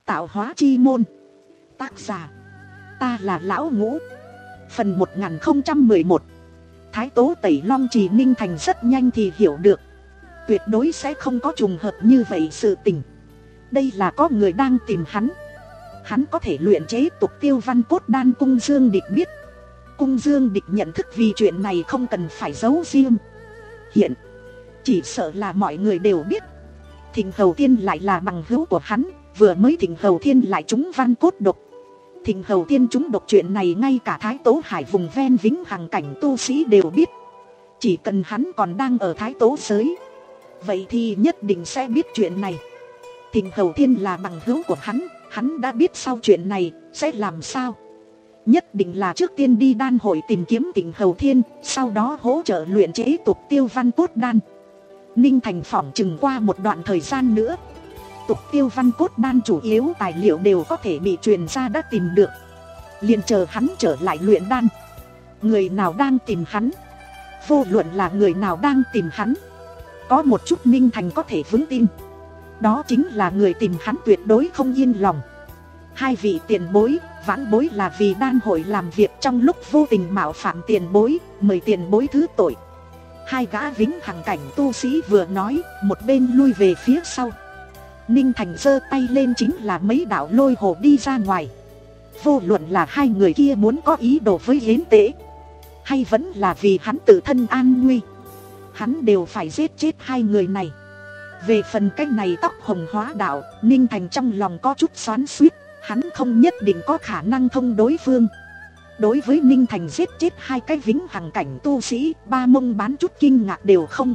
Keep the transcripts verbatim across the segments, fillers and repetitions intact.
Tạo hóa chi môn. Tác giả ta là Lão Ngũ. Phần một nghìn không trăm mười một. Thái tố tẩy long trì. Ninh Thành rất nhanh thì hiểu được, tuyệt đối sẽ không có trùng hợp như vậy sự tình. Đây là có người đang tìm hắn. Hắn có thể luyện chế tục tiêu văn cốt đan. Cung Dương Địch biết. Cung Dương Địch nhận thức vì chuyện này không cần phải giấu riêng. Hiện chỉ sợ là mọi người đều biết. Thịnh Hầu Thiên lại là bằng hữu của hắn. Vừa mới Thịnh Hầu Thiên lại trúng văn cốt độc. Thịnh Hầu Thiên trúng độc chuyện này ngay cả Thái Tố Hải vùng ven vĩnh hằng cảnh tu sĩ đều biết. Chỉ cần hắn còn đang ở Thái Tố giới, vậy thì nhất định sẽ biết chuyện này. Thịnh Hầu Thiên là bằng hữu của hắn. Hắn đã biết sau chuyện này sẽ làm sao. Nhất định là trước tiên đi đan hội tìm kiếm Thịnh Hầu Thiên, sau đó hỗ trợ luyện chế tục tiêu văn cốt đan. Ninh Thành phỏng chừng qua một đoạn thời gian nữa, tục tiêu văn cốt đan chủ yếu tài liệu đều có thể bị truyền ra đã tìm được. Liền chờ hắn trở lại luyện đan. Người nào đang tìm hắn, vô luận là người nào đang tìm hắn, có một chút Ninh Thành có thể vững tin, đó chính là người tìm hắn tuyệt đối không yên lòng. Hai vị tiền bối, vãn bối là vì đan hội làm việc trong lúc vô tình mạo phạm tiền bối, mời tiền bối thứ tội. Hai gã vĩnh hằng cảnh tu sĩ vừa nói, một bên lui về phía sau. Ninh Thành giơ tay lên chính là mấy đạo lôi hồ đi ra ngoài. Vô luận là hai người kia muốn có ý đồ với Yến Tế, hay vẫn là vì hắn tự thân an nguy, hắn đều phải giết chết hai người này. Về phần cách này tóc hồng hóa đạo, Ninh Thành trong lòng có chút xoắn xuýt. Hắn không nhất định có khả năng thông đối phương. Đối với Ninh Thành giết chết hai cái vĩnh hằng cảnh tu sĩ, Ba Mông bán chút kinh ngạc đều không.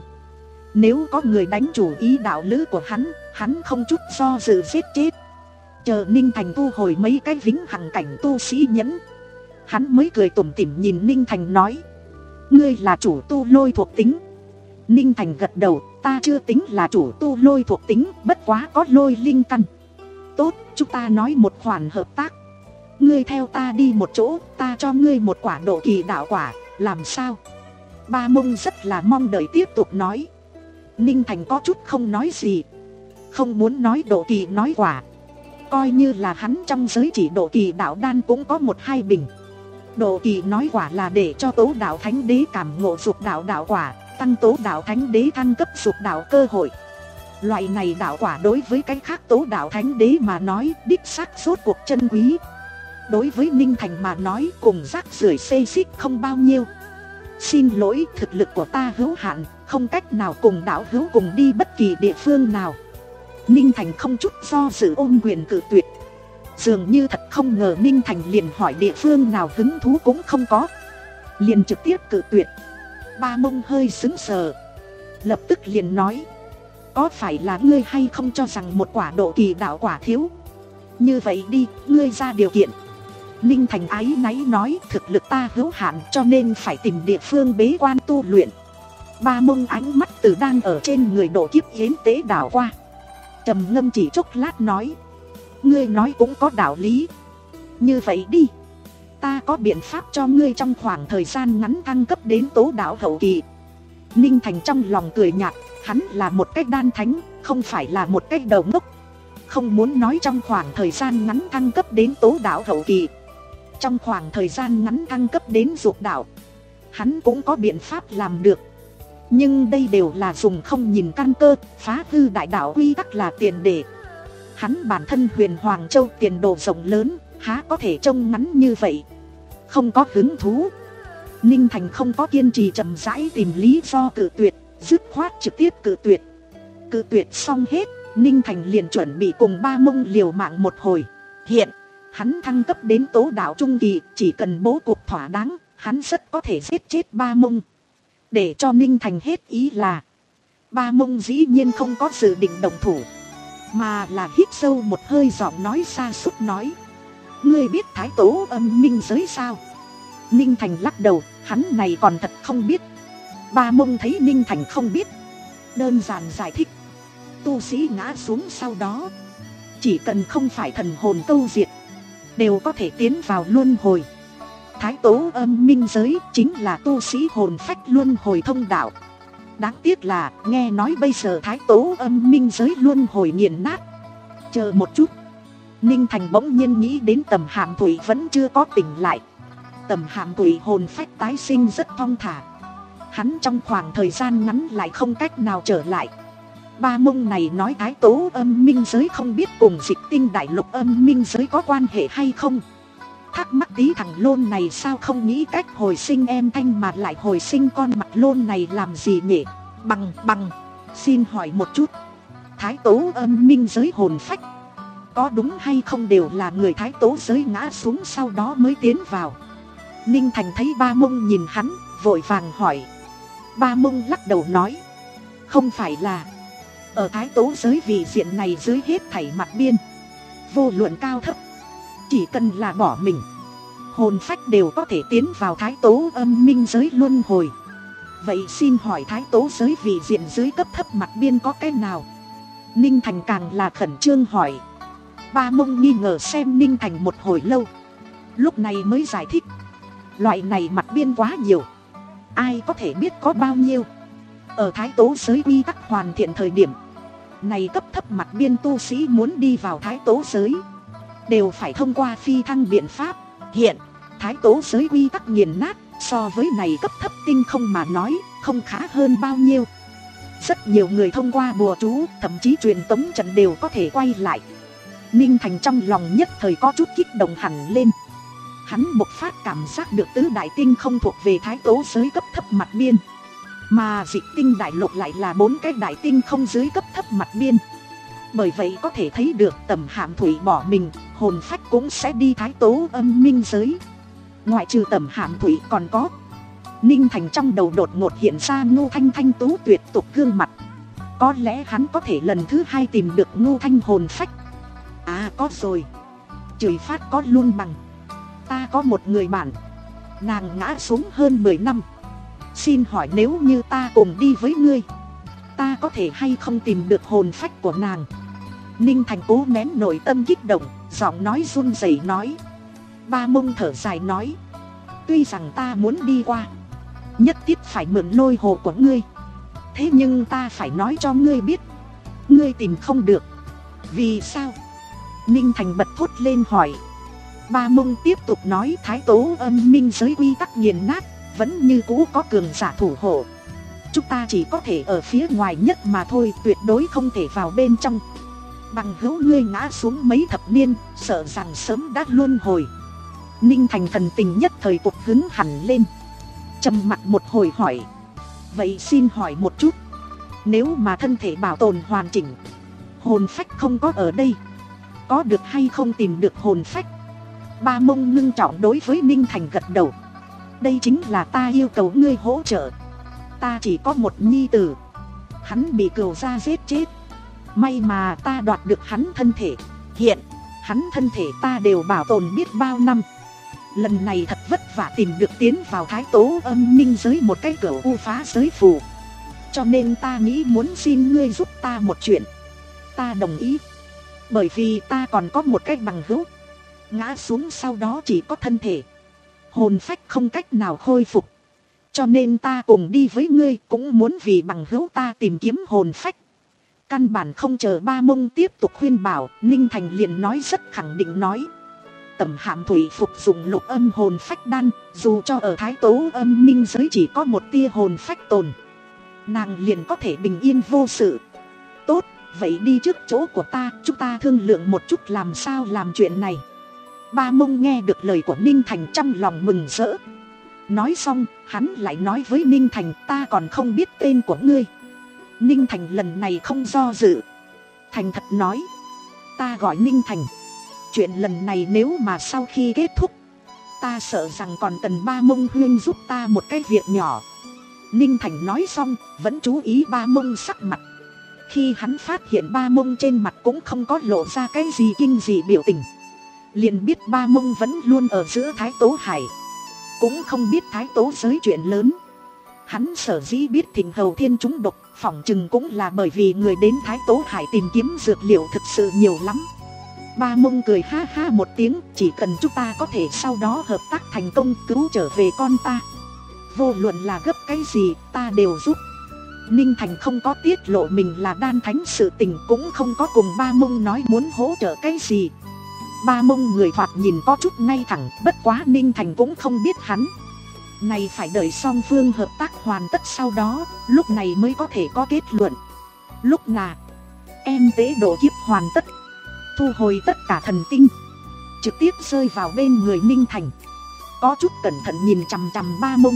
Nếu có người đánh chủ ý đạo lữ của hắn, hắn không chút do dự giết chết. Chờ Ninh Thành thu hồi mấy cái vĩnh hằng cảnh tu sĩ nhẫn, hắn mới cười tủm tỉm nhìn Ninh Thành nói: ngươi là chủ tu lôi thuộc tính. Ninh Thành gật đầu: ta chưa tính là chủ tu lôi thuộc tính, bất quá có lôi linh căn. Tốt, chúng ta nói một khoản hợp tác. Ngươi theo ta đi một chỗ, ta cho ngươi một quả độ kỳ đạo quả, làm sao? Ba Mông rất là mong đợi tiếp tục nói. Ninh Thành có chút không nói gì, không muốn nói độ kỳ nói quả. Coi như là hắn trong giới chỉ độ kỳ đạo đan cũng có một hai bình. Độ kỳ nói quả là để cho tố đạo thánh đế cảm ngộ dục đạo đạo quả, tăng tố đạo thánh đế thăng cấp dục đạo cơ hội. Loại này đạo quả đối với cái khác tố đạo thánh đế mà nói đích xác rốt cuộc chân quý. Đối với Ninh Thành mà nói cùng rác rưởi xê xích không bao nhiêu. Xin lỗi, thực lực của ta hữu hạn, không cách nào cùng đạo hữu cùng đi bất kỳ địa phương nào. Ninh Thành không chút do dự ôm quyền cự tuyệt. Dường như thật không ngờ Ninh Thành liền hỏi địa phương nào hứng thú cũng không có, liền trực tiếp cự tuyệt. Ba Mông hơi sững sờ, lập tức liền nói: có phải là ngươi hay không cho rằng một quả độ kỳ đạo quả thiếu? Như vậy đi, ngươi ra điều kiện. Ninh Thành áy náy nói: thực lực ta hữu hạn cho nên phải tìm địa phương bế quan tu luyện. Ba Mông ánh mắt từ đang ở trên người độ kiếp Yến Tế đảo qua, trầm ngâm chỉ chốc lát nói: ngươi nói cũng có đạo lý. Như vậy đi, ta có biện pháp cho ngươi trong khoảng thời gian ngắn thăng cấp đến tố đạo hậu kỳ. Ninh Thành trong lòng cười nhạt, hắn là một cái đan thánh, không phải là một cái đầu ngốc. Không muốn nói trong khoảng thời gian ngắn thăng cấp đến tố đạo hậu kỳ, trong khoảng thời gian ngắn thăng cấp đến dục đạo, hắn cũng có biện pháp làm được. Nhưng đây đều là dùng không nhìn căn cơ, phá hư đại đạo quy tắc là tiền đề. Hắn bản thân Huyền Hoàng Châu tiền đồ rộng lớn, há có thể trông ngắn như vậy. Không có hứng thú. Ninh Thành không có kiên trì chậm rãi tìm lý do cự tuyệt, dứt khoát trực tiếp cự tuyệt. Cự tuyệt xong hết, Ninh Thành liền chuẩn bị cùng Ba Mông liều mạng một hồi. Hiện hắn thăng cấp đến tố đạo trung kỳ, chỉ cần bố cục thỏa đáng, hắn rất có thể giết chết Ba Mông. Để cho Ninh Thành hết ý là, Ba Mông dĩ nhiên không có dự định đồng thủ, mà là hít sâu một hơi, giọng nói sa sút nói: ngươi biết Thái Tố âm minh giới sao? Ninh Thành lắc đầu, hắn này còn thật không biết. Ba Mông thấy Ninh Thành không biết, đơn giản giải thích: tu sĩ ngã xuống sau đó, chỉ cần không phải thần hồn câu diệt, đều có thể tiến vào luân hồi. Thái Tố âm minh giới chính là tu sĩ hồn phách luân hồi thông đạo. Đáng tiếc là nghe nói bây giờ Thái Tố âm minh giới luân hồi nghiền nát. Chờ một chút, Ninh Thành bỗng nhiên nghĩ đến Tầm Hàm Thủy vẫn chưa có tỉnh lại. Tầm Hàm Thủy hồn phách tái sinh rất thong thả, hắn trong khoảng thời gian ngắn lại không cách nào trở lại. Ba Mông này nói Thái Tố Âm Minh Giới không biết cùng Dịch Tinh Đại Lục Âm Minh Giới có quan hệ hay không. Thắc mắc tí thằng Lôn này sao không nghĩ cách hồi sinh em Thanh mà lại hồi sinh con Mặt Lôn này làm gì nhỉ? Bằng bằng xin hỏi một chút, Thái Tố Âm Minh Giới hồn phách có đúng hay không đều là người Thái Tố Giới ngã xuống sau đó mới tiến vào? Ninh Thành thấy Ba Mông nhìn hắn, vội vàng hỏi. Ba Mông lắc đầu nói, không phải là. Ở Thái Tố Giới vị diện này dưới hết thảy mặt biên, vô luận cao thấp, chỉ cần là bỏ mình, hồn phách đều có thể tiến vào Thái Tố Âm Minh Giới luân hồi. Vậy xin hỏi Thái Tố Giới vị diện dưới cấp thấp mặt biên có cái nào? Ninh Thành càng là khẩn trương hỏi. Ba Mông nghi ngờ xem Ninh Thành một hồi lâu, lúc này mới giải thích. Loại này mặt biên quá nhiều, ai có thể biết có bao nhiêu. Ở Thái Tố Giới quy tắc hoàn thiện thời điểm này, cấp thấp mặt biên tu sĩ muốn đi vào Thái Tố Giới đều phải thông qua phi thăng biện pháp. Hiện Thái Tố Giới quy tắc nghiền nát, so với này cấp thấp tinh không mà nói không khá hơn bao nhiêu. Rất nhiều người thông qua bùa chú, thậm chí truyền tống trận đều có thể quay lại. Ninh Thành trong lòng nhất thời có chút kích động hẳn lên. Hắn bộc phát cảm giác được tứ đại tinh không thuộc về Thái Tố Giới cấp thấp mặt biên, mà Dịch Tinh Đại Lục lại là bốn cái đại tinh không dưới cấp thấp mặt biên. Bởi vậy có thể thấy được Tầm Hàm Thủy bỏ mình, hồn phách cũng sẽ đi Thái Tố Âm Minh Giới. Ngoại trừ Tầm Hàm Thủy còn có. Ninh Thành trong đầu đột ngột hiện ra Ngô Thanh thanh tú tuyệt tục gương mặt. Có lẽ hắn có thể lần thứ hai tìm được Ngô Thanh hồn phách. À có rồi, Chửi Phát có luôn bằng. Ta có một người bạn, nàng ngã xuống hơn mười năm. Xin hỏi nếu như ta cùng đi với ngươi, ta có thể hay không tìm được hồn phách của nàng? Ninh Thành cố nén nội tâm kích động, giọng nói run rẩy nói. Ba Mông thở dài nói, tuy rằng ta muốn đi qua, nhất thiết phải mượn lôi hồ của ngươi, thế nhưng ta phải nói cho ngươi biết, ngươi tìm không được. Vì sao? Ninh Thành bật thốt lên hỏi. Ba Mông tiếp tục nói, Thái Tố Âm Minh Giới quy tắc nghiền nát, vẫn như cũ có cường giả thủ hộ. Chúng ta chỉ có thể ở phía ngoài nhất mà thôi, tuyệt đối không thể vào bên trong. Bằng hữu ngươi ngã xuống mấy thập niên, sợ rằng sớm đã luân hồi. Ninh Thành thần tình nhất thời cục hứng hẳn lên, trầm mặc một hồi hỏi. Vậy xin hỏi một chút, nếu mà thân thể bảo tồn hoàn chỉnh, hồn phách không có ở đây, có được hay không tìm được hồn phách? Ba Mông ngưng trọng đối với Ninh Thành gật đầu. Đây chính là ta yêu cầu ngươi hỗ trợ. Ta chỉ có một nhi tử, hắn bị cừu gia giết chết. May mà ta đoạt được hắn thân thể. Hiện hắn thân thể ta đều bảo tồn biết bao năm. Lần này thật vất vả tìm được tiến vào Thái Tố Âm Minh Giới một cái cửa u phá giới phù, cho nên ta nghĩ muốn xin ngươi giúp ta một chuyện. Ta đồng ý, bởi vì ta còn có một cái bằng hữu ngã xuống sau đó chỉ có thân thể, hồn phách không cách nào khôi phục, cho nên ta cùng đi với ngươi, cũng muốn vì bằng hữu ta tìm kiếm hồn phách. Căn bản không chờ Ba Mông tiếp tục khuyên bảo, Ninh Thành liền nói rất khẳng định nói. Tầm Hàm Thủy phục dụng lục âm hồn phách đan, dù cho ở Thái Tố Âm Minh Giới chỉ có một tia hồn phách tồn, nàng liền có thể bình yên vô sự. Tốt, vậy đi trước chỗ của ta, chúng ta thương lượng một chút làm sao làm chuyện này. Ba Mông nghe được lời của Ninh Thành trong lòng mừng rỡ. Nói xong, hắn lại nói với Ninh Thành, ta còn không biết tên của ngươi. Ninh Thành lần này không do dự, thành thật nói, ta gọi Ninh Thành. Chuyện lần này nếu mà sau khi kết thúc, ta sợ rằng còn cần Ba Mông huynh giúp ta một cái việc nhỏ. Ninh Thành nói xong, vẫn chú ý Ba Mông sắc mặt. Khi hắn phát hiện Ba Mông trên mặt cũng không có lộ ra cái gì kinh dị biểu tình, liền biết Ba Mông vẫn luôn ở giữa Thái Tố Hải, cũng không biết Thái Tố Giới chuyện lớn. Hắn sở dĩ biết Thịnh Hầu Thiên trúng độc, phỏng chừng cũng là bởi vì người đến Thái Tố Hải tìm kiếm dược liệu thực sự nhiều lắm. Ba Mông cười ha ha một tiếng, chỉ cần chúng ta có thể sau đó hợp tác thành công cứu trở về con ta, vô luận là gấp cái gì ta đều giúp. Ninh Thành không có tiết lộ mình là đan thánh sự tình, cũng không có cùng Ba Mông nói muốn hỗ trợ cái gì. Ba Mông người thoạt nhìn có chút ngay thẳng, bất quá Ninh Thành cũng không biết hắn. Này phải đợi song phương hợp tác hoàn tất sau đó, lúc này mới có thể có kết luận. Lúc nào em tế độ kiếp hoàn tất, thu hồi tất cả thần tinh, trực tiếp rơi vào bên người Ninh Thành. Có chút cẩn thận nhìn chằm chằm Ba Mông.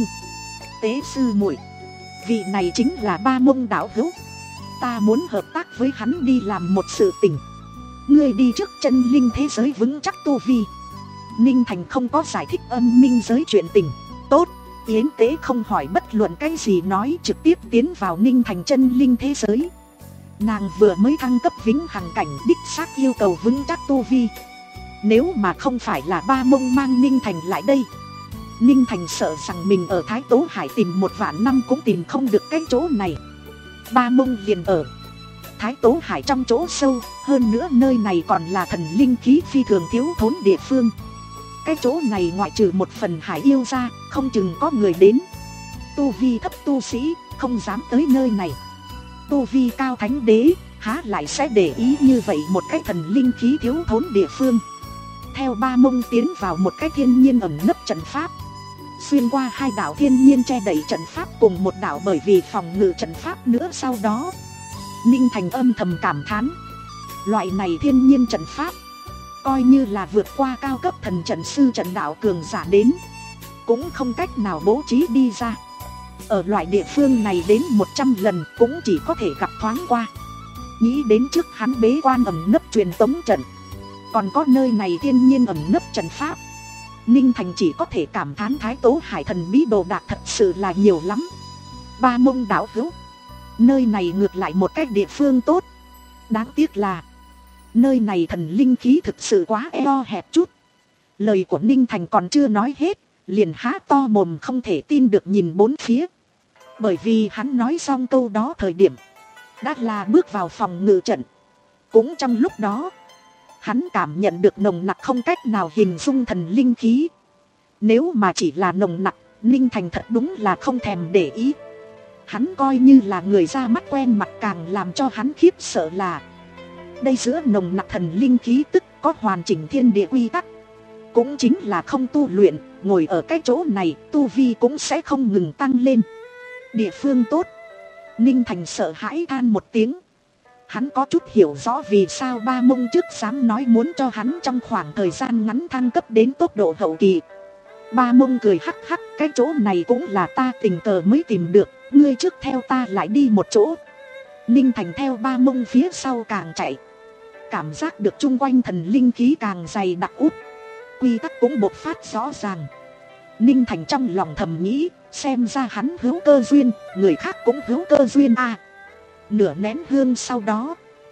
Tế sư muội, vị này chính là Ba Mông đạo hữu, ta muốn hợp tác với hắn đi làm một sự tình. Ngươi đi trước chân linh thế giới vững chắc tu vi. Ninh Thành không có giải thích âm minh giới chuyện tình. Tốt. Yến Tế không hỏi bất luận cái gì, nói trực tiếp tiến vào Ninh Thành chân linh thế giới. Nàng vừa mới thăng cấp vĩnh hằng cảnh, đích xác yêu cầu vững chắc tu vi. Nếu mà không phải là Ba Mông mang Ninh Thành lại đây, Ninh Thành sợ rằng mình ở Thái Tố Hải tìm một vạn năm cũng tìm không được cái chỗ này. Ba Mông liền ở Thái Tố Hải trong chỗ sâu, hơn nữa nơi này còn là thần linh khí phi thường thiếu thốn địa phương. Cái chỗ này ngoại trừ một phần hải yêu ra, không chừng có người đến. Tu vi thấp tu sĩ không dám tới nơi này. Tu vi cao thánh đế há lại sẽ để ý như vậy một cái thần linh khí thiếu thốn địa phương. Theo Ba Mông tiến vào một cái thiên nhiên ẩn nấp trận pháp, xuyên qua hai đạo thiên nhiên che đậy trận pháp cùng một đạo bởi vì phòng ngự trận pháp nữa. Sau đó Ninh Thành âm thầm cảm thán, loại này thiên nhiên trận pháp coi như là vượt qua cao cấp thần trận sư trận đạo cường giả đến cũng không cách nào bố trí đi ra. Ở loại địa phương này đến một trăm lần cũng chỉ có thể gặp thoáng qua. Nghĩ đến trước hắn bế quan ẩn nấp truyền tống trận, còn có nơi này thiên nhiên ẩn nấp trận pháp, Ninh Thành chỉ có thể cảm thán Thái Tố Hải thần bí đồ đạc thật sự là nhiều lắm. Ba Mông đạo hữu, nơi này ngược lại một cái địa phương tốt. Đáng tiếc là nơi này thần linh khí thực sự quá eo hẹp chút. Lời của Ninh Thành còn chưa nói hết, liền há to mồm không thể tin được nhìn bốn phía. Bởi vì hắn nói xong câu đó thời điểm đã là bước vào phòng ngự trận. Cũng trong lúc đó hắn cảm nhận được nồng nặc không cách nào hình dung thần linh khí. Nếu mà chỉ là nồng nặc, Ninh Thành thật đúng là không thèm để ý. Hắn coi như là người ra mắt quen mặt, càng làm cho hắn khiếp sợ là đây giữa nồng nặc thần linh khí tức có hoàn chỉnh thiên địa quy tắc. Cũng chính là không tu luyện, ngồi ở cái chỗ này tu vi cũng sẽ không ngừng tăng lên. Địa phương tốt. Ninh Thành sợ hãi than một tiếng. Hắn có chút hiểu rõ vì sao Ba Mông trước dám nói muốn cho hắn trong khoảng thời gian ngắn thăng cấp đến tốc độ hậu kỳ. Ba Mông cười hắc hắc, cái chỗ này cũng là ta tình cờ mới tìm được, ngươi trước theo ta lại đi một chỗ. Ninh Thành theo Ba Mông phía sau càng chạy, cảm giác được chung quanh thần linh khí càng dày đặc út, quy tắc cũng bộc phát rõ ràng. Ninh Thành trong lòng thầm nghĩ, xem ra hắn hữu cơ duyên, người khác cũng hữu cơ duyên à. Nửa nén hương sau đó,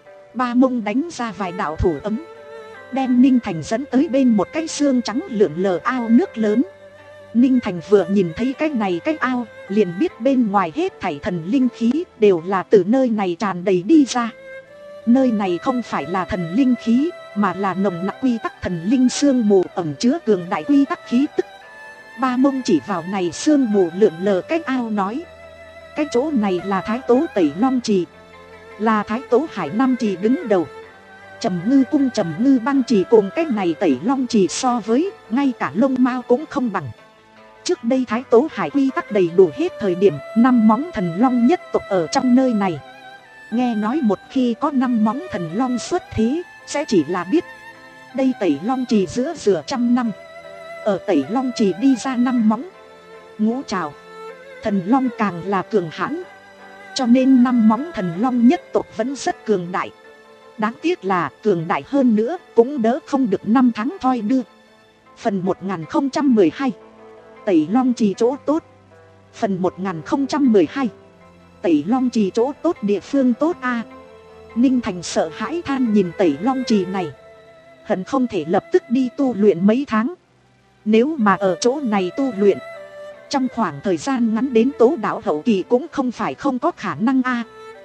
Ba Mông đánh ra vài đạo thủ ấm, đem Ninh Thành dẫn tới bên một cái xương trắng lượn lờ ao nước lớn. Ninh Thành vừa nhìn thấy cái này cái ao, liền biết bên ngoài hết thảy thần linh khí đều là từ nơi này tràn đầy đi ra. Nơi này không phải là thần linh khí, mà là nồng nặc quy tắc thần linh sương mù ẩn chứa cường đại quy tắc khí tức. Ba Mông chỉ vào này sương mù lượn lờ cái ao nói, cái chỗ này là Thái Tố Tẩy Long Trì, là Thái Tố Hải năm trì đứng đầu. Trầm Ngư cung Trầm Ngư băng trì cùng cái này Tẩy Long Trì so với, ngay cả lông mao cũng không bằng. Trước đây Thái Tố Hải quy tắc đầy đủ hết thời điểm, năm móng thần long nhất tộc ở trong nơi này. Nghe nói một khi có năm móng thần long xuất thế, sẽ chỉ là biết đây Tẩy Long Trì giữa rửa trăm năm. Ở Tẩy Long Trì đi ra năm móng ngũ trào thần long càng là cường hãn, cho nên năm móng thần long nhất tộc vẫn rất cường đại. Đáng tiếc là cường đại hơn nữa cũng đỡ không được năm tháng thoi đưa. Phần một nghìn không trăm mười hai Tẩy Long Trì chỗ tốt. Phần một nghìn không trăm mười hai Tẩy Long Trì chỗ tốt, địa phương tốt a. Ninh Thành sợ hãi than nhìn Tẩy Long Trì này, hận không thể lập tức đi tu luyện mấy tháng. Nếu mà ở chỗ này tu luyện, trong khoảng thời gian ngắn đến tố đạo hậu kỳ cũng không phải không có khả năng a.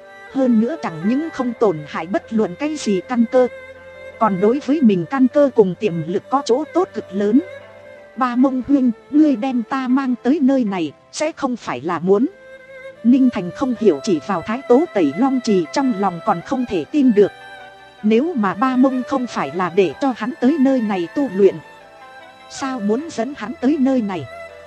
Hơn nữa chẳng những không tổn hại bất luận cái gì căn cơ, còn đối với mình căn cơ cùng tiềm lực có chỗ tốt cực lớn. Ba Mông huynh, ngươi đem ta mang tới nơi này, sẽ không phải là muốn. Ninh Thành không hiểu chỉ vào Thái Tố Tẩy Long Trì, trong lòng còn không thể tin được. Nếu mà Ba Mông không phải là để cho hắn tới nơi này tu luyện, sao muốn dẫn hắn tới nơi này?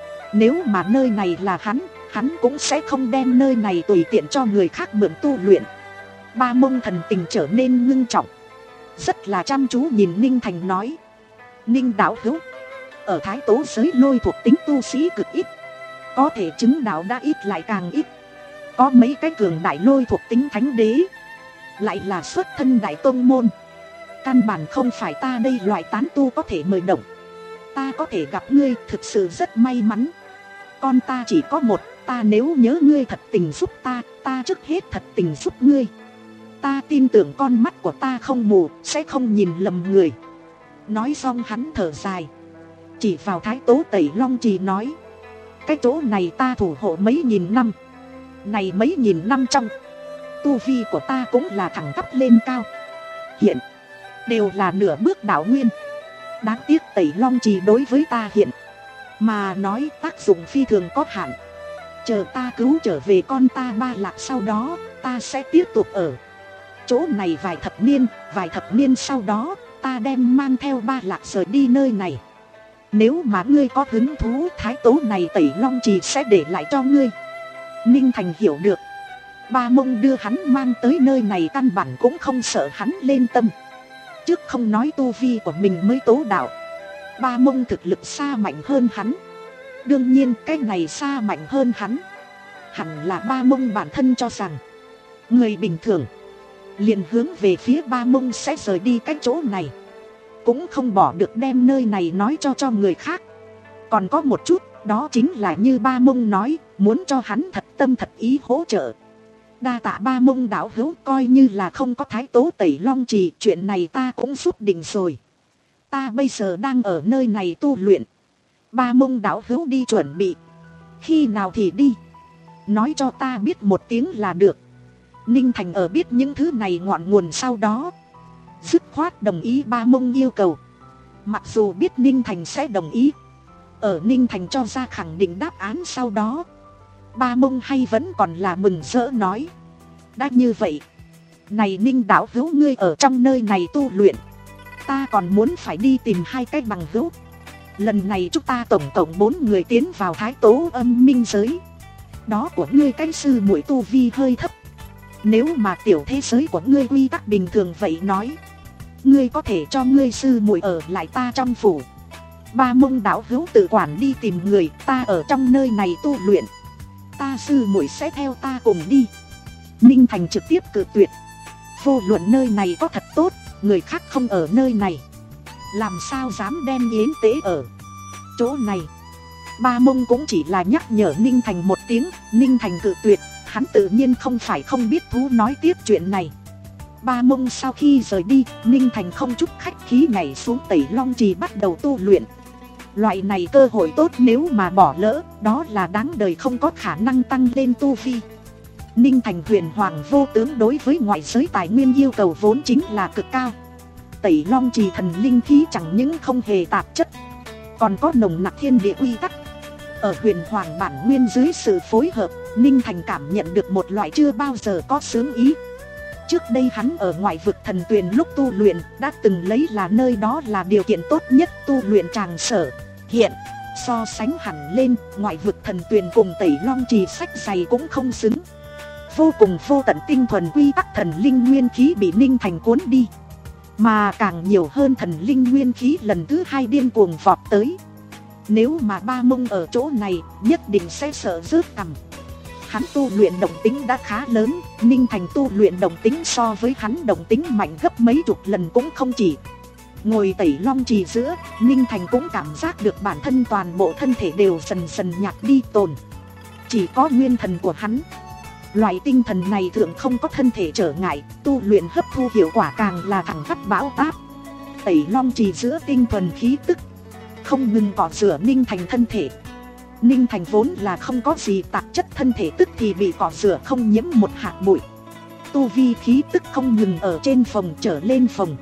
Nếu mà nơi này là hắn, hắn cũng sẽ không đem nơi này tùy tiện cho người khác mượn tu luyện. Ba Mông thần tình trở nên ngưng trọng, rất là chăm chú nhìn Ninh Thành nói: Ninh đạo hữu, ở Thái Tố giới lôi thuộc tính tu sĩ cực ít, có thể chứng đạo đã ít lại càng ít. Có mấy cái cường đại lôi thuộc tính thánh đế, lại là xuất thân đại tôn môn, căn bản không phải ta đây loại tán tu có thể mời động. Ta có thể gặp ngươi thực sự rất may mắn. Con ta chỉ có một, ta nếu nhớ ngươi thật tình giúp ta, ta trước hết thật tình giúp ngươi. Ta tin tưởng con mắt của ta không mù, sẽ không nhìn lầm người. Nói xong hắn thở dài, chỉ vào Thái Tố Tẩy Long Trì nói: cái chỗ này ta thủ hộ mấy nghìn năm, này mấy nghìn năm trong, tu vi của ta cũng là thẳng tắp lên cao, hiện đều là nửa bước đạo nguyên. Đáng tiếc Tẩy Long Trì đối với ta hiện mà nói tác dụng phi thường có hạn. Chờ ta cứu trở về con ta Ba Lạc sau đó, ta sẽ tiếp tục ở chỗ này vài thập niên. Vài thập niên sau đó, ta đem mang theo Ba Lạc rời đi nơi này. Nếu mà ngươi có hứng thú, thái tố này Tẩy Long Trì sẽ để lại cho ngươi. Ninh Thành hiểu được, Ba Mông đưa hắn mang tới nơi này căn bản cũng không sợ hắn lên tâm. Trước không nói tu vi của mình mới tố đạo, Ba Mông thực lực xa mạnh hơn hắn. Đương nhiên cái này xa mạnh hơn hắn, hẳn là Ba Mông bản thân cho rằng người bình thường liền hướng về phía Ba Mông sẽ rời đi cái chỗ này, cũng không bỏ được đem nơi này nói cho cho người khác. Còn có một chút, đó chính là như Ba Mông nói, muốn cho hắn thật tâm thật ý hỗ trợ. Đa tạ Ba Mông đạo hữu, coi như là không có thái tố Tẩy Long Trì, chuyện này ta cũng giúp định rồi. Ta bây giờ đang ở nơi này tu luyện, Ba Mông đạo hữu đi chuẩn bị, khi nào thì đi, nói cho ta biết một tiếng là được. Ninh Thành ở biết những thứ này ngọn nguồn sau đó, dứt khoát đồng ý Ba Mông yêu cầu. Mặc dù biết Ninh Thành sẽ đồng ý, ở Ninh Thành cho ra khẳng định đáp án sau đó, Ba Mông hay vẫn còn là mừng rỡ nói: đã như vậy, này Ninh đạo hữu ngươi ở trong nơi này tu luyện, ta còn muốn phải đi tìm hai cái bằng hữu. Lần này chúng ta tổng cộng bốn người tiến vào thái tố âm minh giới. Đó của ngươi cái sư muội tu vi hơi thấp, nếu mà tiểu thế giới của ngươi quy tắc bình thường vậy nói, ngươi có thể cho ngươi sư muội ở lại ta trong phủ. Ba Mông đạo hữu tự quản đi tìm người, ta ở trong nơi này tu luyện, ta sư muội sẽ theo ta cùng đi. Ninh Thành trực tiếp cự tuyệt, vô luận nơi này có thật tốt, người khác không ở nơi này, làm sao dám đem yến tế ở chỗ này. Ba Mông cũng chỉ là nhắc nhở Ninh Thành một tiếng, Ninh Thành cự tuyệt, hắn tự nhiên không phải không biết thú nói tiếp chuyện này. Ba Mông sau khi rời đi, Ninh Thành không chút khách khí nhảy xuống Tẩy Long Trì bắt đầu tu luyện. Loại này cơ hội tốt nếu mà bỏ lỡ, đó là đáng đời không có khả năng tăng lên tu vi. Ninh Thành huyền hoàng vô tướng đối với ngoại giới tài nguyên yêu cầu vốn chính là cực cao. Tẩy Long Trì thần linh khí chẳng những không hề tạp chất, còn có nồng nặc thiên địa quy tắc. Ở huyền hoàng bản nguyên dưới sự phối hợp, Ninh Thành cảm nhận được một loại chưa bao giờ có sướng ý. Trước đây hắn ở ngoại vực thần tuyền lúc tu luyện, đã từng lấy là nơi đó là điều kiện tốt nhất tu luyện tràng sở. Hiện, so sánh hẳn lên, ngoại vực thần tuyền cùng Tẩy Long Trì sách dày cũng không xứng. Vô cùng vô tận tinh thuần quy tắc thần linh nguyên khí bị Ninh Thành cuốn đi, mà càng nhiều hơn thần linh nguyên khí lần thứ hai điên cuồng vọt tới. Nếu mà Ba Mông ở chỗ này, nhất định sẽ sợ rớt cằm. Hắn tu luyện động tính đã khá lớn, Ninh Thành tu luyện động tính so với hắn động tính mạnh gấp mấy chục lần cũng không chỉ. Ngồi Tẩy Long Trì giữa, Ninh Thành cũng cảm giác được bản thân toàn bộ thân thể đều dần dần nhạt đi tồn. Chỉ có nguyên thần của hắn. Loại tinh thần này thường không có thân thể trở ngại, tu luyện hấp thu hiệu quả càng là thẳng tắp bão táp. Tẩy Long Trì giữa tinh thuần khí tức, không ngừng cọ rửa Ninh Thành thân thể. Ninh Thành vốn là không có gì tạp chất, thân thể tức thì bị cọ rửa không nhiễm một hạt bụi. Tu vi khí tức không ngừng ở trên phòng trở lên phòng.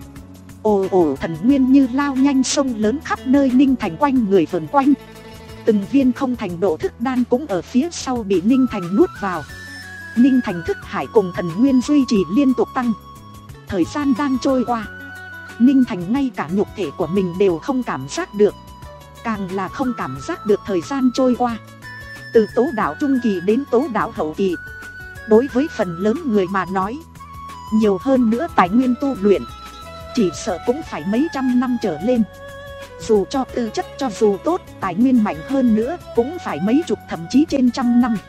Ồ ồ thần nguyên như lao nhanh sông lớn khắp nơi Ninh Thành quanh người vờn quanh. Từng viên không thành độ thức đan cũng ở phía sau bị Ninh Thành nuốt vào. Ninh Thành thức hải cùng thần nguyên duy trì liên tục tăng. thời gian đang trôi qua. Ninh Thành ngay cả nhục thể của mình đều không cảm giác được, càng là không cảm giác được thời gian trôi qua. Từ tố đạo trung kỳ đến tố đạo hậu kỳ, đối với phần lớn người mà nói, nhiều hơn nữa tài nguyên tu luyện chỉ sợ cũng phải mấy trăm năm trở lên. Dù cho tư chất cho dù tốt, tài nguyên mạnh hơn nữa cũng phải mấy chục thậm chí trên trăm năm.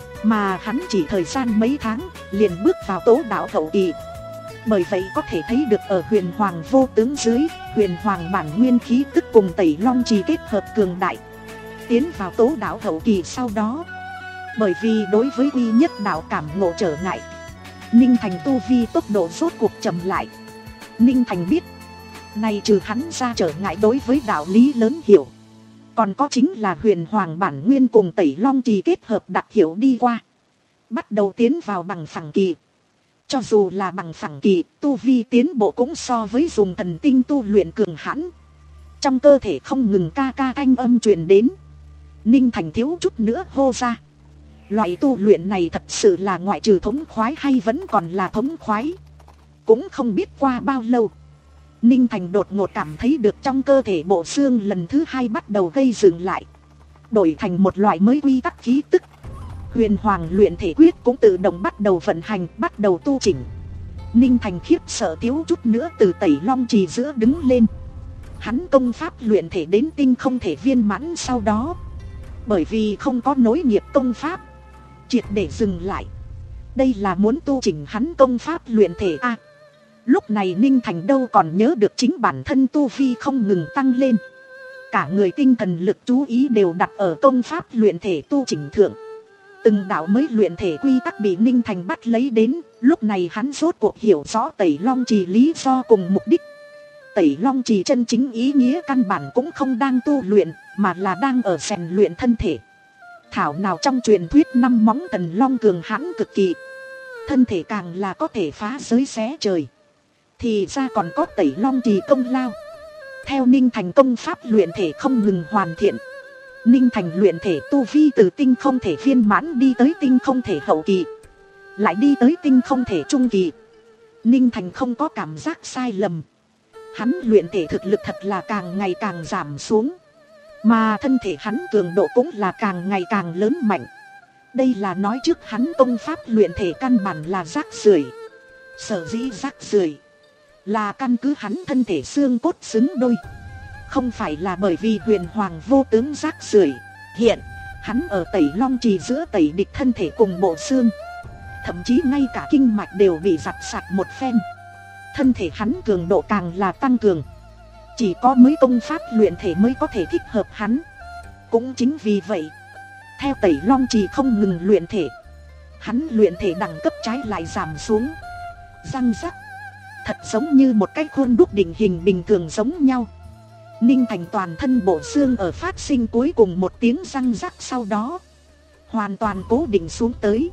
Mà hắn chỉ thời gian mấy tháng liền bước vào tố đạo hậu kỳ. Bởi vậy có thể thấy được ở huyền hoàng vô tướng dưới, huyền hoàng bản nguyên khí tức cùng tẩy long trì kết hợp cường đại. Tiến vào tố đạo hậu kỳ sau đó, bởi vì đối với quy nhất đạo cảm ngộ trở ngại, Ninh Thành tu vi tốc độ rốt cuộc chậm lại. Ninh Thành biết, này trừ hắn ra trở ngại đối với đạo lý lớn hiểu, còn có chính là huyền hoàng bản nguyên cùng tẩy long trì kết hợp đặc hiểu đi qua, bắt đầu tiến vào bằng phẳng kỳ. Cho dù là bằng phẳng kỳ, tu vi tiến bộ cũng so với dùng thần tinh tu luyện cường hãn. Trong cơ thể không ngừng ca ca thanh âm truyền đến. Ninh Thành thiếu chút nữa hô ra. Loại tu luyện này thật sự là ngoại trừ thống khoái hay vẫn còn là thống khoái. Cũng không biết qua bao lâu, Ninh Thành đột ngột cảm thấy được trong cơ thể bộ xương lần thứ hai bắt đầu gây dựng lại, đổi thành một loại mới quy tắc khí tức. Huyền hoàng luyện thể quyết cũng tự động bắt đầu vận hành, bắt đầu tu chỉnh. Ninh Thành khiếp sợ thiếu chút nữa từ tẩy long trì giữa đứng lên. Hắn công pháp luyện thể đến tinh không thể viên mãn sau đó, bởi vì không có nối nghiệp công pháp, triệt để dừng lại. Đây là muốn tu chỉnh hắn công pháp luyện thể a. À, lúc này Ninh Thành đâu còn nhớ được chính bản thân tu vi không ngừng tăng lên. Cả người tinh thần lực chú ý đều đặt ở công pháp luyện thể tu chỉnh thượng. Từng đạo mới luyện thể quy tắc bị Ninh Thành bắt lấy đến. Lúc này hắn rốt cuộc hiểu rõ tẩy long trì lý do cùng mục đích. Tẩy long trì chân chính ý nghĩa căn bản cũng không đang tu luyện, mà là đang ở rèn luyện thân thể. Thảo nào trong truyền thuyết năm móng thần long cường hãn cực kỳ, thân thể càng là có thể phá giới xé trời, thì ra còn có tẩy long trì công lao. Theo Ninh Thành công pháp luyện thể không ngừng hoàn thiện, Ninh Thành luyện thể tu vi từ tinh không thể viên mãn đi tới tinh không thể hậu kỳ, lại đi tới tinh không thể trung kỳ. Ninh Thành không có cảm giác sai lầm. Hắn luyện thể thực lực thật là càng ngày càng giảm xuống, mà thân thể hắn cường độ cũng là càng ngày càng lớn mạnh. Đây là nói trước hắn công pháp luyện thể căn bản là rác rưởi. Sở dĩ rác rưởi là căn cứ hắn thân thể xương cốt xứng đôi, không phải là bởi vì huyền hoàng vô tướng rác rưởi. Hiện hắn ở tẩy long trì giữa tẩy địch thân thể cùng bộ xương, thậm chí ngay cả kinh mạch đều bị giặt sạch một phen. Thân thể hắn cường độ càng là tăng cường. Chỉ có mới công pháp luyện thể mới có thể thích hợp hắn. Cũng chính vì vậy, theo tẩy long trì không ngừng luyện thể, hắn luyện thể đẳng cấp trái lại giảm xuống. Răng rắc, thật giống như một cái khuôn đúc định hình bình thường giống nhau. Ninh Thành toàn thân bộ xương ở phát sinh cuối cùng một tiếng răng rắc sau đó hoàn toàn cố định xuống tới.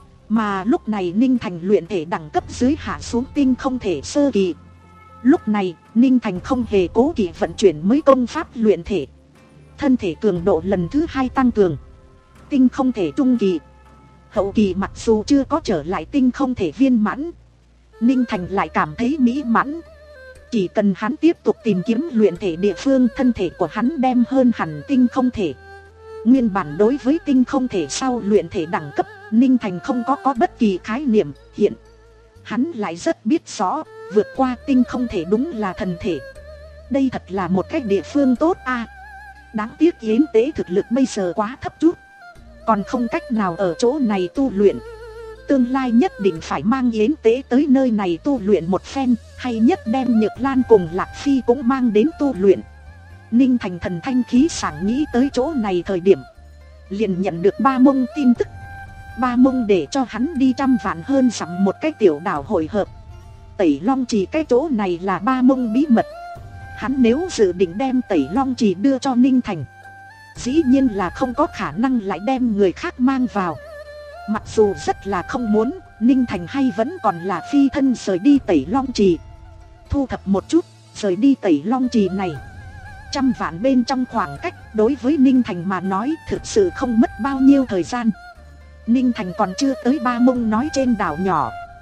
Mà lúc này Ninh Thành luyện thể đẳng cấp dưới hạ xuống tinh không thể sơ kỳ. Lúc này Ninh Thành không hề cố kỵ vận chuyển mới công pháp luyện thể, thân thể cường độ lần thứ hai tăng cường. Tinh không thể trung kỳ, hậu kỳ mặc dù chưa có trở lại tinh không thể viên mãn, Ninh Thành lại cảm thấy mỹ mãn. Chỉ cần hắn tiếp tục tìm kiếm luyện thể địa phương, thân thể của hắn đem hơn hẳn tinh không thể. Nguyên bản đối với tinh không thể sau luyện thể đẳng cấp, Ninh Thành không có có bất kỳ khái niệm. Hiện hắn lại rất biết rõ, vượt qua tinh không thể đúng là thần thể. Đây thật là một cái địa phương tốt a. À, đáng tiếc Yến Tế thực lực bây giờ quá thấp chút, còn không cách nào ở chỗ này tu luyện. Tương lai nhất định phải mang Yến Tế tới nơi này tu luyện một phen, hay nhất đem Nhược Lan cùng Lạc Phi cũng mang đến tu luyện. Ninh Thành thần thanh khí sảng nghĩ tới chỗ này thời điểm, liền nhận được Ba Mông tin tức. Ba Mông để cho hắn đi trăm vạn hơn dặm một cái tiểu đảo hội hợp. Tẩy Long Trì cái chỗ này là Ba Mông bí mật. Hắn nếu dự định đem Tẩy Long Trì đưa cho Ninh Thành, dĩ nhiên là không có khả năng lại đem người khác mang vào. Mặc dù rất là không muốn, Ninh Thành hay vẫn còn là phi thân rời đi Tẩy Long Trì. Thu thập một chút, rời đi Tẩy Long Trì này. Trăm vạn bên trong khoảng cách, đối với Ninh Thành mà nói thực sự không mất bao nhiêu thời gian. Ninh Thành còn chưa tới Ba Mông nói trên đảo nhỏ,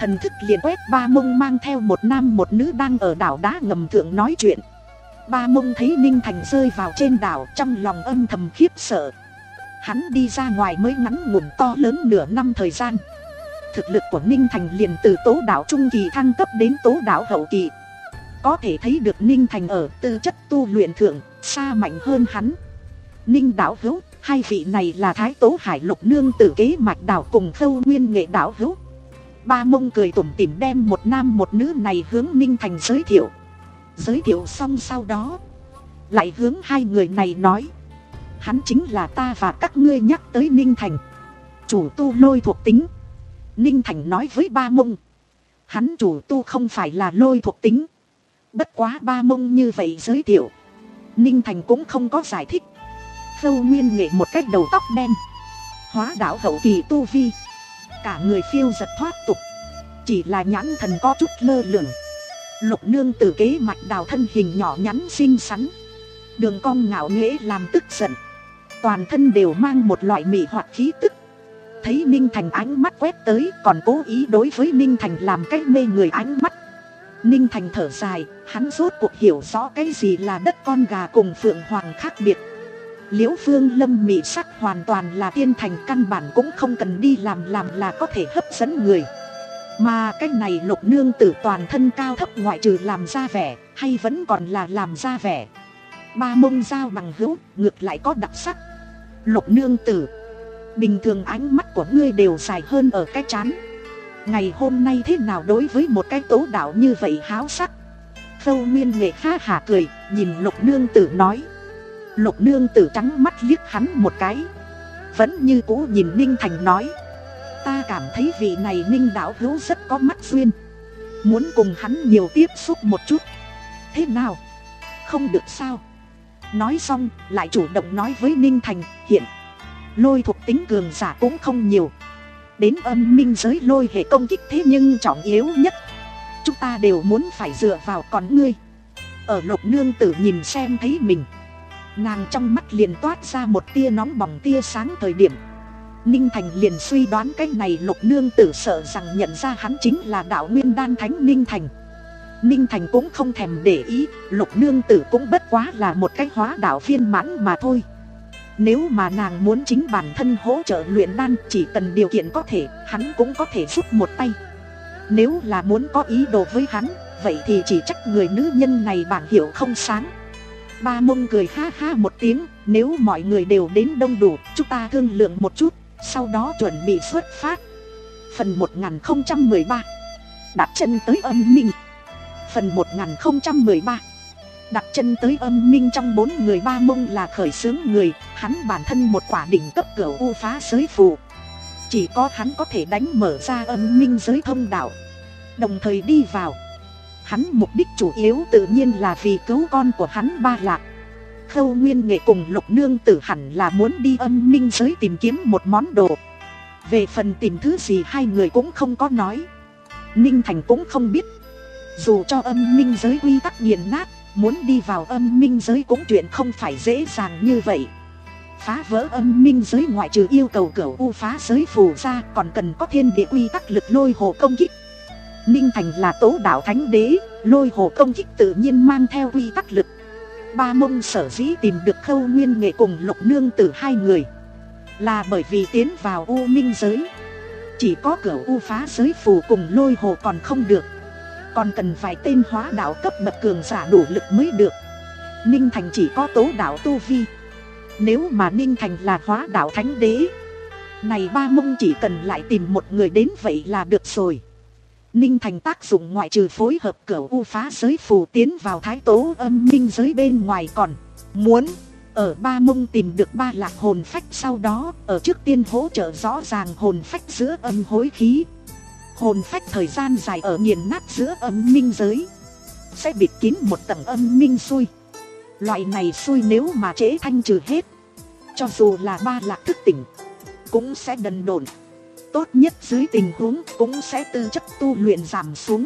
Thần thức liền quét Ba Mông mang theo một nam một nữ đang ở đảo đá ngầm thượng nói chuyện. Ba Mông thấy Ninh Thành rơi vào trên đảo, trong lòng âm thầm khiếp sợ. Hắn đi ra ngoài mới ngắn ngủn to lớn nửa năm thời gian, thực lực của Ninh Thành liền từ tố đạo trung kỳ thăng cấp đến tố đạo hậu kỳ. Có thể thấy được Ninh Thành ở tư chất tu luyện thượng xa mạnh hơn hắn. Ninh đạo hữu, hai vị này là Thái Tố Hải Lục nương tử kế mạch đảo cùng Khâu Nguyên Nghệ đạo hữu. Ba Mông cười tủm tỉm đem một nam một nữ này hướng Ninh Thành giới thiệu. Giới thiệu xong sau đó lại hướng hai người này nói, hắn chính là ta và các ngươi nhắc tới Ninh Thành, chủ tu lôi thuộc tính. Ninh Thành nói với Ba Mông, hắn chủ tu không phải là lôi thuộc tính. Bất quá Ba Mông như vậy giới thiệu, Ninh Thành cũng không có giải thích. Khâu Nguyên Nghệ một cách đầu tóc đen, hóa đạo hậu kỳ tu vi, cả người phiêu giật thoát tục, chỉ là nhãn thần có chút lơ lửng. Lục nương tử kế mạch đào thân hình nhỏ nhắn xinh xắn, đường cong ngạo nghễ làm tức giận, toàn thân đều mang một loại mị hoặc khí tức. Thấy Ninh Thành ánh mắt quét tới, còn cố ý đối với Ninh Thành làm cái mê người ánh mắt. Ninh Thành thở dài, hắn rốt cuộc hiểu rõ cái gì là đất con gà cùng phượng hoàng khác biệt. Liễu Phương Lâm mị sắc hoàn toàn là tiên thành, căn bản cũng không cần đi làm làm là có thể hấp dẫn người. Mà cái này Lục nương tử toàn thân cao thấp ngoại trừ làm ra vẻ, hay vẫn còn là làm ra vẻ. Ba Mông giao bằng hữu, ngược lại có đặc sắc. Lục nương tử, bình thường ánh mắt của ngươi đều dài hơn ở cái trán, ngày hôm nay thế nào đối với một cái tố đạo như vậy háo sắc? Khâu Nguyên Nghệ ha hả cười, nhìn Lục nương tử nói. Lục nương tử trắng mắt liếc hắn một cái, vẫn như cũ nhìn Ninh Thành nói, ta cảm thấy vị này Ninh đạo hữu rất có mắt duyên, muốn cùng hắn nhiều tiếp xúc một chút. Thế nào, không được sao? Nói xong lại chủ động nói với Ninh Thành, hiện lôi thuộc tính cường giả cũng không nhiều, đến âm minh giới lôi hệ công kích thế nhưng trọng yếu nhất, chúng ta đều muốn phải dựa vào còn ngươi. Ở Lục nương tử nhìn xem thấy mình, nàng trong mắt liền toát ra một tia nóng bỏng tia sáng. Thời điểm Ninh Thành liền suy đoán cái này Lục nương tử sợ rằng nhận ra hắn chính là đạo nguyên đan thánh Ninh Thành. Ninh Thành cũng không thèm để ý, Lục nương tử cũng bất quá là một cái hóa đạo viên mãn mà thôi. Nếu mà nàng muốn chính bản thân hỗ trợ luyện đan, chỉ cần điều kiện có thể, hắn cũng có thể giúp một tay. Nếu là muốn có ý đồ với hắn, vậy thì chỉ trách người nữ nhân này bảng hiệu không sáng. Ba Mông cười ha ha một tiếng, nếu mọi người đều đến đông đủ, chúng ta thương lượng một chút, sau đó chuẩn bị xuất phát. Phần một nghìn không trăm mười ba, đặt chân tới âm minh. Phần một nghìn không trăm mười ba, đặt chân tới âm minh. Trong bốn người Ba Mông là khởi xướng người, hắn bản thân một quả đỉnh cấp cửu u phá giới phù, chỉ có hắn có thể đánh mở ra âm minh giới thông đạo, đồng thời đi vào. Hắn mục đích chủ yếu tự nhiên là vì cứu con của hắn Ba Lạc. Khâu Nguyên Nghệ cùng Lục nương tử hẳn là muốn đi âm minh giới tìm kiếm một món đồ. Về phần tìm thứ gì hai người cũng không có nói, Ninh Thành cũng không biết. Dù cho âm minh giới quy tắc nghiền nát, muốn đi vào âm minh giới cũng chuyện không phải dễ dàng như vậy. Phá vỡ âm minh giới ngoại trừ yêu cầu cửu u phá giới phù ra, còn cần có thiên địa quy tắc lực lôi hồ công kích. Ninh Thành là tố đạo thánh đế, lôi hồ công kích tự nhiên mang theo quy tắc lực. Ba Mông sở dĩ tìm được Khâu Nguyên Nghệ cùng Lục nương tử hai người, là bởi vì tiến vào u minh giới, chỉ có cửu u phá giới phù cùng lôi hồ còn không được, còn cần vài tên hóa đạo cấp bậc cường giả đủ lực mới được. Ninh Thành chỉ có tố đạo tu vi, nếu mà Ninh Thành là hóa đạo thánh đế, này Ba Mông chỉ cần lại tìm một người đến vậy là được rồi. Ninh Thành tác dụng ngoại trừ phối hợp cửu u phá giới phù tiến vào thái tố âm minh giới bên ngoài, còn muốn ở Ba Mông tìm được Ba Lạc hồn phách, sau đó ở trước tiên hỗ trợ rõ ràng hồn phách giữa âm hối khí. Hồn phách thời gian dài ở nghiền nát giữa âm minh giới, sẽ bịt kín một tầng âm minh xui. Loại này xui nếu mà trễ thanh trừ hết, cho dù là Ba Lạc thức tỉnh cũng sẽ đần độn, tốt nhất dưới tình huống cũng sẽ tư chất tu luyện giảm xuống.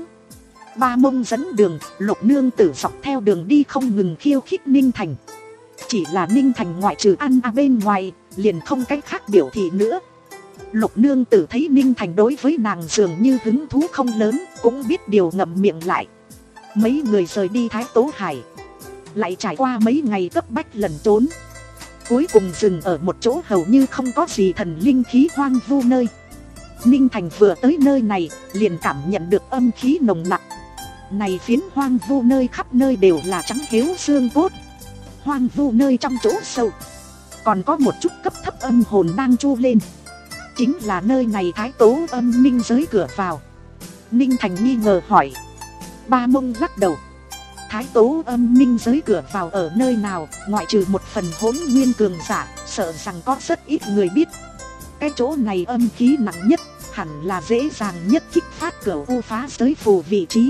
Ba Mông dẫn đường, Lục nương tử dọc theo đường đi không ngừng khiêu khích Ninh Thành. Chỉ là Ninh Thành ngoại trừ ăn à bên ngoài, liền không cách khác biểu thị nữa. Lục nương tử thấy Ninh Thành đối với nàng dường như hứng thú không lớn, cũng biết điều ngậm miệng lại. Mấy người rời đi Thái Tố Hải, lại trải qua mấy ngày cấp bách lẩn trốn, cuối cùng dừng ở một chỗ hầu như không có gì thần linh khí hoang vu nơi. Ninh Thành vừa tới nơi này liền cảm nhận được âm khí nồng nặc. Này phiến hoang vu nơi khắp nơi đều là trắng héo xương cốt. Hoang vu nơi trong chỗ sâu còn có một chút cấp thấp âm hồn đang chu lên. Chính là nơi này Thái Tố âm minh giới cửa vào. Ninh Thành nghi ngờ hỏi. Ba Mông lắc đầu. Thái Tố âm minh giới cửa vào ở nơi nào, ngoại trừ một phần hỗn nguyên cường giả, sợ rằng có rất ít người biết. Cái chỗ này âm khí nặng nhất, hẳn là dễ dàng nhất kích phát cửa u phá giới phù vị trí.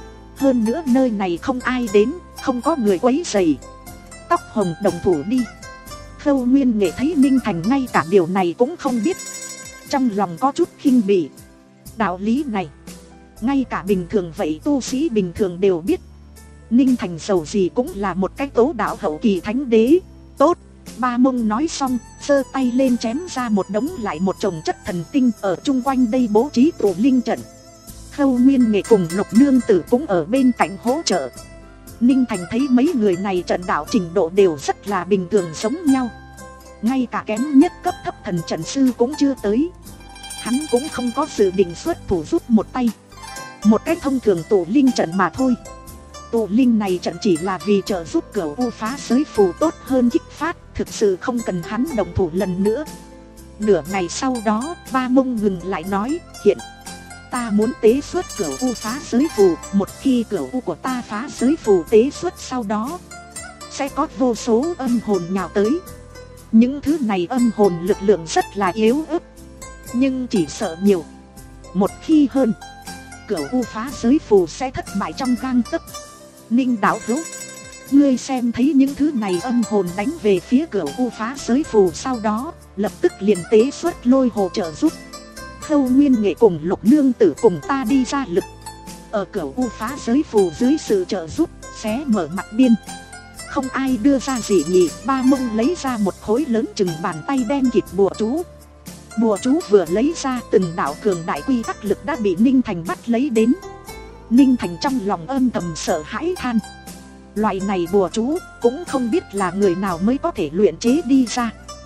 Hơn nữa nơi này không ai đến, không có người quấy rầy. Tóc hồng đồng thủ đi. Khâu Nguyên Nghệ thấy Ninh Thành ngay cả điều này cũng không biết, trong lòng có chút khinh bỉ. Đạo lý này ngay cả bình thường vậy tu sĩ bình thường đều biết. Ninh Thành dầu gì cũng là một cái tố đạo hậu kỳ thánh đế. Tốt. Ba Mông nói xong, giơ tay lên chém ra một đống lại một chồng chất thần tinh ở chung quanh đây bố trí tụ linh trận. Khâu Nguyên Nghệ cùng Lục nương tử cũng ở bên cạnh hỗ trợ. Ninh Thành thấy mấy người này trận đạo trình độ đều rất là bình thường giống nhau, ngay cả kém nhất cấp thấp thần trận sư cũng chưa tới. Hắn cũng không có dự định xuất thủ giúp một tay. Một cách thông thường tụ linh trận mà thôi. Tụ linh này trận chỉ là vì trợ giúp cửa u phá giới phù tốt hơn kích phát, thực sự không cần hắn động thủ lần nữa. Nửa ngày sau đó, Ba Mông ngừng lại nói, hiện ta muốn tế xuất cửa u phá giới phù. Một khi cửa u của ta phá giới phù tế xuất, sau đó sẽ có vô số âm hồn nhào tới. Những thứ này âm hồn lực lượng rất là yếu ớt, nhưng chỉ sợ nhiều. Một khi hơn, cửa u phá giới phù sẽ thất bại trong gang tấc. Ninh đạo hữu, ngươi xem thấy những thứ này âm hồn đánh về phía cửa u phá giới phù, sau đó lập tức liền tế xuất lôi hồ trợ giúp. Khâu Nguyên Nghệ cùng Lục nương tử cùng ta đi ra lực, ở cửa u phá giới phù dưới sự trợ giúp xé mở mặt biên. Không ai đưa ra gì nhỉ. Ba Mông lấy ra một khối lớn chừng bàn tay đen kịt bùa chú. Bùa chú vừa lấy ra, từng đạo cường đại quy tắc lực đã bị Ninh Thành bắt lấy đến. Ninh Thành trong lòng âm thầm sợ hãi than. Loại này bùa chú cũng không biết là người nào mới có thể luyện chế đi ra.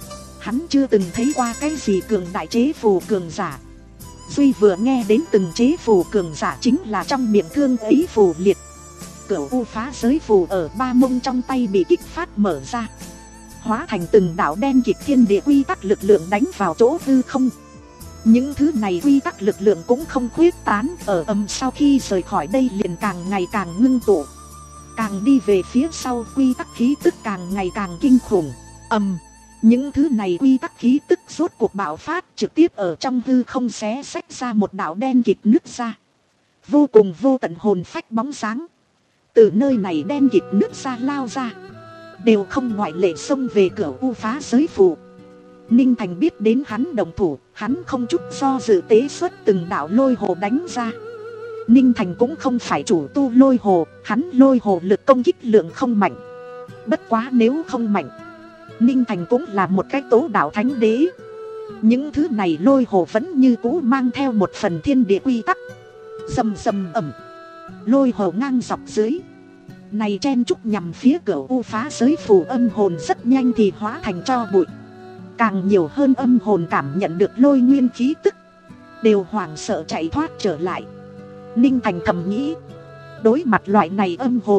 Hắn chưa từng thấy qua cái gì cường đại chế phù cường giả. Duy vừa nghe đến từng chế phù cường giả chính là trong miệng thương ấy phù liệt. Cửa u phá giới phù ở Ba Mông trong tay bị kích phát mở ra, hóa thành từng đạo đen kịt thiên địa quy tắc lực lượng đánh vào chỗ hư không. Những thứ này quy tắc lực lượng cũng không khuyết tán, ở âm sau khi rời khỏi đây liền càng ngày càng ngưng tụ. Càng đi về phía sau, quy tắc khí tức càng ngày càng kinh khủng. Ầm, những thứ này quy tắc khí tức rốt cuộc bạo phát, trực tiếp ở trong hư không xé xách ra một đạo đen kịt nứt ra. Vô cùng vô tận hồn phách bóng sáng từ nơi này đen kịt nứt ra lao ra, đều không ngoại lệ xông về cửa u phá giới phù. Ninh Thành biết đến hắn đồng thủ, hắn không chút do dự tế xuất từng đạo lôi hồ đánh ra. Ninh Thành cũng không phải chủ tu lôi hồ, hắn lôi hồ lực công kích lượng không mạnh. Bất quá nếu không mạnh, Ninh Thành cũng là một cái tố đạo thánh đế. Những thứ này lôi hồ vẫn như cũ mang theo một phần thiên địa quy tắc. Rầm rầm ẩm, lôi hồ ngang dọc dưới này chen chúc nhằm phía cửa u phá giới phù âm hồn rất nhanh thì hóa thành tro bụi. Càng nhiều hơn âm hồn cảm nhận được lôi nguyên khí tức, đều hoảng sợ chạy thoát trở lại. Ninh Thành thầm nghĩ, đối mặt loại này âm hồn,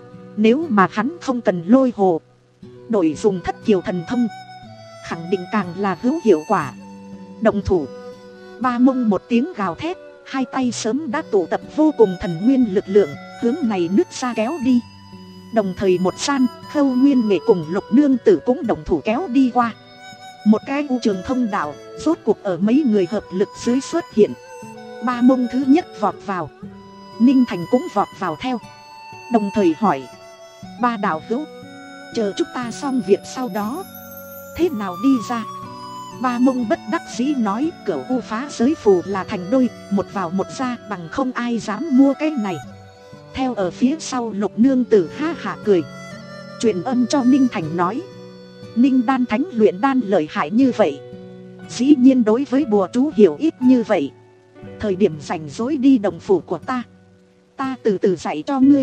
nếu mà hắn không cần lôi hồ, đổi dùng thất kiều thần thông, khẳng định càng là hữu hiệu quả. Động thủ. Ba Mông một tiếng gào thét, hai tay sớm đã tụ tập vô cùng thần nguyên lực lượng, hướng này nứt ra kéo đi. Đồng thời một san, Khâu Nguyên Nghệ cùng Lục nương tử cũng đồng thủ kéo đi qua. Một cái u trường thông đạo rốt cuộc ở mấy người hợp lực dưới xuất hiện. Ba Mông thứ nhất vọt vào, Ninh Thành cũng vọt vào theo, đồng thời hỏi: Ba đạo hữu, chờ chúng ta xong việc sau đó thế nào đi ra? Ba Mông bất đắc dĩ nói: cửa u phá giới phù là thành đôi, một vào một ra, bằng không ai dám mua cái này. Theo ở phía sau Lục nương tử ha hả cười, truyền âm cho Ninh Thành nói: Ninh đan thánh luyện đan lợi hại như vậy, dĩ nhiên đối với bùa chú hiểu ít như vậy. Thời điểm rảnh rỗi đi đồng phủ của ta, ta từ từ dạy cho ngươi.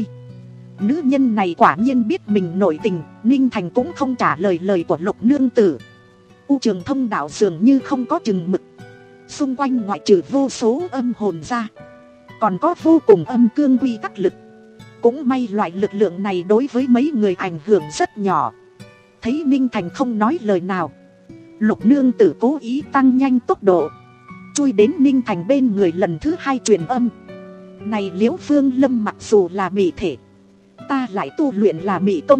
Nữ nhân này quả nhiên biết mình nội tình. Ninh Thành cũng không trả lời lời của Lục nương tử. U Trường Thông đạo dường như không có chừng mực. Xung quanh ngoại trừ vô số âm hồn ra, còn có vô cùng âm cương quy tắc lực. Cũng may loại lực lượng này đối với mấy người ảnh hưởng rất nhỏ. Thấy Ninh Thành không nói lời nào, Lục nương tử cố ý tăng nhanh tốc độ, chui đến Ninh Thành bên người lần thứ hai truyền âm. Này Liễu Phương Lâm, mặc dù là mị thể, ta lại tu luyện là mị công.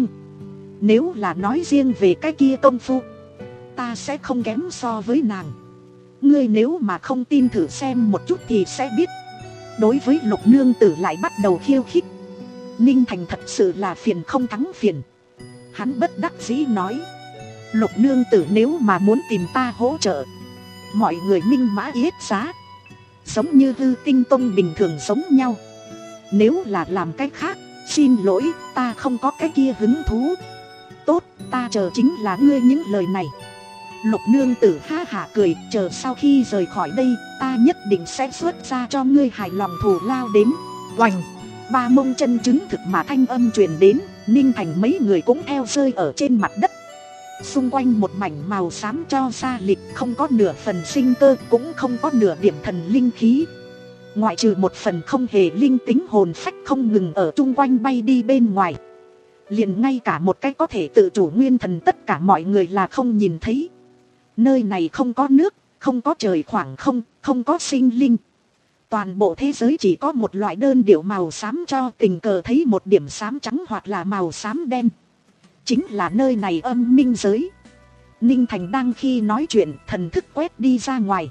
Nếu là nói riêng về cái kia công phu, ta sẽ không kém so với nàng. Ngươi nếu mà không tin thử xem một chút thì sẽ biết. Đối với Lục nương tử lại bắt đầu khiêu khích, Ninh Thành thật sự là phiền không thắng phiền. Hắn bất đắc dĩ nói, Lục nương tử nếu mà muốn tìm ta hỗ trợ, mọi người minh mã yết giá, giống như Hư Tinh Tông bình thường giống nhau. Nếu là làm cách khác, xin lỗi, ta không có cái kia hứng thú. Tốt, ta chờ chính là ngươi những lời này. Lục nương tử ha hả cười, chờ sau khi rời khỏi đây, ta nhất định sẽ xuất ra cho ngươi hài lòng thù lao đến. Oành, ba mông chân chứng thực mà thanh âm truyền đến, Ninh Thành mấy người cũng eo rơi ở trên mặt đất. Xung quanh một mảnh màu xám cho xa lịch, không có nửa phần sinh cơ, cũng không có nửa điểm thần linh khí. Ngoại trừ một phần không hề linh tính hồn phách không ngừng ở chung quanh bay đi bên ngoài, liền ngay cả một cái có thể tự chủ nguyên thần tất cả mọi người là không nhìn thấy. Nơi này không có nước, không có trời khoảng không, không có sinh linh. Toàn bộ thế giới chỉ có một loại đơn điệu màu xám cho, tình cờ thấy một điểm xám trắng hoặc là màu xám đen. Chính là nơi này âm minh giới. Ninh Thành đang khi nói chuyện, thần thức quét đi ra ngoài.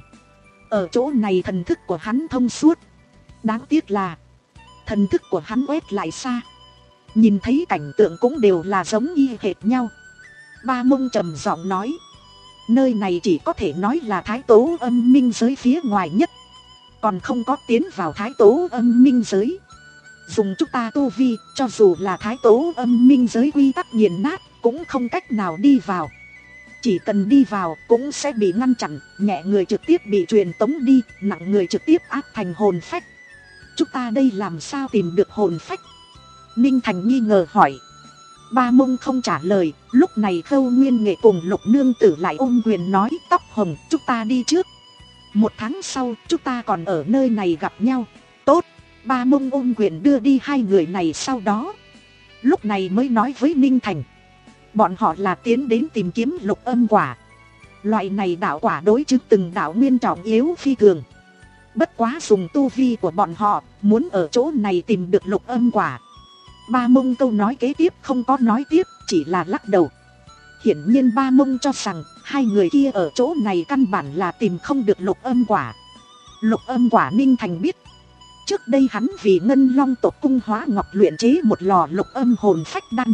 Ở chỗ này thần thức của hắn thông suốt. Đáng tiếc là thần thức của hắn quét lại xa, nhìn thấy cảnh tượng cũng đều là giống y hệt nhau. Ba mông trầm giọng nói, nơi này chỉ có thể nói là thái tố âm minh giới phía ngoài nhất, còn không có tiến vào thái tố âm minh giới. Dùng chúng ta tu vi, cho dù là thái tố âm minh giới quy tắc nghiền nát, cũng không cách nào đi vào. Chỉ cần đi vào cũng sẽ bị ngăn chặn, nhẹ người trực tiếp bị truyền tống đi, nặng người trực tiếp áp thành hồn phách. Chúng ta đây làm sao tìm được hồn phách? Ninh Thành nghi ngờ hỏi. Ba mông không trả lời. Lúc này Khâu Nguyên Nghệ cùng Lục nương tử lại ôm quyền nói, tóc hồng, chúng ta đi trước. Một tháng sau chúng ta còn ở nơi này gặp nhau. Tốt. Ba mông ôm quyền đưa đi hai người này, sau đó lúc này mới nói với Ninh Thành, bọn họ là tiến đến tìm kiếm lục âm quả. Loại này đạo quả đối chứng từng đạo nguyên trọng yếu phi thường. Bất quá dùng tu vi của bọn họ, muốn ở chỗ này tìm được lục âm quả. Ba mông câu nói kế tiếp không có nói tiếp, chỉ là lắc đầu. Hiển nhiên ba mông cho rằng hai người kia ở chỗ này căn bản là tìm không được lục âm quả. Lục âm quả Ninh Thành biết. Trước đây hắn vì Ngân Long tộc cung hóa ngọc luyện chế một lò lục âm hồn phách đan,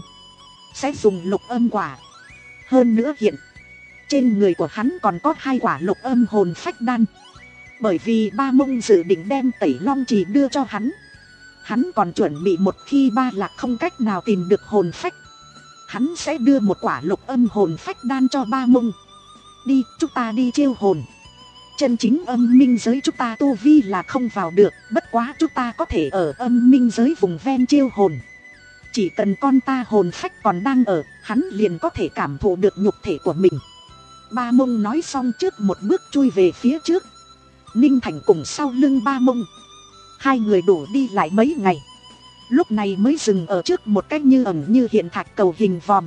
sẽ dùng lục âm quả. Hơn nữa hiện trên người của hắn còn có hai quả lục âm hồn phách đan. Bởi vì ba mông dự định đem Tẩy Long Trì đưa cho hắn, hắn còn chuẩn bị một khi ba lạc không cách nào tìm được hồn phách, hắn sẽ đưa một quả lục âm hồn phách đan cho ba mông. Đi, chúng ta đi chiêu hồn. Chân chính âm minh giới chúng ta tu vi là không vào được, bất quá chúng ta có thể ở âm minh giới vùng ven chiêu hồn. Chỉ cần con ta hồn phách còn đang ở, hắn liền có thể cảm thụ được nhục thể của mình. Ba mông nói xong trước một bước chui về phía trước. Ninh Thành cùng sau lưng ba mông. Hai người đủ đi lại mấy ngày, lúc này mới dừng ở trước một cách như ẩn như hiện thạch cầu hình vòm.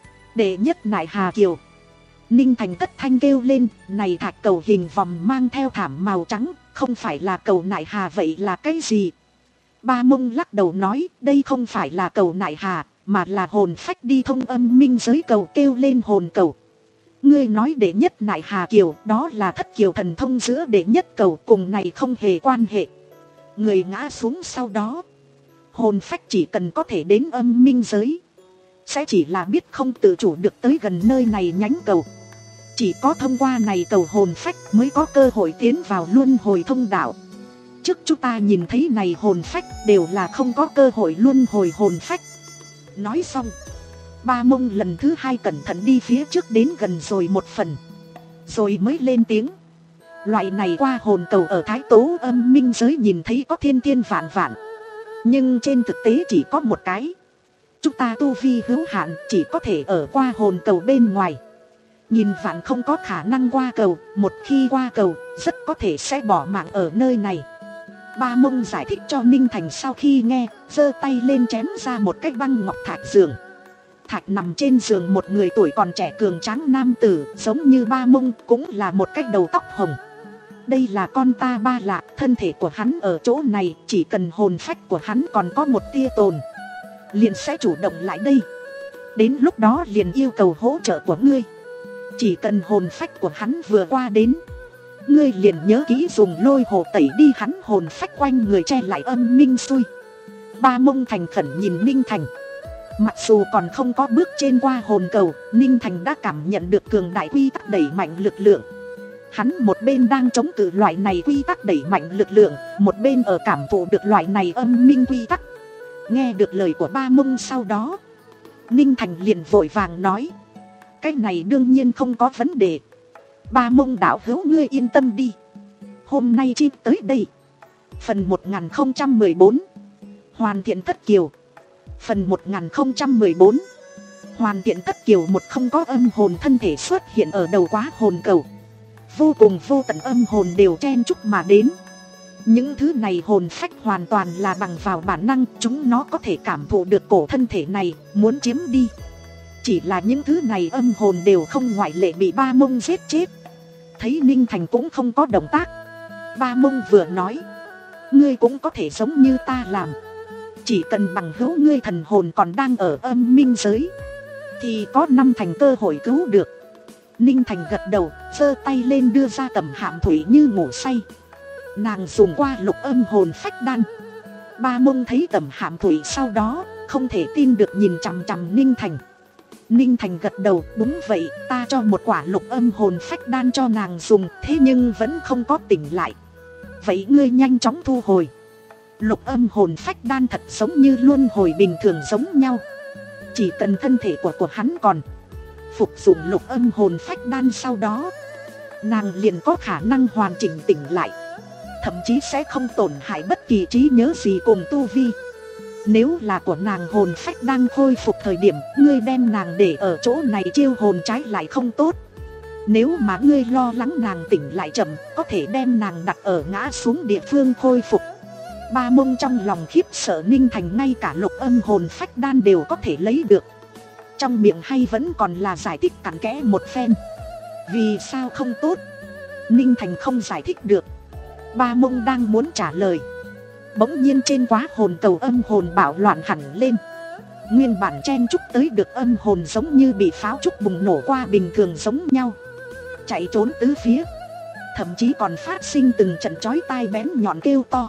Đệ nhất Nại Hà Kiều. Ninh Thành tất thanh kêu lên, này thạch cầu hình vòm mang theo thảm màu trắng, không phải là cầu Nại Hà vậy là cái gì? Ba mông lắc đầu nói, đây không phải là cầu Nại Hà, mà là hồn phách đi thông âm minh giới cầu, kêu lên hồn cầu. Ngươi nói đệ nhất Nại Hà Kiều, đó là thất kiều thần thông giữa đệ nhất cầu, cùng này không hề quan hệ. Người ngã xuống sau đó, hồn phách chỉ cần có thể đến âm minh giới, sẽ chỉ là biết không tự chủ được tới gần nơi này nhánh cầu. Chỉ có thông qua này cầu hồn phách mới có cơ hội tiến vào luân hồi thông đạo. Trước chúng ta nhìn thấy này hồn phách đều là không có cơ hội luân hồi hồn phách. Nói xong, ba mông lần thứ hai cẩn thận đi phía trước đến gần rồi một phần. rồi mới lên tiếng. Loại này qua hồn cầu ở Thái Tố âm minh giới nhìn thấy có thiên thiên vạn vạn, nhưng trên thực tế chỉ có một cái. Chúng ta tu vi hữu hạn, chỉ có thể ở qua hồn cầu bên ngoài. Nhìn vạn không có khả năng qua cầu, một khi qua cầu, rất có thể sẽ bỏ mạng ở nơi này. Ba Mông giải thích cho Ninh Thành sau khi nghe, giơ tay lên chém ra một cái băng ngọc thạch giường. Thạch nằm trên giường một người tuổi còn trẻ cường tráng nam tử, giống như Ba Mông, cũng là một cái đầu tóc hồng. Đây là con ta Ba Lạ, thân thể của hắn ở chỗ này, chỉ cần hồn phách của hắn còn có một tia tồn, liền sẽ chủ động lại đây. Đến lúc đó liền yêu cầu hỗ trợ của ngươi. Chỉ cần hồn phách của hắn vừa qua đến, ngươi liền nhớ kỹ dùng lôi hồ tẩy đi hắn hồn phách quanh người che lại âm minh xui. Ba Mông thành khẩn nhìn Ninh Thành. Mặc dù còn không có bước trên qua hồn cầu, Ninh Thành đã cảm nhận được cường đại quy tắc đẩy mạnh lực lượng. Hắn một bên đang chống cự loại này quy tắc đẩy mạnh lực lượng, một bên ở cảm thụ được loại này âm minh quy tắc. Nghe được lời của Ba Mông sau đó, Ninh Thành liền vội vàng nói, cái này đương nhiên không có vấn đề. Ba Mông đạo hữu ngươi yên tâm đi. Hôm nay chi tới đây. Phần một nghìn không trăm mười bốn Hoàn thiện Thất Kiều. Phần một nghìn không trăm mười bốn Hoàn thiện Thất Kiều. Một không có âm hồn thân thể xuất hiện ở đầu quá hồn cầu. Vô cùng vô tận âm hồn đều chen chúc mà đến. Những thứ này hồn phách hoàn toàn là bằng vào bản năng, chúng nó có thể cảm thụ được cổ thân thể này, muốn chiếm đi. Chỉ là những thứ này âm hồn đều không ngoại lệ bị Ba Mông giết chết. Thấy Ninh Thành cũng không có động tác, Ba Mông vừa nói, ngươi cũng có thể giống như ta làm. Chỉ cần bằng hữu ngươi thần hồn còn đang ở âm minh giới, thì có năm thành cơ hội cứu được. Ninh Thành gật đầu, giơ tay lên đưa ra tầm hạm thủy như ngủ say. Nàng dùng qua lục âm hồn phách đan. Ba Mông thấy tầm hạm thủy sau đó, không thể tin được nhìn chằm chằm Ninh Thành. Ninh Thành gật đầu, đúng vậy, ta cho một quả lục âm hồn phách đan cho nàng dùng, thế nhưng vẫn không có tỉnh lại. Vậy ngươi nhanh chóng thu hồi. Lục âm hồn phách đan thật giống như luân hồi bình thường giống nhau. Chỉ cần thân thể của của hắn còn, phục dụng lục âm hồn phách đan sau đó, nàng liền có khả năng hoàn chỉnh tỉnh lại. Thậm chí sẽ không tổn hại bất kỳ trí nhớ gì cùng tu vi. Nếu là của nàng hồn phách đang khôi phục thời điểm, ngươi đem nàng để ở chỗ này chiêu hồn trái lại không tốt. Nếu mà ngươi lo lắng nàng tỉnh lại chậm, có thể đem nàng đặt ở ngã xuống địa phương khôi phục. Ba Mông trong lòng khiếp sợ Ninh Thành ngay cả lục âm hồn phách đan đều có thể lấy được. Trong miệng hay vẫn còn là giải thích cặn kẽ một phen. Vì sao không tốt? Ninh Thành không giải thích được. Ba Mông đang muốn trả lời, bỗng nhiên trên quá hồn cầu âm hồn bạo loạn hẳn lên. Nguyên bản chen chúc tới được âm hồn giống như bị pháo trúc bùng nổ qua bình thường giống nhau, chạy trốn tứ phía. Thậm chí còn phát sinh từng trận chói tai bén nhọn kêu to.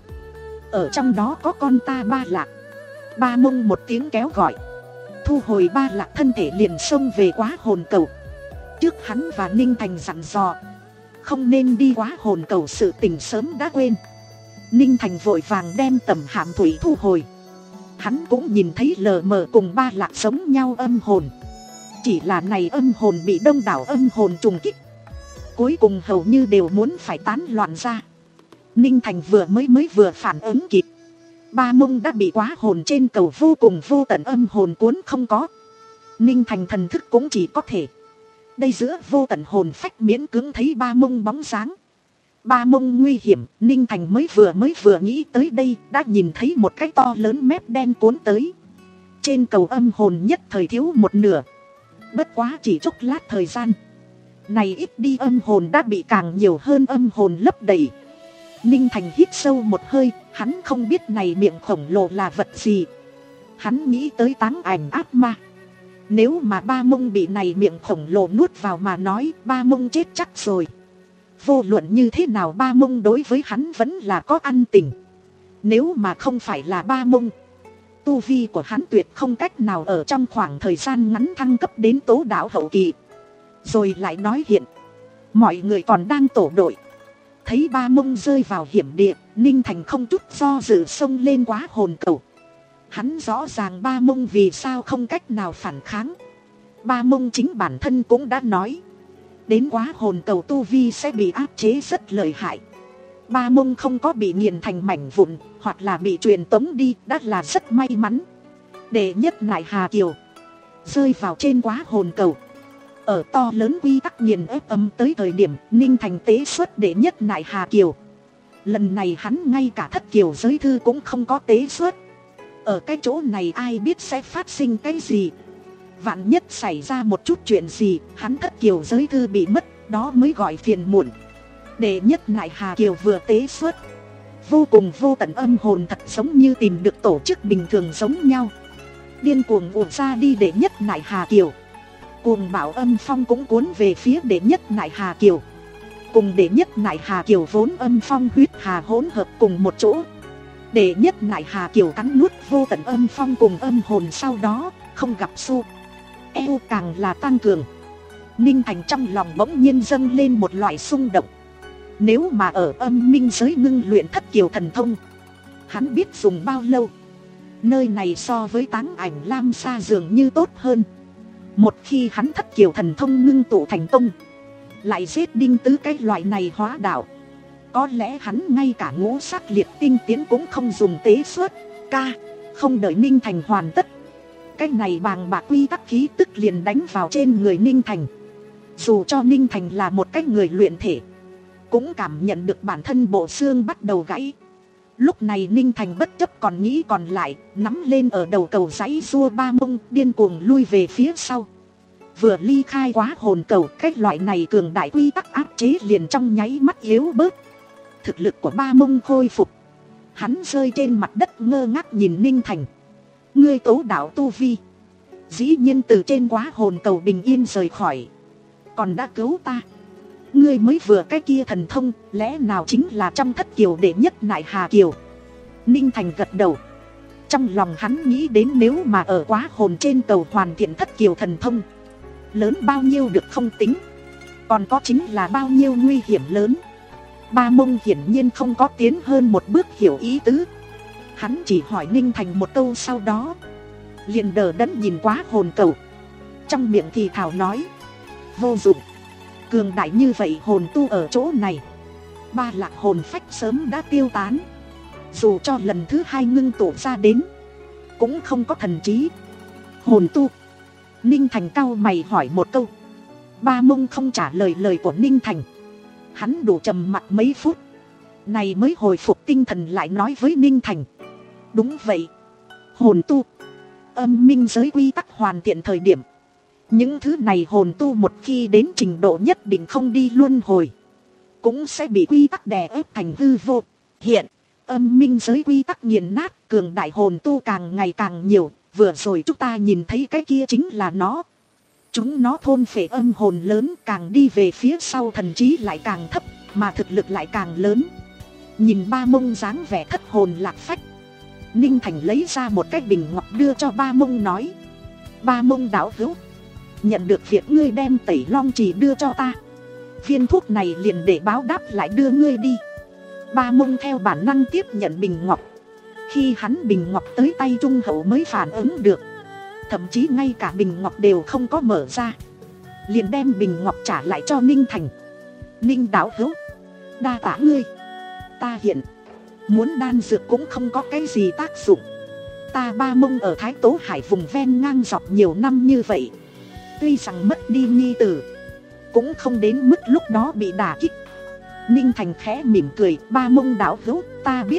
Ở trong đó có con ta Ba Lạc. Ba Mông một tiếng kéo gọi, thu hồi Ba Lạc thân thể liền xông về quá hồn cầu. Trước hắn và Ninh Thành dặn dò, không nên đi quá hồn cầu, sự tình sớm đã quên. Ninh Thành vội vàng đem tầm hạm thủy thu hồi. Hắn cũng nhìn thấy lờ mờ cùng Ba Lạc giống nhau âm hồn. Chỉ là này âm hồn bị đông đảo âm hồn trùng kích, cuối cùng hầu như đều muốn phải tán loạn ra. Ninh Thành vừa mới mới vừa phản ứng kịp, Ba Mông đã bị quá hồn trên cầu vô cùng vô tận âm hồn cuốn không có. Ninh Thành thần thức cũng chỉ có thể đây giữa vô tận hồn phách miễn cưỡng thấy Ba Mông bóng dáng. Ba Mông nguy hiểm, Ninh Thành mới vừa mới vừa nghĩ tới đây, đã nhìn thấy một cái to lớn mép đen cuốn tới. Trên cầu âm hồn nhất thời thiếu một nửa. Bất quá chỉ chốc lát thời gian, này ít đi âm hồn đã bị càng nhiều hơn âm hồn lấp đầy. Ninh Thành hít sâu một hơi, hắn không biết này miệng khổng lồ là vật gì. Hắn nghĩ tới táng ảnh ác ma. Nếu mà Ba Mông bị này miệng khổng lồ nuốt vào mà nói, Ba Mông chết chắc rồi. Vô luận như thế nào Ba Mông đối với hắn vẫn là có ân tình. Nếu mà không phải là Ba Mông, tu vi của hắn tuyệt không cách nào ở trong khoảng thời gian ngắn thăng cấp đến tố đạo hậu kỳ. Rồi lại nói hiện, mọi người còn đang tổ đội. Thấy Ba Mông rơi vào hiểm địa, Ninh Thành không chút do dự xông lên quá hồn cầu. Hắn rõ ràng Ba Mông vì sao không cách nào phản kháng. Ba Mông chính bản thân cũng đã nói, đến quá hồn cầu tu vi sẽ bị áp chế rất lợi hại. Ba Mông không có bị nghiền thành mảnh vụn hoặc là bị truyền tống đi đã là rất may mắn. Đệ nhất Nại Hà Kiều rơi vào trên quá hồn cầu. Ở to lớn quy tắc nghiền ép âm tới thời điểm Ninh Thành tế xuất đệ nhất Nại Hà Kiều. Lần này hắn ngay cả thất kiều giới thư cũng không có tế xuất. Ở cái chỗ này ai biết sẽ phát sinh cái gì. Vạn nhất xảy ra một chút chuyện gì, hắn thất kiều giới thư bị mất, đó mới gọi phiền muộn. Đệ nhất Nại Hà Kiều vừa tế xuất, vô cùng vô tận âm hồn thật giống như tìm được tổ chức bình thường giống nhau, điên cuồng ùa ra đi đệ nhất Nại Hà Kiều. Cuồng bạo âm phong cũng cuốn về phía đệ nhất Nại Hà Kiều. Cùng đệ nhất Nại Hà Kiều vốn âm phong huyết hà hỗn hợp cùng một chỗ. Đệ nhất Nại Hà Kiều cắn nuốt vô tận âm phong cùng âm hồn, sau đó không gặp xu eo càng là tăng cường. Ninh Thành trong lòng bỗng nhiên dâng lên một loại xung động. Nếu mà ở âm minh giới ngưng luyện thất kiều thần thông, hắn biết dùng bao lâu. Nơi này so với Táng Ảnh Lam Sa dường như tốt hơn. Một khi hắn thất kiều thần thông ngưng tụ thành công, lại giết Đinh Tứ cái loại này hóa đạo, có lẽ hắn ngay cả ngũ sắc liệt tinh tiến cũng không dùng tế xuất. Ca, không đợi Ninh Thành hoàn tất, cái này bàng bạc quy tắc khí tức liền đánh vào trên người Ninh Thành. Dù cho Ninh Thành là một cái người luyện thể, cũng cảm nhận được bản thân bộ xương bắt đầu gãy. Lúc này Ninh Thành bất chấp còn nghĩ còn lại, nắm lên ở đầu cầu giãy giụa Ba Mông, điên cuồng lui về phía sau. Vừa ly khai quá hồn cầu, cái loại này cường đại quy tắc áp chế liền trong nháy mắt yếu bớt. Thực lực của Ba Mông khôi phục. Hắn rơi trên mặt đất ngơ ngác nhìn Ninh Thành. Ngươi tố đạo tu vi, dĩ nhiên từ trên quá hồn cầu bình yên rời khỏi, còn đã cứu ta. Ngươi mới vừa cái kia thần thông, lẽ nào chính là trong thất kiều đệ nhất Nại Hà Kiều? Ninh Thành gật đầu. Trong lòng hắn nghĩ đến nếu mà ở quá hồn trên cầu hoàn thiện thất kiều thần thông, lớn bao nhiêu được không tính, còn có chính là bao nhiêu nguy hiểm lớn. Ba Mông hiển nhiên không có tiến hơn một bước hiểu ý tứ. Hắn chỉ hỏi Ninh Thành một câu, sau đó liền đờ đẫn nhìn quá hồn cầu, trong miệng thì thào nói: vô dụng, cường đại như vậy hồn tu ở chỗ này, ba lạc hồn phách sớm đã tiêu tán. Dù cho lần thứ hai ngưng tụ ra đến, cũng không có thần trí. Hồn tu. Ninh Thành cau mày hỏi một câu. Ba Mông không trả lời lời của Ninh Thành. Hắn đủ trầm mặc mấy phút, này mới hồi phục tinh thần lại nói với Ninh Thành: đúng vậy, hồn tu. Âm minh giới quy tắc hoàn thiện thời điểm, những thứ này hồn tu một khi đến trình độ nhất định không đi luân hồi, cũng sẽ bị quy tắc đè ép thành hư vô. Hiện âm minh giới quy tắc nghiền nát, cường đại hồn tu càng ngày càng nhiều. Vừa rồi chúng ta nhìn thấy cái kia chính là nó. Chúng nó thôn phệ âm hồn lớn, càng đi về phía sau thần trí lại càng thấp, mà thực lực lại càng lớn. Nhìn Ba Mông dáng vẻ thất hồn lạc phách, Ninh Thành lấy ra một cái bình ngọc đưa cho Ba Mông nói: Ba Mông đạo hữu, nhận được việc ngươi đem Tẩy Long Trì đưa cho ta, viên thuốc này liền để báo đáp lại đưa ngươi đi. Ba Mông theo bản năng tiếp nhận bình ngọc. Khi hắn bình ngọc tới tay Trung Hậu mới phản ứng được, thậm chí ngay cả bình ngọc đều không có mở ra, liền đem bình ngọc trả lại cho Ninh Thành. Ninh đạo hữu, đa tạ ngươi. Ta hiện muốn đan dược cũng không có cái gì tác dụng. Ta Ba Mông ở Thái Tố Hải vùng ven ngang dọc nhiều năm như vậy, tuy rằng mất đi nhi tử, cũng không đến mức lúc đó bị đả kích. Ninh Thành khẽ mỉm cười: Ba Mông đạo hữu, ta biết.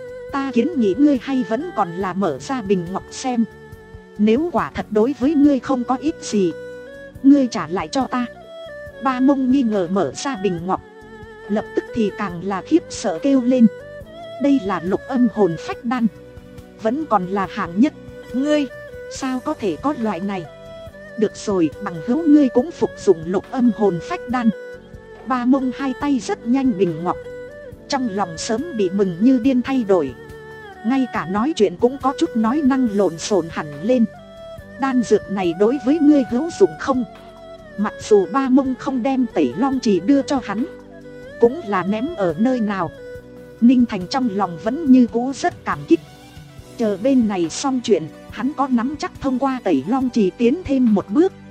Ta kiến nghị ngươi hay vẫn còn là mở ra bình ngọc xem. Nếu quả thật đối với ngươi không có ích gì, ngươi trả lại cho ta. Ba Mông nghi ngờ mở ra bình ngọc, lập tức thì càng là khiếp sợ kêu lên: đây là lục âm hồn phách đan, vẫn còn là hạng nhất. Ngươi sao có thể có loại này? Được rồi, bằng hữu ngươi cũng phục dụng lục âm hồn phách đan. Ba Mông hai tay rất nhanh bình ngọc, trong lòng sớm bị mừng như điên thay đổi, ngay cả nói chuyện cũng có chút nói năng lộn xộn hẳn lên. Đan dược này đối với ngươi hữu dụng không? Mặc dù Ba Mông không đem Tẩy Long Trì đưa cho hắn, cũng là ném ở nơi nào, Ninh Thành trong lòng vẫn như cũ rất cảm kích. Chờ bên này xong chuyện, hắn có nắm chắc thông qua Tẩy Long Trì tiến thêm một bước.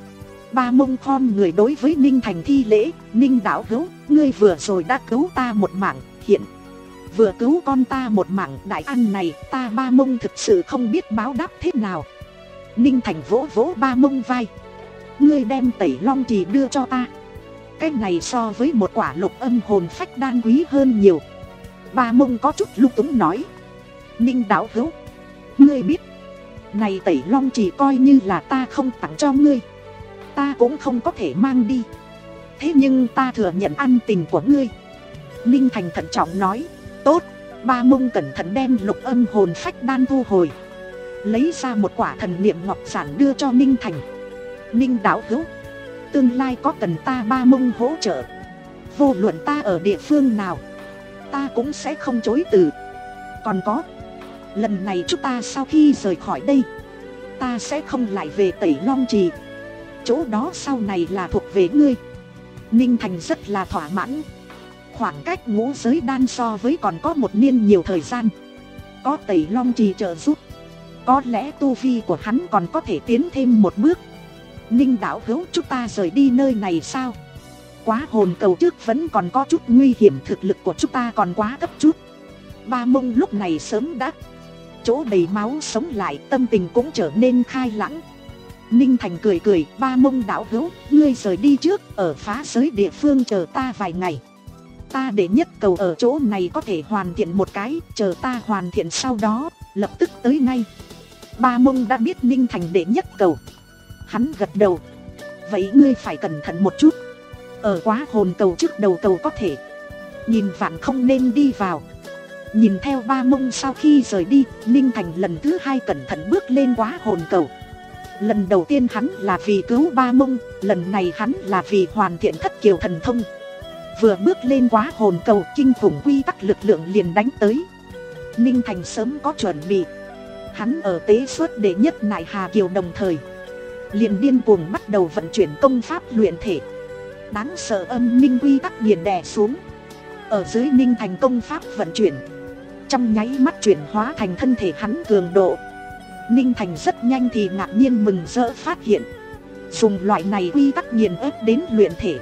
Ba Mông khom người đối với Ninh Thành thi lễ. Ninh đạo hữu, ngươi vừa rồi đã cứu ta một mạng, hiện vừa cứu con ta một mạng, đại ân này ta Ba Mông thực sự không biết báo đáp thế nào. Ninh Thành vỗ vỗ Ba Mông vai. Ngươi đem Tẩy Long Trì đưa cho ta, cái này so với một quả lục âm hồn phách đan quý hơn nhiều. Ba Mông có chút lung túng nói. Ninh đạo hữu, ngươi biết, này Tẩy Long Trì coi như là ta không tặng cho ngươi, ta cũng không có thể mang đi. Thế nhưng ta thừa nhận ân tình của ngươi. Ninh Thành thận trọng nói. Tốt. Ba Mông cẩn thận đem lục âm hồn phách đan thu hồi, lấy ra một quả thần niệm ngọc giản đưa cho Ninh Thành. Ninh đạo hữu, tương lai có cần ta Ba Mông hỗ trợ, vô luận ta ở địa phương nào, ta cũng sẽ không chối từ. Còn có, lần này chúng ta sau khi rời khỏi đây, ta sẽ không lại về Tẩy Long Trì, chỗ đó sau này là thuộc về ngươi. Ninh Thành rất là thỏa mãn. Khoảng cách ngũ giới đan so với còn có một niên nhiều thời gian, có Tẩy Long Trì trợ giúp, có lẽ tu vi của hắn còn có thể tiến thêm một bước. Ninh đạo hữu, chúng ta rời đi nơi này sao? Quá hồn cầu trước vẫn còn có chút nguy hiểm, thực lực của chúng ta còn quá thấp chút. Ba Mông lúc này sớm đã chỗ đầy máu sống lại, tâm tình cũng trở nên khai lãng. Ninh Thành cười cười. Ba Mông đạo hữu, ngươi rời đi trước, ở phá giới địa phương chờ ta vài ngày. Ta để nhất cầu ở chỗ này có thể hoàn thiện một cái, chờ ta hoàn thiện sau đó lập tức tới ngay. Ba Mông đã biết Ninh Thành đệ nhất cầu, hắn gật đầu. Vậy ngươi phải cẩn thận một chút, ở quá hồn cầu trước đầu cầu có thể, nhìn vạn không nên đi vào. Nhìn theo Ba Mông sau khi rời đi, Ninh Thành lần thứ hai cẩn thận bước lên quá hồn cầu. Lần đầu tiên hắn là vì cứu Ba Mông, lần này hắn là vì hoàn thiện thất kiều thần thông. Vừa bước lên quá hồn cầu, kinh khủng quy tắc lực lượng liền đánh tới. Ninh Thành sớm có chuẩn bị, hắn ở tế xuất đệ nhất nại Hà Kiều đồng thời liền điên cuồng bắt đầu vận chuyển công pháp luyện thể. Đáng sợ âm minh quy tắc nghiền đè xuống. Ở dưới Ninh Thành công pháp vận chuyển, trong nháy mắt chuyển hóa thành thân thể hắn cường độ. Ninh Thành rất nhanh thì ngạc nhiên mừng rỡ phát hiện, dùng loại này quy tắc nghiền ép đến luyện thể,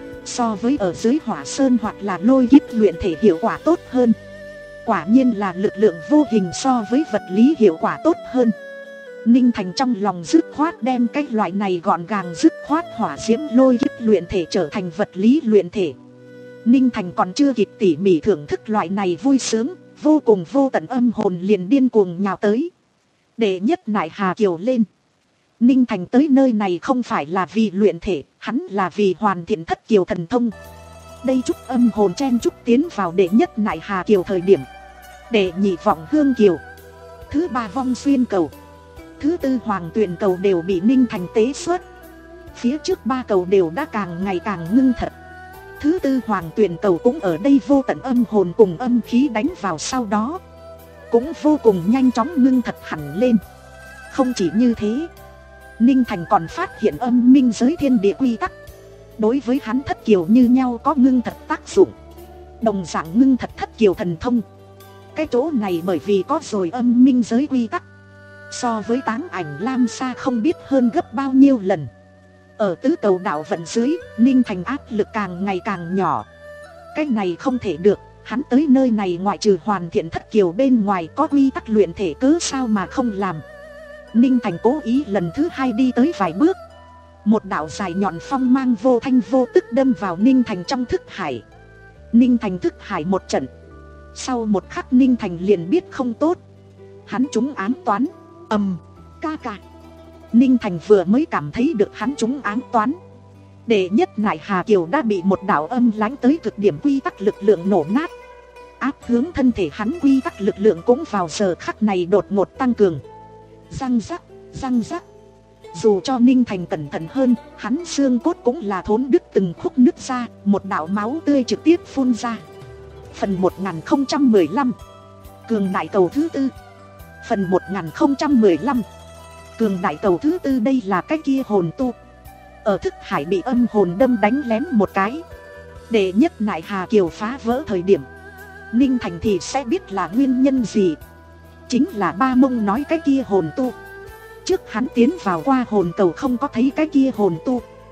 so với ở dưới Hỏa Sơn hoặc là Lôi Kiếp luyện thể hiệu quả tốt hơn. Quả nhiên là lực lượng vô hình so với vật lý hiệu quả tốt hơn. Ninh Thành trong lòng dứt khoát đem cái loại này gọn gàng dứt khoát hỏa diễm lôi kiếp luyện thể trở thành vật lý luyện thể. Ninh Thành còn chưa kịp tỉ mỉ thưởng thức loại này vui sướng, vô cùng vô tận âm hồn liền điên cuồng nhào tới. Đệ nhất nại Hà Kiều lên. Ninh Thành tới nơi này không phải là vì luyện thể, hắn là vì hoàn thiện thất kiều thần thông. Đây chút âm hồn chen chúc tiến vào đệ nhất nại Hà Kiều thời điểm, đệ nhị vọng hương kiều, thứ ba vong xuyên cầu, thứ tư hoàng tuyền cầu đều bị Ninh Thành tế xuất. Phía trước ba cầu đều đã càng ngày càng ngưng thật. Thứ tư hoàng tuyền cầu cũng ở đây vô tận âm hồn cùng âm khí đánh vào sau đó, cũng vô cùng nhanh chóng ngưng thật hẳn lên. Không chỉ như thế, Ninh Thành còn phát hiện âm minh giới thiên địa quy tắc đối với hắn thất kiều như nhau có ngưng thật tác dụng, đồng dạng ngưng thật thất kiều thần thông. Cái chỗ này bởi vì có rồi âm minh giới quy tắc, so với Táng Ảnh Lam Sa không biết hơn gấp bao nhiêu lần. Ở tứ cầu đạo vận dưới, Ninh Thành áp lực càng ngày càng nhỏ. Cái này không thể được, hắn tới nơi này ngoại trừ hoàn thiện thất kiều bên ngoài có quy tắc luyện thể cớ sao mà không làm. Ninh Thành cố ý lần thứ hai đi tới vài bước, một đạo dài nhọn phong mang vô thanh vô tức đâm vào Ninh Thành trong thức hải. Ninh Thành thức hải một trận, sau một khắc Ninh Thành liền biết không tốt, hắn trúng ám toán. Ầm, ca ca. Ninh Thành vừa mới cảm thấy được hắn trúng ám toán, đệ nhất nại Hà Kiều đã bị một đạo âm lãnh tới cực điểm quy tắc lực lượng nổ nát. Áp hướng thân thể hắn quy tắc lực lượng cũng vào giờ khắc này đột ngột tăng cường. Răng rắc, răng rắc. Dù cho Ninh Thành cẩn thận hơn, hắn xương cốt cũng là thốn đứt từng khúc nứt ra, một đạo máu tươi trực tiếp phun ra. Phần một nghìn không trăm mười lăm, cường đại cầu thứ tư. Phần một nghìn không trăm mười lăm, cường đại cầu thứ tư. Đây là cái kia hồn tu ở thức hải bị âm hồn đâm đánh lén một cái, đệ nhất nại Hà Kiều phá vỡ thời điểm, Ninh Thành thì sẽ biết là nguyên nhân gì. Chính là Ba Mông nói cái kia hồn tu. Trước hắn tiến vào qua hồn cầu không có thấy cái kia hồn tu,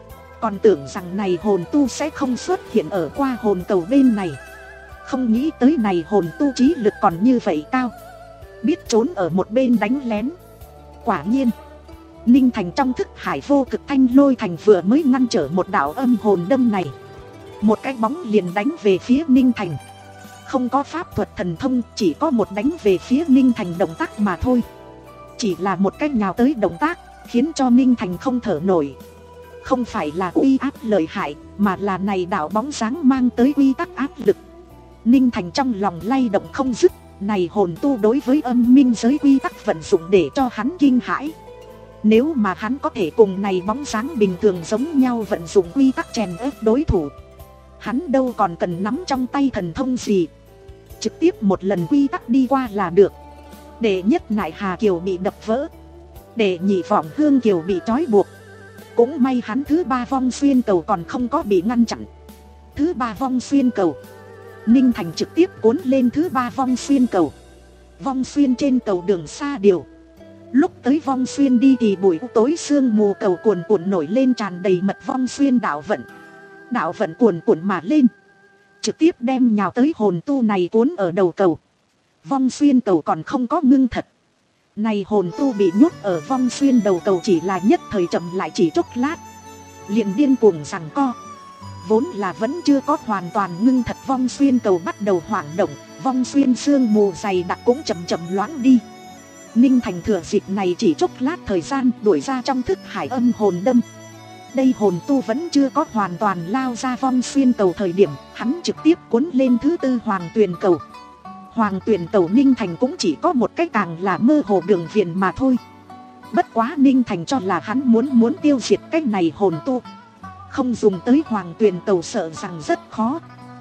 còn tưởng rằng này hồn tu sẽ không xuất hiện ở qua hồn cầu bên này. Không nghĩ tới này hồn tu trí lực còn như vậy cao, biết trốn ở một bên đánh lén. Quả nhiên Ninh Thành trong thức hải vô cực thanh lôi thành vừa mới ngăn trở một đạo âm hồn đâm này, một cái bóng liền đánh về phía Ninh Thành. Không có pháp thuật thần thông, chỉ có một đánh về phía Ninh Thành động tác mà thôi. Chỉ là một cái nhào tới động tác khiến cho Ninh Thành không thở nổi. Không phải là uy áp lợi hại, mà là này đạo bóng dáng mang tới uy tắc áp lực. Ninh Thành trong lòng lay động không dứt. Này hồn tu đối với âm minh giới quy tắc vận dụng để cho hắn kinh hãi. Nếu mà hắn có thể cùng này bóng dáng bình thường giống nhau vận dụng quy tắc chèn ép đối thủ, hắn đâu còn cần nắm trong tay thần thông gì, trực tiếp một lần quy tắc đi qua là được. Đệ nhất Nại Hà Kiều bị đập vỡ, đệ nhị Vọng Hương Kiều bị trói buộc. Cũng may hắn thứ ba Vong Xuyên Cầu còn không có bị ngăn chặn. Thứ ba Vong Xuyên Cầu, Ninh Thành trực tiếp cuốn lên thứ ba Vong Xuyên Cầu. Vong Xuyên trên cầu đường xa điều. Lúc tới Vong Xuyên đi thì bụi tối sương mù cầu cuồn cuộn nổi lên tràn đầy mật Vong Xuyên đạo vận. Đạo vận cuồn cuộn mà lên, trực tiếp đem nhào tới hồn tu này cuốn ở đầu cầu. Vong Xuyên Cầu còn không có ngưng thật. Này hồn tu bị nhốt ở Vong Xuyên đầu cầu chỉ là nhất thời chậm lại chỉ chốc lát, liền điên cuồng giằng co. Vốn là vẫn chưa có hoàn toàn ngưng thật Vong Xuyên Cầu bắt đầu hoảng động, Vong Xuyên sương mù dày đặc cũng chậm chậm loãng đi. Ninh Thành thừa dịp này chỉ chốc lát thời gian đuổi ra trong thức hải âm hồn đâm. Đây hồn tu vẫn chưa có hoàn toàn lao ra Vong Xuyên Cầu thời điểm, hắn trực tiếp cuốn lên thứ tư Hoàng Tuyền Cầu. Hoàng Tuyền Cầu Ninh Thành cũng chỉ có một cái càng là mơ hồ đường viền mà thôi. Bất quá Ninh Thành cho là hắn muốn muốn tiêu diệt cái này hồn tu, không dùng tới Hoàng Tuyền Cầu sợ rằng rất khó.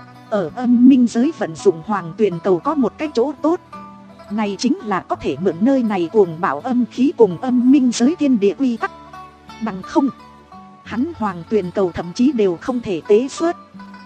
Ở âm minh giới vận dụng Hoàng Tuyền Cầu có một cái chỗ tốt, này chính là có thể mượn nơi này cuồng bạo âm khí cùng âm minh giới thiên địa quy tắc. Bằng không, hắn Hoàng Tuyền Cầu thậm chí đều không thể tế xuất.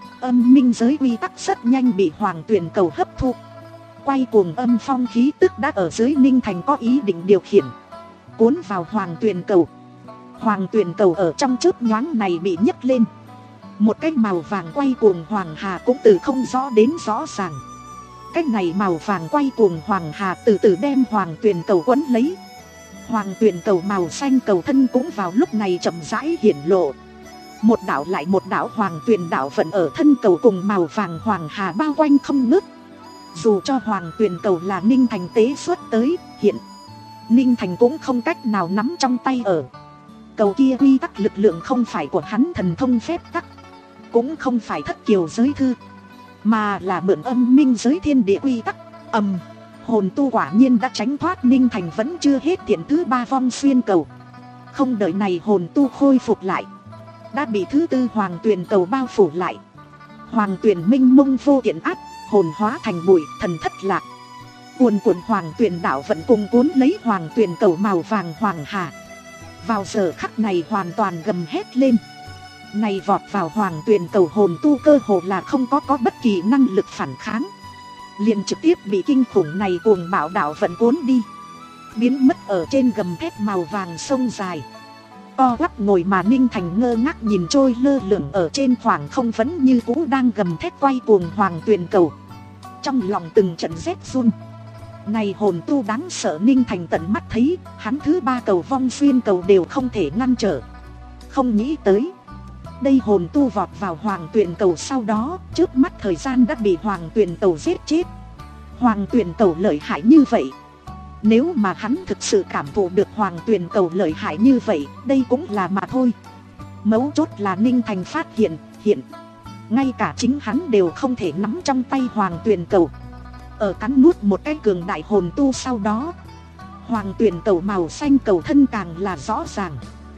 Âm minh giới quy tắc rất nhanh bị Hoàng Tuyền Cầu hấp thu. Quay cuồng âm phong khí tức đã ở dưới Ninh Thành có ý định điều khiển, cuốn vào Hoàng Tuyền Cầu. Hoàng Tuyền Cầu ở trong chớp nhoáng này bị nhấc lên, một cái màu vàng quay cuồng hoàng hà cũng từ không rõ đến rõ ràng. Cái này màu vàng quay cuồng hoàng hà từ từ đem Hoàng Tuyền Cầu quấn lấy. Hoàng Tuyền Cầu màu xanh cầu thân cũng vào lúc này chậm rãi hiển lộ. Một đạo lại một đạo Hoàng Tuyền đạo vận ở thân cầu cùng màu vàng hoàng hà bao quanh không ngớt. Dù cho Hoàng Tuyền Cầu là Ninh Thành tế xuất tới, hiện Ninh Thành cũng không cách nào nắm trong tay ở. Cầu kia quy tắc lực lượng không phải của hắn thần thông phép tắc, cũng không phải thất kiều giới thư, mà là mượn âm minh giới thiên địa quy tắc. Ầm, hồn tu quả nhiên đã tránh thoát. Ninh Thành vẫn chưa hết tiện thứ ba Vong Xuyên Cầu. Không đợi này hồn tu khôi phục lại, đã bị thứ tư Hoàng Tuyền Cầu bao phủ lại. Hoàng Tuyền minh mông vô tiện áp, hồn hóa thành bụi, thần thất lạc. Cuồn cuộn Hoàng Tuyền đạo vận cùng cuốn lấy Hoàng Tuyền Cầu màu vàng hoàng hà. Vào giờ khắc này hoàn toàn gầm hét lên. Này vọt vào Hoàng Tuyền Cầu hồn tu cơ hồ là không có có bất kỳ năng lực phản kháng, liền trực tiếp bị kinh khủng này cuồng bạo đạo vận cuốn đi, biến mất ở trên gầm thép màu vàng sông dài. Co quắp ngồi mà Ninh Thành ngơ ngác nhìn trôi lơ lửng ở trên khoảng không vẫn như cũ đang gầm thép quay cuồng Hoàng Tuyền Cầu. Trong lòng từng trận rét run. Này hồn tu đáng sợ. Ninh Thành tận mắt thấy, hắn thứ ba cầu Vong Xuyên Cầu đều không thể ngăn trở. Không nghĩ tới, đây hồn tu vọt vào Hoàng Tuyền Cầu sau đó, trước mắt thời gian đã bị Hoàng Tuyền Cầu giết chết. Hoàng Tuyền Cầu lợi hại như vậy. Nếu mà hắn thực sự cảm thụ được Hoàng Tuyền Cầu lợi hại như vậy, đây cũng là mà thôi. Mấu chốt là Ninh Thành phát hiện, hiện ngay cả chính hắn đều không thể nắm trong tay Hoàng Tuyền Cầu. Ở cắn nuốt một cái cường đại hồn tu sau đó, Hoàng Tuyền Cầu màu xanh cầu thân càng là rõ ràng,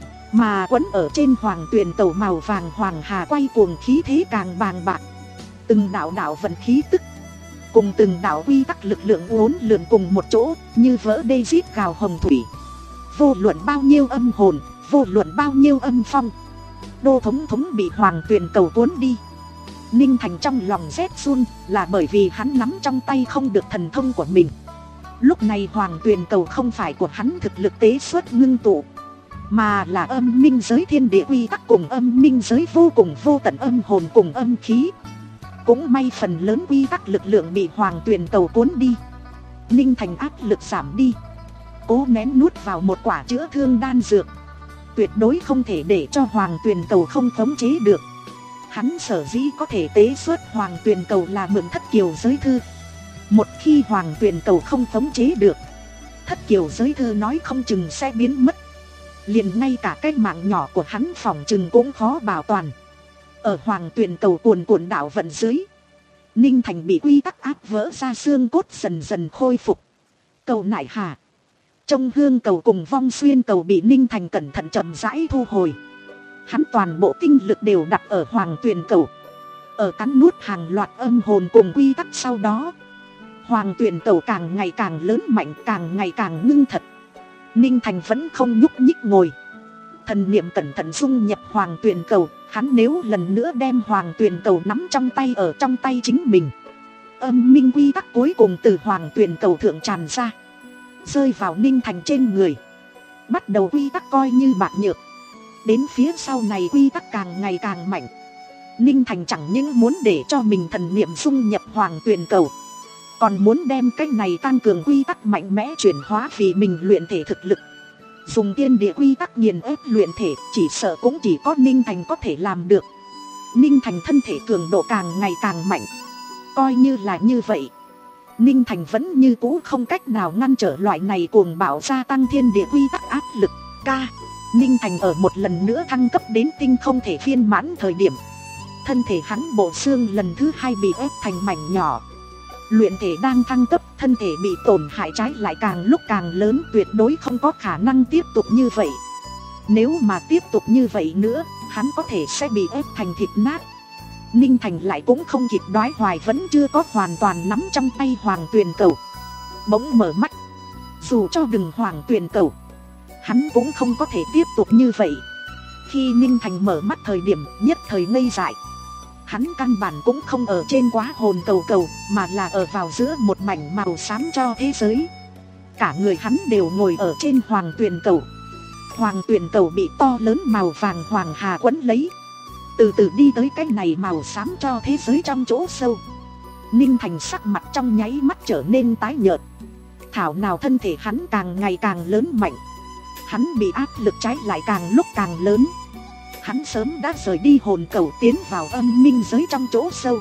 mà quấn ở trên Hoàng Tuyền Cầu màu vàng hoàng hà quay cuồng khí thế càng bàng bạc. Từng đạo đạo vận khí tức cùng từng đạo quy tắc lực lượng uốn lượn cùng một chỗ, như vỡ đê rít gào hồng thủy. Vô luận bao nhiêu âm hồn, vô luận bao nhiêu âm phong, đô thống thống bị Hoàng Tuyền Cầu cuốn đi. Ninh Thành trong lòng rét run, là bởi vì hắn nắm trong tay không được thần thông của mình. Lúc này Hoàng Tuyền Cầu không phải của hắn thực lực tế xuất ngưng tụ, mà là âm minh giới thiên địa quy tắc cùng âm minh giới vô cùng vô tận âm hồn cùng âm khí. Cũng may phần lớn quy tắc lực lượng bị Hoàng Tuyền Cầu cuốn đi. Ninh Thành áp lực giảm đi, cố nén nuốt vào một quả chữa thương đan dược. Tuyệt đối không thể để cho Hoàng Tuyền Cầu không khống chế được. Hắn sở dĩ có thể tế xuất Hoàng Tuyền Cầu là mượn Thất Kiều giới thư. Một khi Hoàng Tuyền Cầu không khống chế được, Thất Kiều giới thư nói không chừng sẽ biến mất. Liền ngay cả cái mạng nhỏ của hắn phòng chừng cũng khó bảo toàn. Ở Hoàng Tuyền Cầu cuồn cuộn đảo vận dưới, Ninh Thành bị quy tắc áp vỡ ra, xương cốt dần dần khôi phục. Cầu nại hà, Trông Hương Cầu cùng Vong Xuyên Cầu bị Ninh Thành cẩn thận chậm rãi thu hồi. Hắn toàn bộ tinh lực đều đặt ở Hoàng Tuyền Cầu, ở cắn nuốt hàng loạt âm hồn cùng quy tắc sau đó. Hoàng Tuyền Cầu càng ngày càng lớn mạnh, càng ngày càng ngưng thật. Ninh Thành vẫn không nhúc nhích ngồi, thần niệm cẩn thận dung nhập Hoàng Tuyền Cầu. Hắn nếu lần nữa đem Hoàng Tuyền Cầu nắm trong tay ở trong tay chính mình, âm minh quy tắc cuối cùng từ Hoàng Tuyền Cầu thượng tràn ra, rơi vào Ninh Thành trên người. Bắt đầu quy tắc coi như bạc nhược, đến phía sau này quy tắc càng ngày càng mạnh. Ninh Thành chẳng những muốn để cho mình thần niệm dung nhập Hoàng Tuyền Cầu, còn muốn đem cái này tăng cường quy tắc mạnh mẽ chuyển hóa vì mình luyện thể thực lực. Dùng thiên địa quy tắc nghiền ép luyện thể, chỉ sợ cũng chỉ có Ninh Thành có thể làm được. Ninh Thành thân thể cường độ càng ngày càng mạnh. Coi như là như vậy, Ninh Thành vẫn như cũ không cách nào ngăn trở loại này cuồng bạo gia tăng thiên địa quy tắc áp lực. Ca, Ninh Thành ở một lần nữa thăng cấp đến tinh không thể viên mãn thời điểm, thân thể hắn bộ xương lần thứ hai bị ép thành mảnh nhỏ. Luyện thể đang thăng cấp, thân thể bị tổn hại trái lại càng lúc càng lớn, tuyệt đối không có khả năng tiếp tục như vậy. Nếu mà tiếp tục như vậy nữa, hắn có thể sẽ bị ép thành thịt nát. Ninh Thành lại cũng không kịp đoái hoài, vẫn chưa có hoàn toàn nắm trong tay Hoàng Tuyền Cầu. Bỗng mở mắt, dù cho đừng Hoàng Tuyền Cầu, hắn cũng không có thể tiếp tục như vậy. Khi Ninh Thành mở mắt thời điểm, nhất thời ngây dại. Hắn căn bản cũng không ở trên quá hồn cầu cầu, mà là ở vào giữa một mảnh màu xám cho thế giới. Cả người hắn đều ngồi ở trên Hoàng Tuyền Cầu. Hoàng Tuyền Cầu bị to lớn màu vàng hoàng hà quấn lấy, từ từ đi tới cái này màu xám cho thế giới trong chỗ sâu. Ninh Thành sắc mặt trong nháy mắt trở nên tái nhợt. Thảo nào thân thể hắn càng ngày càng lớn mạnh, hắn bị áp lực trái lại càng lúc càng lớn. Hắn sớm đã rời đi hồn cầu, tiến vào âm minh giới trong chỗ sâu.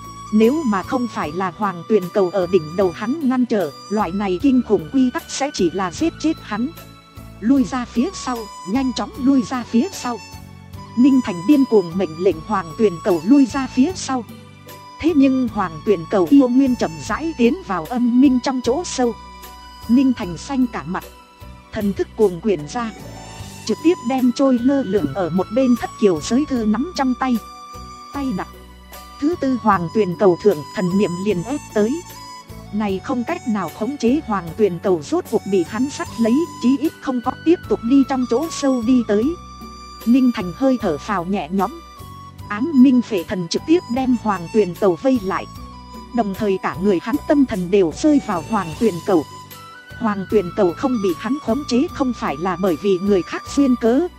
Nếu mà không phải là Hoàng Tuyền Cầu ở đỉnh đầu hắn ngăn trở, loại này kinh khủng quy tắc sẽ chỉ là giết chết hắn. Lui ra phía sau, nhanh chóng lui ra phía sau. Ninh Thành điên cuồng mệnh lệnh Hoàng Tuyền Cầu lui ra phía sau. Thế nhưng Hoàng Tuyền Cầu yêu nguyên chậm rãi tiến vào âm minh trong chỗ sâu. Ninh Thành xanh cả mặt, thần thức cuồng quyển ra, trực tiếp đem trôi lơ lửng ở một bên Thất Kiều giới thư nắm trong tay. Tay đặt thứ tư Hoàng Tuyền Cầu thượng, thần niệm liền ép tới. Này không cách nào khống chế Hoàng Tuyền Cầu rốt cuộc bị hắn sắt lấy, chí ít không có tiếp tục đi trong chỗ sâu đi tới. Ninh Thành hơi thở phào nhẹ nhõm. Ám minh phệ thần trực tiếp đem Hoàng Tuyền Cầu vây lại, đồng thời cả người hắn tâm thần đều rơi vào Hoàng Tuyền Cầu. Hoàng Tuyền Cầu không bị hắn khống chế không phải là bởi vì người khác duyên cớ,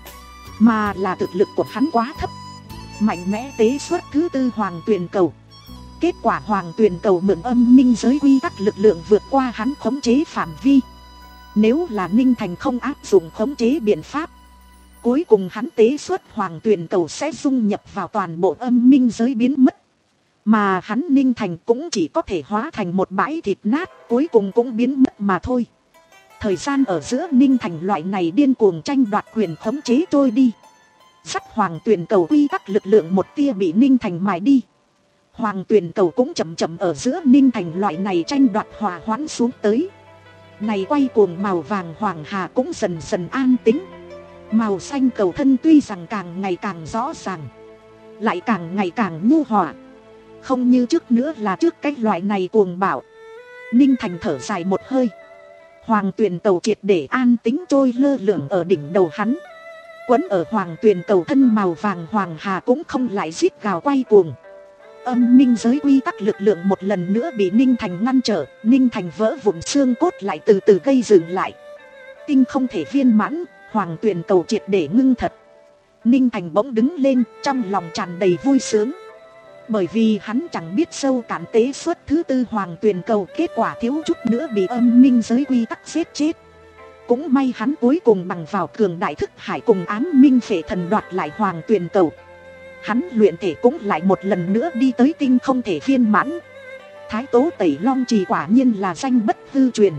mà là thực lực của hắn quá thấp. Mạnh mẽ tế xuất thứ tư Hoàng Tuyền Cầu, kết quả Hoàng Tuyền Cầu mượn âm minh giới quy tắc lực lượng vượt qua hắn khống chế phạm vi. Nếu là Ninh Thành không áp dụng khống chế biện pháp, cuối cùng hắn tế xuất Hoàng Tuyền Cầu sẽ dung nhập vào toàn bộ âm minh giới biến mất. Mà hắn Ninh Thành cũng chỉ có thể hóa thành một bãi thịt nát, cuối cùng cũng biến mất mà thôi. Thời gian ở giữa Ninh Thành loại này điên cuồng tranh đoạt quyền khống chế trôi đi. Sắt Hoàng Tuyền Cầu quy tắc lực lượng một tia bị Ninh Thành mài đi. Hoàng Tuyền Cầu cũng chậm chậm ở giữa Ninh Thành loại này tranh đoạt hòa hoãn xuống tới. Này quay cuồng màu vàng hoàng hà cũng dần dần an tĩnh. Màu xanh cầu thân tuy rằng càng ngày càng rõ ràng, lại càng ngày càng nhu hòa, không như trước nữa là trước cái loại này cuồng bạo. Ninh Thành thở dài một hơi. Hoàng Tuyền Cầu triệt để an tĩnh trôi lơ lửng ở đỉnh đầu hắn. Quấn ở Hoàng Tuyền Cầu thân màu vàng hoàng hà cũng không lại rít gào quay cuồng. Âm minh giới quy tắc lực lượng một lần nữa bị Ninh Thành ngăn trở. Ninh Thành vỡ vụn xương cốt lại từ từ gây dừng lại. Tinh không thể viên mãn, Hoàng Tuyền Cầu triệt để ngưng thật. Ninh Thành bỗng đứng lên, trong lòng tràn đầy vui sướng. Bởi vì hắn chẳng biết sâu cạn tế xuất thứ tư Hoàng Tuyền Cầu, kết quả thiếu chút nữa bị âm minh giới quy tắc giết chết. Cũng may hắn cuối cùng bằng vào cường đại thức hải cùng ám minh phệ thần đoạt lại Hoàng Tuyền Cầu. Hắn luyện thể cũng lại một lần nữa đi tới tinh không thể viên mãn. Thái Tố Tẩy Long Trì quả nhiên là danh bất hư truyền.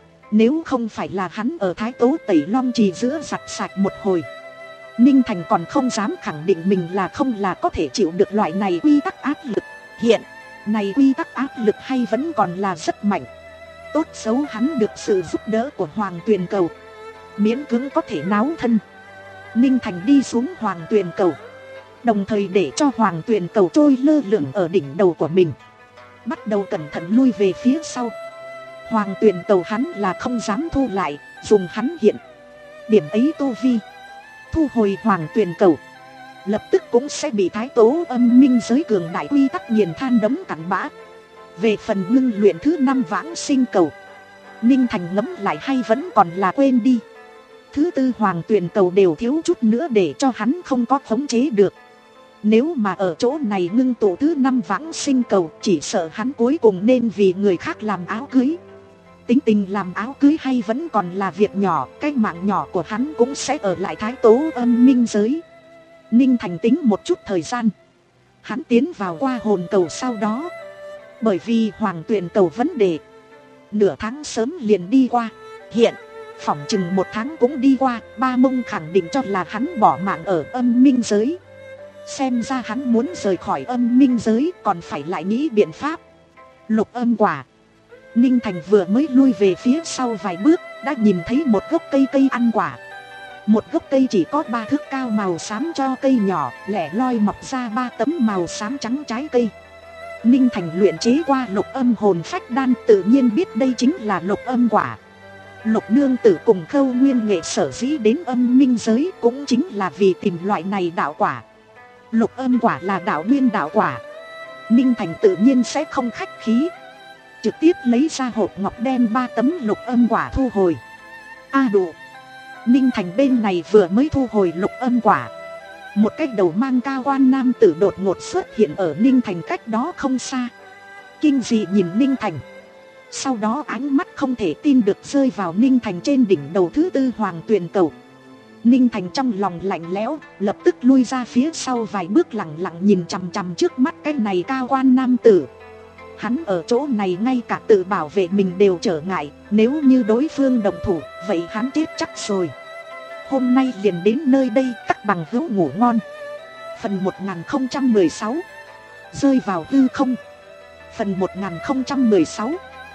Nếu không phải là hắn ở Thái Tố Tẩy Long Trì giữa giặt sạch một hồi, Ninh Thành còn không dám khẳng định mình là không là có thể chịu được loại này quy tắc áp lực. Hiện này quy tắc áp lực hay vẫn còn là rất mạnh. Tốt xấu hắn được sự giúp đỡ của Hoàng Tuyền Cầu, miễn cưỡng có thể náo thân. Ninh Thành đi xuống Hoàng Tuyền Cầu, đồng thời để cho Hoàng Tuyền Cầu trôi lơ lửng ở đỉnh đầu của mình, bắt đầu cẩn thận lui về phía sau. Hoàng Tuyền Cầu hắn là không dám thu lại, dùng hắn hiện điểm ấy tu vi thu hồi Hoàng Tuyền Cầu, lập tức cũng sẽ bị Thái Tố âm minh giới cường đại quy tắc nghiền than đấm cặn bã. Về phần ngưng luyện thứ năm vãng sinh cầu, Ninh Thành ngẫm lại hay vẫn còn là quên đi. Thứ tư Hoàng Tuyền Cầu đều thiếu chút nữa để cho hắn không có khống chế được. Nếu mà ở chỗ này ngưng tụ thứ năm vãng sinh cầu, chỉ sợ hắn cuối cùng nên vì người khác làm áo cưới. Tính tình làm áo cưới hay vẫn còn là việc nhỏ, cái mạng nhỏ của hắn cũng sẽ ở lại Thái Tố âm minh giới. Ninh Thành tính một chút thời gian, hắn tiến vào qua hồn cầu sau đó. Bởi vì Hoàng Tuyền Cầu vấn đề, nửa tháng sớm liền đi qua. Hiện phỏng chừng một tháng cũng đi qua, Ba Mông khẳng định cho là hắn bỏ mạng ở âm minh giới. Xem ra hắn muốn rời khỏi âm minh giới còn phải lại nghĩ biện pháp. Lục âm quả. Ninh Thành vừa mới lui về phía sau vài bước, đã nhìn thấy một gốc cây cây ăn quả. Một gốc cây chỉ có ba thước cao màu xám cho cây nhỏ, lẻ loi mọc ra ba tấm màu xám trắng trái cây. Ninh Thành luyện chế qua lục âm hồn phách đan, tự nhiên biết đây chính là lục âm quả. Lục nương tử cùng Khâu Nguyên Nghệ sở dĩ đến âm minh giới cũng chính là vì tìm loại này đạo quả. Lục âm quả là đạo nguyên đạo quả. Ninh Thành tự nhiên sẽ không khách khí, trực tiếp lấy ra hộp ngọc đen ba tấm lục âm quả thu hồi. A à đủ. Ninh Thành bên này vừa mới thu hồi lục âm quả, một cái đầu mang cao quan nam tử đột ngột xuất hiện ở Ninh Thành cách đó không xa. Kinh dị nhìn Ninh Thành, sau đó ánh mắt không thể tin được rơi vào Ninh Thành trên đỉnh đầu thứ tư Hoàng Tuyền Cầu. Ninh Thành trong lòng lạnh lẽo, lập tức lui ra phía sau vài bước, lặng lặng nhìn chằm chằm trước mắt cái này cao quan nam tử. Hắn ở chỗ này ngay cả tự bảo vệ mình đều trở ngại, nếu như đối phương đồng thủ, vậy hắn chết chắc rồi. Hôm nay liền đến nơi đây, các bằng hữu ngủ ngon. Phần một nghìn không trăm mười sáu Rơi vào hư không. Phần một nghìn không trăm mười sáu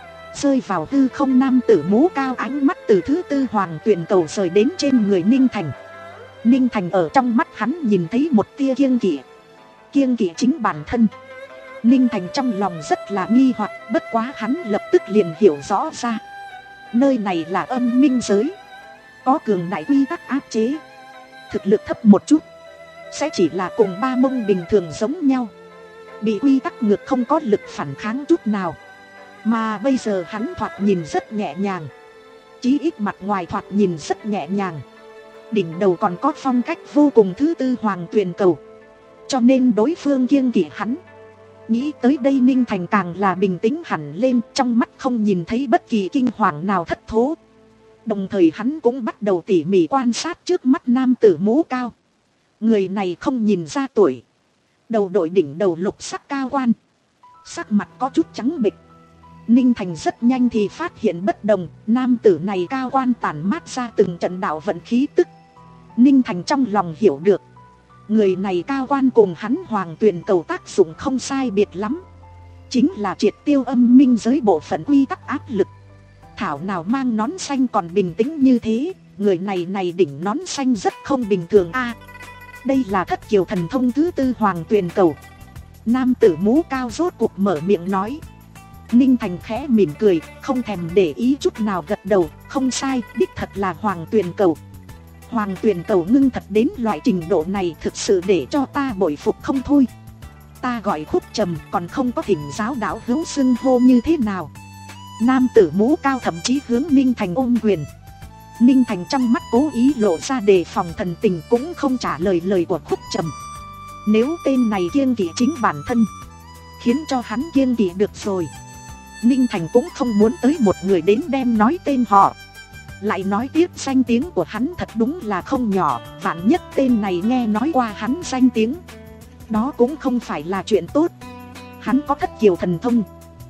Rơi vào hư không. Nam tử mũ cao ánh mắt từ thứ tư Hoàng Tuyền Cầu rời đến trên người Ninh Thành. Ninh Thành ở trong mắt hắn nhìn thấy một tia kiêng kỵ. Kiêng kỵ chính bản thân. Ninh Thành trong lòng rất là nghi hoặc, bất quá hắn lập tức liền hiểu rõ ra. Nơi này là âm minh giới, có cường đại quy tắc áp chế. Thực lực thấp một chút sẽ chỉ là cùng Ba Mông bình thường giống nhau, bị quy tắc ngược không có lực phản kháng chút nào. Mà bây giờ hắn thoạt nhìn rất nhẹ nhàng, chí ít mặt ngoài thoạt nhìn rất nhẹ nhàng. Đỉnh đầu còn có phong cách vô cùng thứ tư Hoàng Tuyền Cầu, cho nên đối phương kiêng kỵ hắn. Nghĩ tới đây Ninh Thành càng là bình tĩnh hẳn lên, trong mắt không nhìn thấy bất kỳ kinh hoàng nào thất thố. Đồng thời hắn cũng bắt đầu tỉ mỉ quan sát trước mắt nam tử mũ cao. Người này không nhìn ra tuổi, đầu đội đỉnh đầu lục sắc cao quan, sắc mặt có chút trắng bệch. Ninh Thành rất nhanh thì phát hiện bất đồng, nam tử này cao quan tản mát ra từng trận đạo vận khí tức. Ninh Thành trong lòng hiểu được, người này cao quan cùng hắn Hoàng Tuyền Cầu tác dụng không sai biệt lắm, chính là triệt tiêu âm minh giới bộ phận quy tắc áp lực. Thảo nào mang nón xanh còn bình tĩnh như thế, người này này đỉnh nón xanh rất không bình thường a. À, đây là thất kiều thần thông thứ tư Hoàng Tuyền Cầu. Nam tử mũ cao rốt cuộc mở miệng nói. Ninh Thành khẽ mỉm cười, không thèm để ý chút nào, gật đầu, không sai, đích thật là Hoàng Tuyền Cầu. Hoàng Tuyền Cầu ngưng thật đến loại trình độ này thực sự để cho ta bội phục không thôi. Ta gọi Khúc Trầm còn không có thỉnh giáo đạo hữu xưng hô như thế nào. Nam tử mũ cao thậm chí hướng Ninh Thành ôm quyền. Ninh Thành trong mắt cố ý lộ ra đề phòng thần tình, cũng không trả lời lời của Khúc Trầm. Nếu tên này kiêng kỵ chính bản thân, khiến cho hắn kiêng kỵ được rồi, Ninh Thành cũng không muốn tới một người đến đem nói tên họ. Lại nói tiếp danh tiếng của hắn thật đúng là không nhỏ, vạn nhất tên này nghe nói qua hắn danh tiếng, đó cũng không phải là chuyện tốt. Hắn có thất kiều thần thông,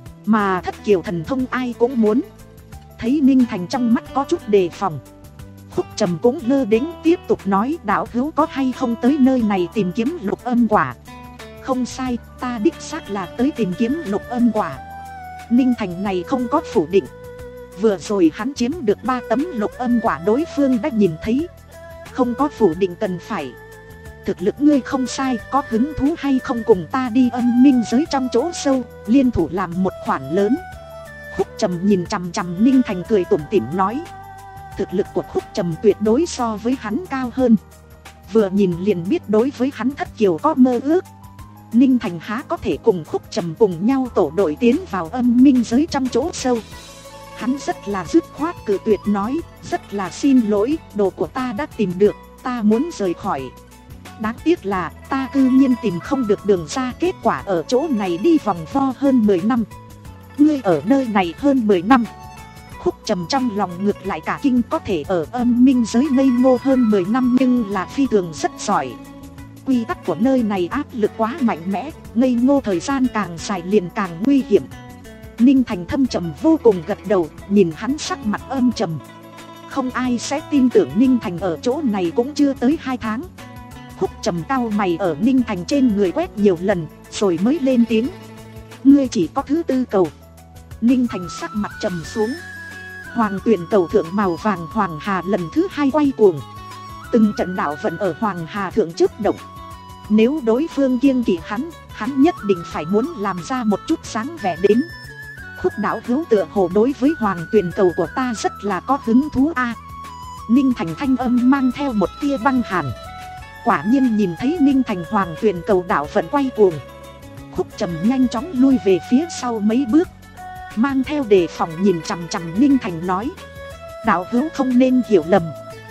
mà thất kiều thần thông ai cũng muốn. Thấy Ninh Thành trong mắt có chút đề phòng, Khúc Trầm cũng lơ đến tiếp tục nói, đạo hữu có hay không tới nơi này tìm kiếm lục âm quả? Không sai, ta đích xác là tới tìm kiếm lục âm quả. Ninh Thành này không có phủ định. Vừa rồi hắn chiếm được ba tấm lục âm quả đối phương đã nhìn thấy, không có phủ định cần phải. Thực lực ngươi không sai, có hứng thú hay không cùng ta đi âm minh giới trong chỗ sâu, liên thủ làm một khoản lớn? Khúc Trầm nhìn chằm chằm Ninh Thành cười tủm tỉm nói. Thực lực của Khúc Trầm tuyệt đối so với hắn cao hơn, vừa nhìn liền biết đối với hắn thất kiều có mơ ước. Ninh Thành há có thể cùng Khúc Trầm cùng nhau tổ đội tiến vào âm minh giới trong chỗ sâu. Hắn rất là dứt khoát cự tuyệt nói, rất là xin lỗi, đồ của ta đã tìm được, ta muốn rời khỏi. Đáng tiếc là ta cư nhiên tìm không được đường ra, kết quả ở chỗ này đi vòng vo hơn mười năm. Ngươi ở nơi này hơn mười năm. Khúc Trầm trong lòng ngược lại cả kinh, có thể ở âm minh giới ngây ngô hơn mười năm nhưng là phi thường rất giỏi. Quy tắc của nơi này áp lực quá mạnh mẽ, ngây ngô thời gian càng dài liền càng nguy hiểm. Ninh Thành thâm trầm vô cùng gật đầu, nhìn hắn sắc mặt âm trầm. Không ai sẽ tin tưởng Ninh Thành ở chỗ này cũng chưa tới hai tháng. Khúc Trầm cau mày ở Ninh Thành trên người quét nhiều lần, rồi mới lên tiếng. Ngươi chỉ có thứ tư cầu. Ninh Thành sắc mặt trầm xuống. Hoàng Tuyền cầu thượng màu vàng Hoàng Hà lần thứ hai quay cuồng. Từng trận đạo vận ở Hoàng Hà thượng chớp động. Nếu đối phương kiêng kỵ hắn, hắn nhất định phải muốn làm ra một chút sáng vẻ đến. Khúc đạo hữu tựa hồ đối với Hoàng Tuyền cầu của ta rất là có hứng thú a. Ninh Thành thanh âm mang theo một tia băng hàn. Quả nhiên nhìn thấy Ninh Thành Hoàng Tuyền cầu đạo vận quay cuồng, Khúc Trầm nhanh chóng lui về phía sau mấy bước, mang theo đề phòng nhìn chằm chằm Ninh Thành nói. Đạo hữu không nên hiểu lầm,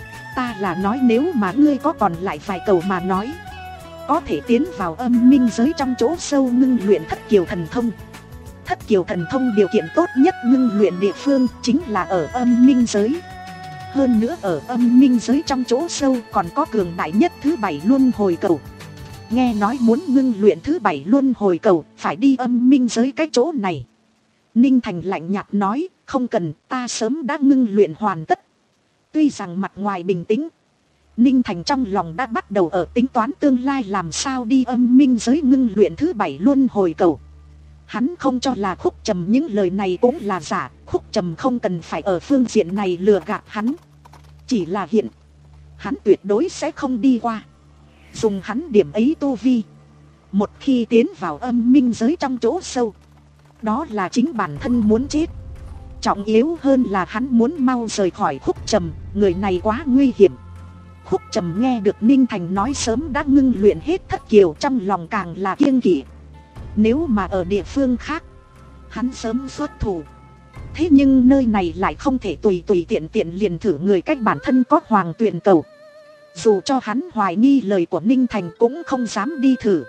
ta là nói nếu mà ngươi có còn lại vài cầu mà nói, có thể tiến vào âm minh giới trong chỗ sâu ngưng luyện thất kiều thần thông. Thất kiều thần thông điều kiện tốt nhất ngưng luyện địa phương chính là ở âm minh giới. Hơn nữa ở âm minh giới trong chỗ sâu còn có cường đại nhất thứ bảy luân hồi cầu. Nghe nói muốn ngưng luyện thứ bảy luân hồi cầu phải đi âm minh giới cái chỗ này. Ninh Thành lạnh nhạt nói, không cần, ta sớm đã ngưng luyện hoàn tất. Tuy rằng mặt ngoài bình tĩnh, Ninh Thành trong lòng đã bắt đầu ở tính toán tương lai làm sao đi âm minh giới ngưng luyện thứ bảy luân hồi cầu. Hắn không cho là Khúc Trầm những lời này cũng là giả, Khúc Trầm không cần phải ở phương diện này lừa gạt hắn. Chỉ là hiện, hắn tuyệt đối sẽ không đi qua. Dùng hắn điểm ấy tu vi, một khi tiến vào âm minh giới trong chỗ sâu, đó là chính bản thân muốn chết. Trọng yếu hơn là hắn muốn mau rời khỏi Khúc Trầm, người này quá nguy hiểm. Khúc Trầm nghe được Ninh Thành nói sớm đã ngưng luyện hết thất kiều, trong lòng càng là kiêng kỵ. Nếu mà ở địa phương khác, hắn sớm xuất thủ. Thế nhưng nơi này lại không thể tùy tùy tiện tiện liền thử người cách bản thân có Hoàng Tuyền cầu. Dù cho hắn hoài nghi lời của Ninh Thành cũng không dám đi thử.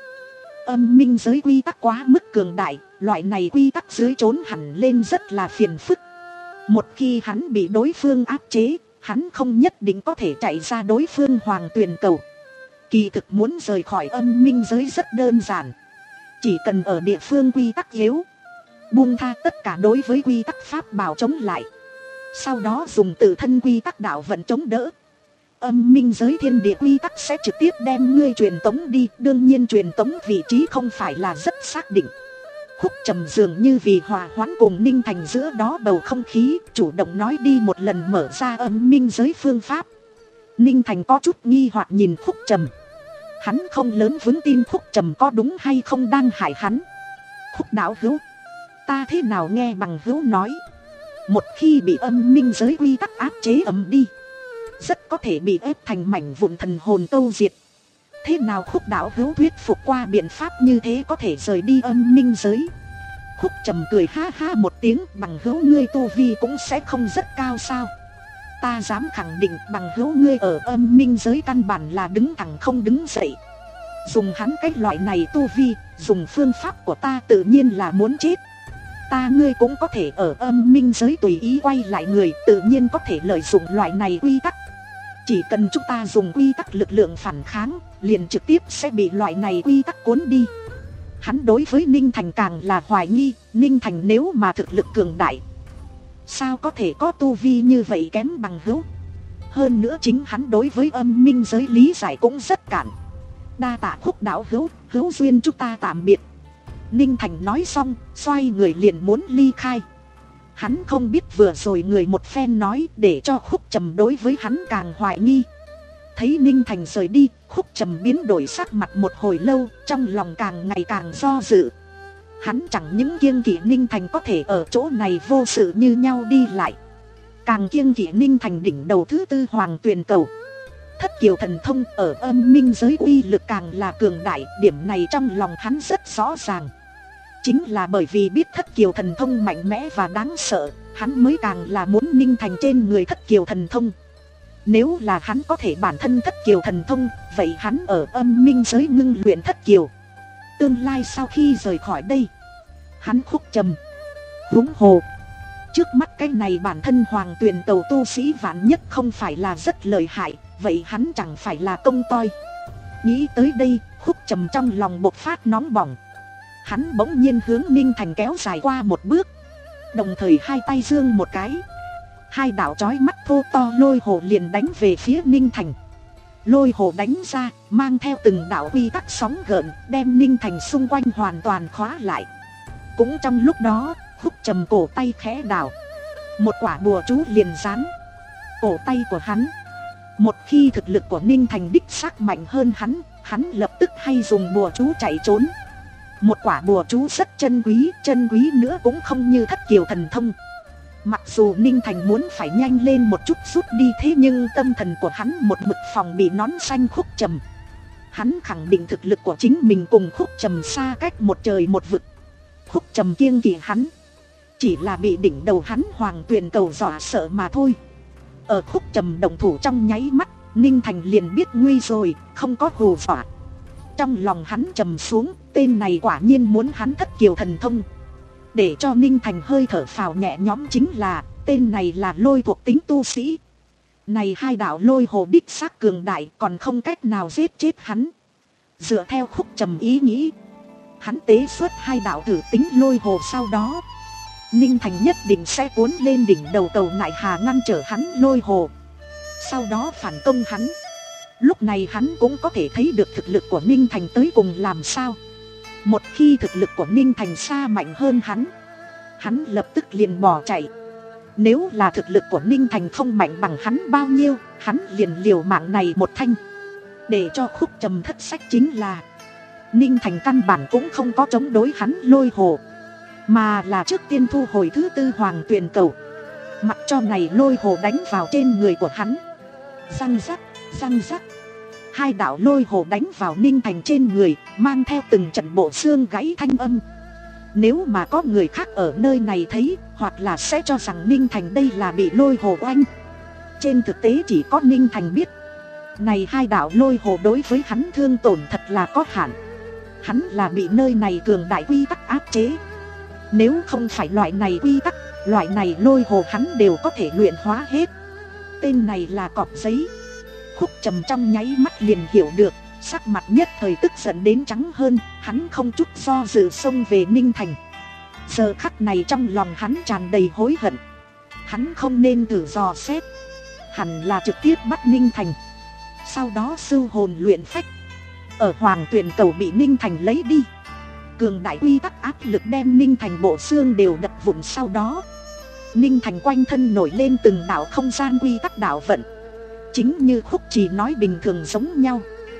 Âm minh giới quy tắc quá mức cường đại, loại này quy tắc dưới trốn hẳn lên rất là phiền phức. Một khi hắn bị đối phương áp chế, hắn không nhất định có thể chạy ra đối phương Hoàng Tuyền cầu. Kỳ thực muốn rời khỏi âm minh giới rất đơn giản. Chỉ cần ở địa phương quy tắc yếu, buông tha tất cả đối với quy tắc pháp bảo chống lại. Sau đó dùng tự thân quy tắc đạo vận chống đỡ. Âm minh giới thiên địa quy tắc sẽ trực tiếp đem ngươi truyền tống đi. Đương nhiên truyền tống vị trí không phải là rất xác định. Khúc Trầm dường như vì hòa hoãn cùng Ninh Thành giữa đó bầu không khí, chủ động nói đi một lần mở ra âm minh giới phương pháp. Ninh Thành có chút nghi hoặc nhìn Khúc Trầm. Hắn không lớn vững tin Khúc Trầm có đúng hay không đang hại hắn. Khúc đạo hữu, ta thế nào nghe bằng hữu nói, một khi bị âm minh giới quy tắc áp chế ầm đi, rất có thể bị ép thành mảnh vụn thần hồn câu diệt. Thế nào Khúc đạo hữu thuyết phục qua biện pháp như thế có thể rời đi âm minh giới? Khúc Trầm cười ha ha một tiếng, bằng hữu ngươi tu vi cũng sẽ không rất cao sao? Ta dám khẳng định bằng hữu ngươi ở âm minh giới căn bản là đứng thẳng không đứng dậy. Dùng hắn cái loại này tu vi, dùng phương pháp của ta tự nhiên là muốn chết. Ta ngươi cũng có thể ở âm minh giới tùy ý quay lại người, tự nhiên có thể lợi dụng loại này quy tắc. Chỉ cần chúng ta dùng quy tắc lực lượng phản kháng, liền trực tiếp sẽ bị loại này quy tắc cuốn đi. Hắn đối với Ninh Thành càng là hoài nghi, Ninh Thành nếu mà thực lực cường đại, sao có thể có tu vi như vậy kém bằng hữu. Hơn nữa chính hắn đối với âm minh giới lý giải cũng rất cạn. Đa tạ Khúc đạo hữu, hữu duyên chúng ta tạm biệt. Ninh Thành nói xong, xoay người liền muốn ly khai. Hắn không biết vừa rồi người một phen nói để cho Khúc Trầm đối với hắn càng hoài nghi. Thấy Ninh Thành rời đi, Khúc Trầm biến đổi sắc mặt một hồi lâu, trong lòng càng ngày càng do dự. Hắn chẳng những kiêng kỵ Ninh Thành có thể ở chỗ này vô sự như nhau đi lại, càng kiêng kỵ Ninh Thành đỉnh đầu thứ tư hoàng tuyền cầu. Thất kiều thần thông ở âm minh giới uy lực càng là cường đại, điểm này trong lòng hắn rất rõ ràng. Chính là bởi vì biết thất kiều thần thông mạnh mẽ và đáng sợ, hắn mới càng là muốn Ninh Thành trên người thất kiều thần thông. Nếu là hắn có thể bản thân thất kiều thần thông, vậy hắn ở âm minh giới ngưng luyện thất kiều, tương lai sau khi rời khỏi đây, hắn Khúc Trầm huống hồ trước mắt cái này bản thân hoàng tuyền cầu tu sĩ vạn nhất không phải là rất lợi hại, vậy hắn chẳng phải là công toi. Nghĩ tới đây, Khúc Trầm trong lòng bộc phát nóng bỏng. Hắn bỗng nhiên hướng Ninh Thành kéo dài qua một bước, đồng thời hai tay giương một cái, hai đạo chói mắt thô to lôi hồ liền đánh về phía Ninh Thành. Lôi hồ đánh ra, mang theo từng đạo quy tắc sóng gợn, đem Ninh Thành xung quanh hoàn toàn khóa lại. Cũng trong lúc đó, Khúc Trầm cổ tay khẽ đảo, một quả bùa chú liền dán cổ tay của hắn. Một khi thực lực của Ninh Thành đích xác mạnh hơn hắn, hắn lập tức hay dùng bùa chú chạy trốn. Một quả bùa chú rất chân quý, chân quý nữa cũng không như thất kiều thần thông. Mặc dù Ninh Thành muốn phải nhanh lên một chút rút đi, thế nhưng tâm thần của hắn một mực phòng bị nón xanh Khúc Trầm. Hắn khẳng định thực lực của chính mình cùng Khúc Trầm xa cách một trời một vực. Khúc Trầm kiêng kỵ hắn, chỉ là bị đỉnh đầu hắn hoàng tuyền cầu dọa sợ mà thôi. Ở Khúc Trầm động thủ trong nháy mắt, Ninh Thành liền biết nguy rồi, không có hù dọa. Trong lòng hắn trầm xuống, tên này quả nhiên muốn hắn thất kiều thần thông. Để cho Ninh Thành hơi thở phào nhẹ nhõm chính là, tên này là lôi thuộc tính tu sĩ. Này hai đạo lôi hồ đích xác cường đại, còn không cách nào giết chết hắn. Dựa theo Khúc Trầm ý nghĩ, hắn tế xuất hai đạo thử tính lôi hồ, sau đó Ninh Thành nhất định sẽ cuốn lên đỉnh đầu cầu nại hà ngăn trở hắn lôi hồ, sau đó phản công hắn. Lúc này hắn cũng có thể thấy được thực lực của Ninh Thành tới cùng làm sao. Một khi thực lực của Ninh Thành xa mạnh hơn hắn, hắn lập tức liền bỏ chạy. Nếu là thực lực của Ninh Thành không mạnh bằng hắn bao nhiêu, hắn liền liều mạng này một thanh. Để cho Khúc Trầm thất sách chính là, Ninh Thành căn bản cũng không có chống đối hắn lôi hồ, mà là trước tiên thu hồi thứ tư hoàng tuyền cầu, mặc cho này lôi hồ đánh vào trên người của hắn. Răng rắc, răng rắc, hai đạo lôi hồ đánh vào Ninh Thành trên người, mang theo từng trận bộ xương gãy thanh âm. Nếu mà có người khác ở nơi này thấy, hoặc là sẽ cho rằng Ninh Thành đây là bị lôi hồ oanh. Trên thực tế chỉ có Ninh Thành biết, này hai đạo lôi hồ đối với hắn thương tổn thật là có hạn. Hắn là bị nơi này cường đại quy tắc áp chế. Nếu không phải loại này quy tắc, loại này lôi hồ hắn đều có thể luyện hóa hết. Tên này là cọp giấy. Khúc Trầm trong nháy mắt liền hiểu được, sắc mặt nhất thời tức giận đến trắng hơn. Hắn không chút do dự xông về Ninh Thành. Giờ khắc này trong lòng hắn tràn đầy hối hận. Hắn không nên thử dò xét, hẳn là trực tiếp bắt Ninh Thành, sau đó sưu hồn luyện phách. Ở hoàng tuyền cầu bị Ninh Thành lấy đi, cường đại quy tắc áp lực đem Ninh Thành bộ xương đều đập vụn. Sau đó Ninh Thành quanh thân nổi lên từng đạo không gian quy tắc đạo vận, chính như Khúc Trì nói bình thường giống nhau.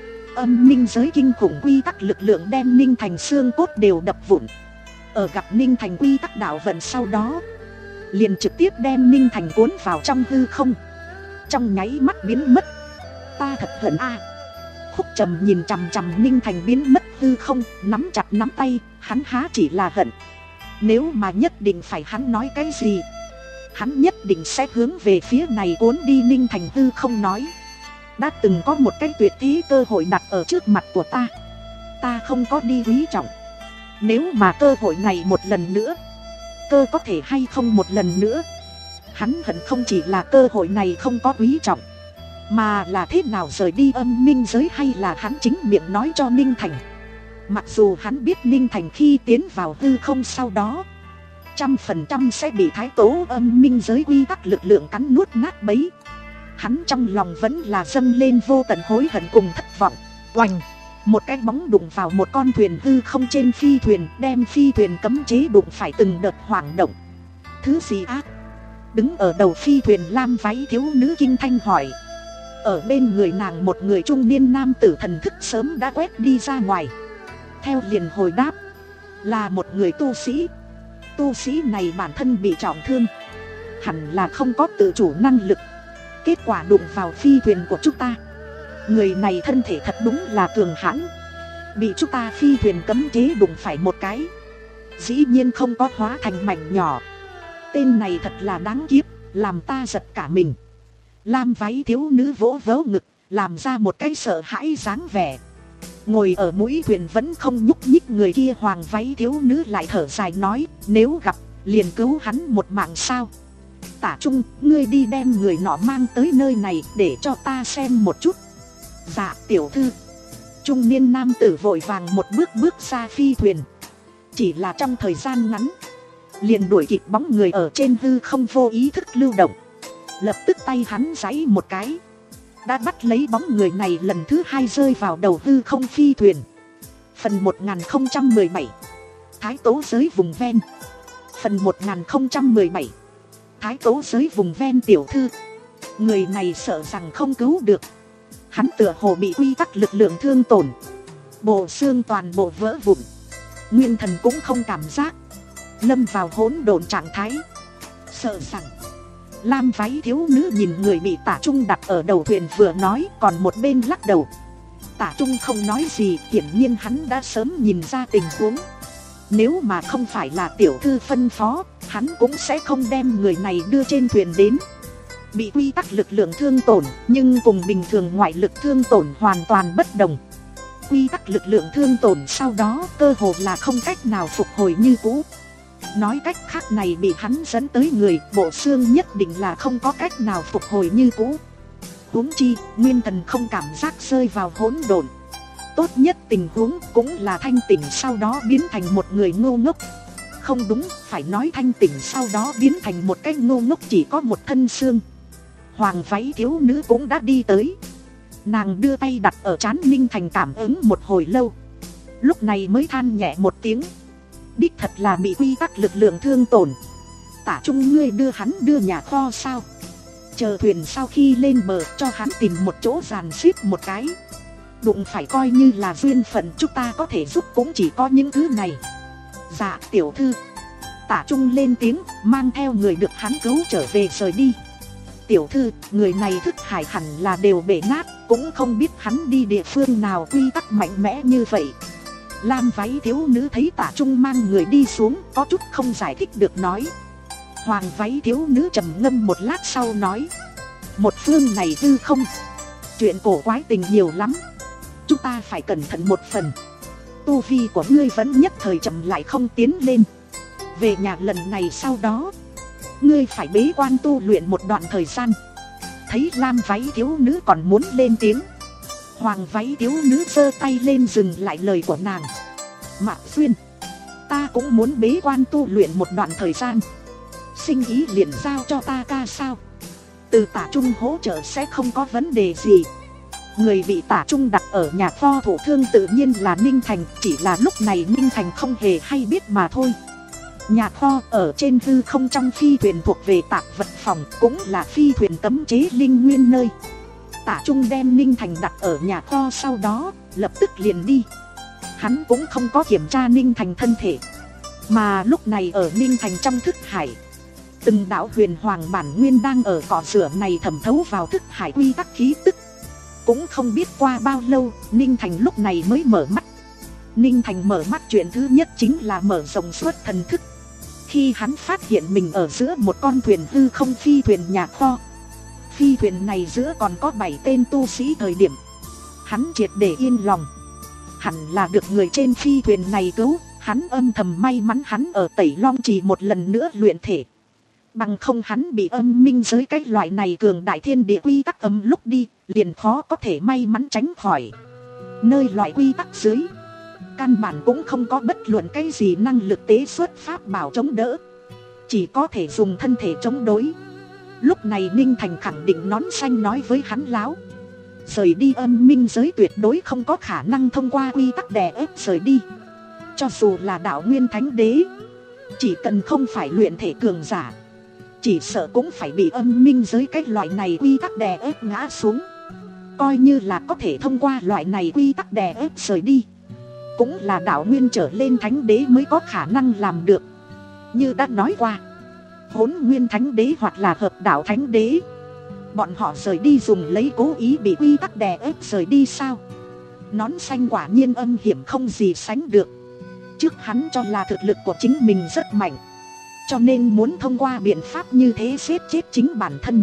Âm minh giới kinh khủng quy tắc lực lượng đem Ninh Thành xương cốt đều đập vụn. Ở gặp Ninh Thành quy tắc đạo vận sau đó, liền trực tiếp đem Ninh Thành cuốn vào trong hư không, trong nháy mắt biến mất. Ta thật hận a. Khúc Trầm nhìn chằm chằm Ninh Thành biến mất hư không, nắm chặt nắm tay. Hắn há chỉ là hận, nếu mà nhất định phải hắn nói cái gì, hắn nhất định sẽ hướng về phía này cuốn đi. Ninh Thành hư không nói, đã từng có một cái tuyệt thế cơ hội đặt ở trước mặt của ta, ta không có đi quý trọng. Nếu mà cơ hội này một lần nữa, cơ có thể hay không một lần nữa. Hắn hận không chỉ là cơ hội này không có quý trọng, mà là thế nào rời đi âm minh giới, hay là hắn chính miệng nói cho Ninh Thành. Mặc dù hắn biết Ninh Thành khi tiến vào hư không sau đó trăm phần trăm sẽ bị thái tố âm minh giới quy tắc lực lượng cắn nuốt nát bấy, hắn trong lòng vẫn là dâng lên vô tận hối hận cùng thất vọng. Oành, một cái bóng đụng vào một con thuyền hư không trên phi thuyền, đem phi thuyền cấm chế đụng phải từng đợt hoảng động. Thứ gì ác? Đứng ở đầu phi thuyền lam váy thiếu nữ kinh thanh hỏi. Ở bên người nàng một người trung niên nam tử thần thức sớm đã quét đi ra ngoài. Theo liền hồi đáp, là một người tu sĩ. Tu sĩ này bản thân bị trọng thương, hẳn là không có tự chủ năng lực, kết quả đụng vào phi thuyền của chúng ta. Người này thân thể thật đúng là cường hãn, bị chúng ta phi thuyền cấm chế đụng phải một cái, dĩ nhiên không có hóa thành mảnh nhỏ. Tên này thật là đáng kiếp, làm ta giật cả mình. Lam váy thiếu nữ vỗ vớ ngực, làm ra một cái sợ hãi dáng vẻ. Ngồi ở mũi thuyền vẫn không nhúc nhích người kia hoàng váy thiếu nữ lại thở dài nói, nếu gặp liền cứu hắn một mạng sao. Tả Trung, ngươi đi đem người nọ mang tới nơi này để cho ta xem một chút. Dạ tiểu thư. Trung niên nam tử vội vàng một bước bước ra phi thuyền. Chỉ là trong thời gian ngắn, liền đuổi kịp bóng người ở trên hư không vô ý thức lưu động. Lập tức tay hắn giãy một cái, đã bắt lấy bóng người này lần thứ hai rơi vào đầu hư không phi thuyền. Phần một nghìn không trăm mười bảy Thái tố giới vùng ven. Phần một nghìn không trăm mười bảy Thái tố giới vùng ven tiểu thư. Người này sợ rằng không cứu được. Hắn tựa hồ bị quy tắc lực lượng thương tổn, bộ xương toàn bộ vỡ vụn, nguyên thần cũng không cảm giác, lâm vào hỗn độn trạng thái. Sợ rằng lam váy thiếu nữ nhìn người bị Tả Trung đặt ở đầu thuyền vừa nói, còn một bên lắc đầu. Tả Trung không nói gì, hiển nhiên hắn đã sớm nhìn ra tình huống. Nếu mà không phải là tiểu thư phân phó, hắn cũng sẽ không đem người này đưa trên thuyền đến. Bị quy tắc lực lượng thương tổn, nhưng cùng bình thường ngoại lực thương tổn hoàn toàn bất đồng. Quy tắc lực lượng thương tổn sau đó cơ hồ là không cách nào phục hồi như cũ. Nói cách khác, này bị hắn dẫn tới người, bộ xương nhất định là không có cách nào phục hồi như cũ. Huống chi, nguyên thần không cảm giác rơi vào hỗn độn. Tốt nhất tình huống cũng là thanh tỉnh sau đó biến thành một người ngu ngốc. Không đúng, phải nói thanh tỉnh sau đó biến thành một cái ngu ngốc chỉ có một thân xương. Hoàng váy thiếu nữ cũng đã đi tới. Nàng đưa tay đặt ở trán Ninh Thành cảm ứng một hồi lâu, lúc này mới than nhẹ một tiếng. Đích thật là bị quy tắc lực lượng thương tổn. Tả Trung, ngươi đưa hắn đưa nhà kho sao? Chờ thuyền sau khi lên bờ cho hắn tìm một chỗ dàn xếp một cái. Đụng phải coi như là duyên phận, chúng ta có thể giúp cũng chỉ có những thứ này. Dạ tiểu thư. Tả Trung lên tiếng, mang theo người được hắn cứu trở về rời đi. Tiểu thư, người này thức hải hẳn là đều bể nát, cũng không biết hắn đi địa phương nào quy tắc mạnh mẽ như vậy. Lam váy thiếu nữ thấy Tả Trung mang người đi xuống, có chút không giải thích được nói. Hoàng váy thiếu nữ trầm ngâm một lát sau nói, một phương này hư không, chuyện cổ quái tình nhiều lắm, chúng ta phải cẩn thận một phần. Tu vi của ngươi vẫn nhất thời chậm lại không tiến lên. Về nhà lần này sau đó, ngươi phải bế quan tu luyện một đoạn thời gian. Thấy lam váy thiếu nữ còn muốn lên tiếng, hoàng váy thiếu nữ giơ tay lên dừng lại lời của nàng. Mạc Xuyên, ta cũng muốn bế quan tu luyện một đoạn thời gian, sinh ý liền giao cho ta ca sao. Từ Tả Trung hỗ trợ sẽ không có vấn đề gì. Người bị Tả Trung đặt ở nhà kho thổ thương tự nhiên là Ninh Thành, chỉ là lúc này Ninh Thành không hề hay biết mà thôi. Nhà kho ở trên hư không trong phi thuyền thuộc về tạp vật phòng, cũng là phi thuyền cấm chế linh nguyên nơi. Tả Trung đem Ninh Thành đặt ở nhà kho sau đó, lập tức liền đi. Hắn cũng không có kiểm tra Ninh Thành thân thể, mà lúc này ở Ninh Thành trong thức hải, từng đạo huyền hoàng bản nguyên đang ở cỏ rửa này thẩm thấu vào thức hải quy tắc khí tức. Cũng không biết qua bao lâu, Ninh Thành lúc này mới mở mắt. Ninh Thành mở mắt chuyện thứ nhất chính là mở rộng suốt thần thức. Khi hắn phát hiện mình ở giữa một con thuyền hư không phi thuyền nhà kho, phi thuyền này giữa còn có bảy tên tu sĩ thời điểm, hắn triệt để yên lòng. Hẳn là được người trên phi thuyền này cứu, hắn âm thầm may mắn hắn ở Tẩy Long Trì một lần nữa luyện thể. Bằng không hắn bị âm minh giới cái loại này cường đại thiên địa quy tắc âm lúc đi, liền khó có thể may mắn tránh khỏi. Nơi loại quy tắc dưới, căn bản cũng không có bất luận cái gì năng lực tế xuất pháp bảo chống đỡ, chỉ có thể dùng thân thể chống đối. Lúc này Ninh Thành khẳng định nón xanh nói với hắn láo. Rời đi âm minh giới tuyệt đối không có khả năng thông qua quy tắc đè ép rời đi. Cho dù là đạo nguyên thánh đế, chỉ cần không phải luyện thể cường giả, chỉ sợ cũng phải bị âm minh giới cái loại này quy tắc đè ép ngã xuống. Coi như là có thể thông qua loại này quy tắc đè ép rời đi, cũng là đạo nguyên trở lên thánh đế mới có khả năng làm được. Như đã nói qua, hỗn nguyên thánh đế hoặc là hợp đạo thánh đế, bọn họ rời đi dùng lấy cố ý bị quy tắc đè ép rời đi sao? Nón xanh quả nhiên âm hiểm không gì sánh được. Trước hắn cho là thực lực của chính mình rất mạnh, cho nên muốn thông qua biện pháp như thế giết chết chính bản thân.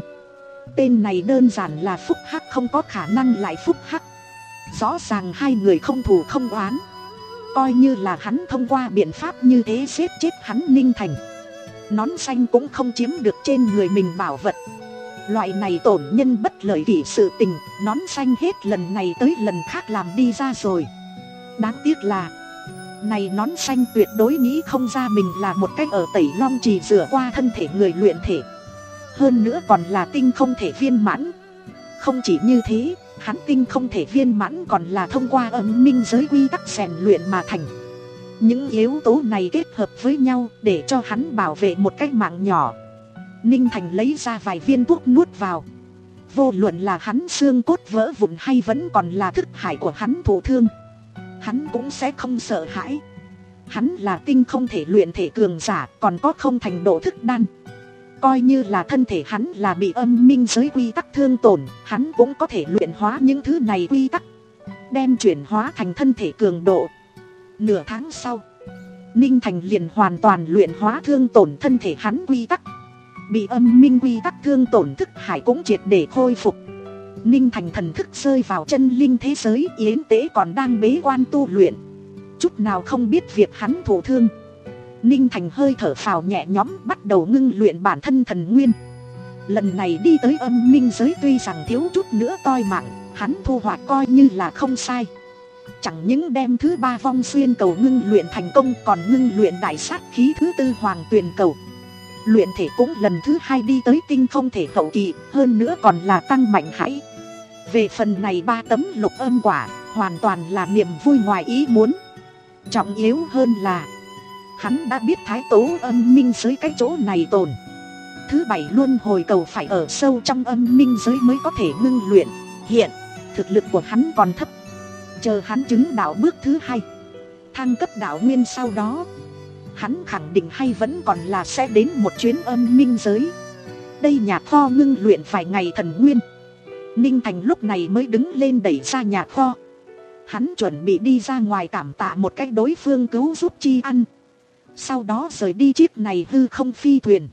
Tên này đơn giản là phúc hắc không có khả năng lại phúc hắc. Rõ ràng hai người không thù không oán. Coi như là hắn thông qua biện pháp như thế giết chết hắn Ninh Thành, nón xanh cũng không chiếm được trên người mình bảo vật. Loại này tổn nhân bất lợi kỷ sự tình, nón xanh hết lần này tới lần khác làm đi ra rồi. Đáng tiếc là này nón xanh tuyệt đối nghĩ không ra mình là một cách ở Tẩy Long Trì rửa qua thân thể người luyện thể, hơn nữa còn là tinh không thể viên mãn. Không chỉ như thế, hắn tinh không thể viên mãn còn là thông qua âm minh giới quy tắc rèn luyện mà thành. Những yếu tố này kết hợp với nhau để cho hắn bảo vệ một cái mạng nhỏ. Ninh Thành lấy ra vài viên thuốc nuốt vào. Vô luận là hắn xương cốt vỡ vụn hay vẫn còn là thức hải của hắn thụ thương, hắn cũng sẽ không sợ hãi. Hắn là tinh không thể luyện thể cường giả, còn có không thành độ thức đan. Coi như là thân thể hắn là bị âm minh giới quy tắc thương tổn, hắn cũng có thể luyện hóa những thứ này quy tắc, đem chuyển hóa thành thân thể cường độ. Nửa tháng sau, Ninh Thành liền hoàn toàn luyện hóa thương tổn thân thể hắn quy tắc. Bị âm minh quy tắc thương tổn thức hải cũng triệt để khôi phục. Ninh Thành thần thức rơi vào chân linh thế giới, Yến Tế còn đang bế quan tu luyện, chút nào không biết việc hắn thụ thương. Ninh Thành hơi thở phào nhẹ nhõm, bắt đầu ngưng luyện bản thân thần nguyên. Lần này đi tới âm minh giới tuy rằng thiếu chút nữa toi mạng, hắn thu hoạch coi như là không sai. Chẳng những đem thứ ba vong xuyên cầu ngưng luyện thành công, còn ngưng luyện đại sát khí thứ tư hoàng tuyền cầu. Luyện thể cũng lần thứ hai đi tới tinh không thể hậu kỳ, hơn nữa còn là tăng mạnh hãi. Về phần này ba tấm lục âm quả, hoàn toàn là niềm vui ngoài ý muốn. Trọng yếu hơn là hắn đã biết thái tố âm minh giới cái chỗ này tồn. Thứ bảy luân hồi cầu phải ở sâu trong âm minh giới mới có thể ngưng luyện. Hiện thực lực của hắn còn thấp, chờ hắn chứng đạo bước thứ hai, thăng cấp đạo nguyên, sau đó hắn khẳng định hay vẫn còn là sẽ đến một chuyến âm minh giới. Đây nhà kho ngưng luyện vài ngày thần nguyên. Ninh Thành lúc này mới đứng lên đẩy ra nhà kho. Hắn chuẩn bị đi ra ngoài cảm tạ một cách đối phương cứu giúp chi ăn, sau đó rời đi chiếc này hư không phi thuyền.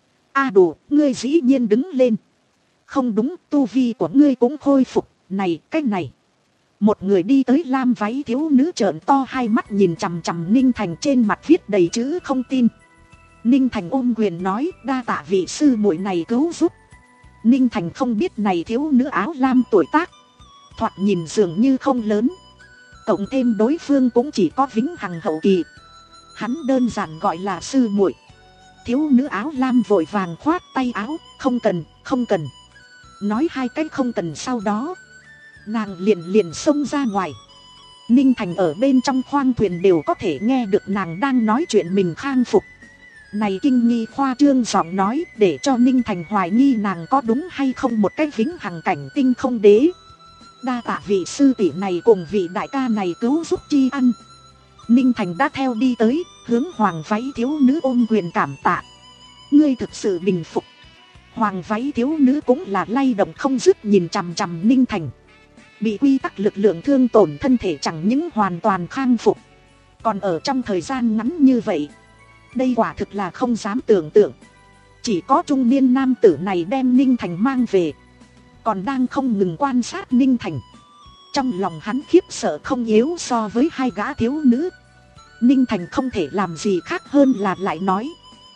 A Đồ, ngươi dĩ nhiên đứng lên. Không đúng, tu vi của ngươi cũng khôi phục. Này, cái này. Một người đi tới lam váy thiếu nữ trợn to hai mắt nhìn chằm chằm Ninh Thành, trên mặt viết đầy chữ không tin. Ninh Thành ôm quyền nói, đa tạ vị sư muội này cứu giúp. Ninh Thành không biết này thiếu nữ áo lam tuổi tác, thoạt nhìn dường như không lớn, cộng thêm đối phương cũng chỉ có vĩnh hằng hậu kỳ, hắn đơn giản gọi là sư muội. Thiếu nữ áo lam vội vàng khoát tay áo, không cần, không cần. Nói hai cách không cần, sau đó nàng liền liền xông ra ngoài. Ninh Thành ở bên trong khoang thuyền đều có thể nghe được nàng đang nói chuyện mình khang phục. Này kinh nghi khoa trương giọng nói để cho Ninh Thành hoài nghi nàng có đúng hay không một cái vĩnh hằng cảnh tinh không đế. Đa tạ vị sư tỷ này cùng vị đại ca này cứu giúp chi ăn. Ninh Thành đã theo đi tới, hướng hoàng váy thiếu nữ ôm quyền cảm tạ. Ngươi thực sự bình phục. Hoàng váy thiếu nữ cũng là lay động không dứt nhìn chằm chằm Ninh Thành. Bị quy tắc lực lượng thương tổn thân thể chẳng những hoàn toàn khang phục, còn ở trong thời gian ngắn như vậy Đây quả thực là không dám tưởng tượng. Chỉ có trung niên nam tử này đem Ninh Thành mang về, còn đang không ngừng quan sát Ninh Thành. Trong lòng hắn khiếp sợ không yếu so với hai gã thiếu nữ. Ninh Thành không thể làm gì khác hơn là lại nói,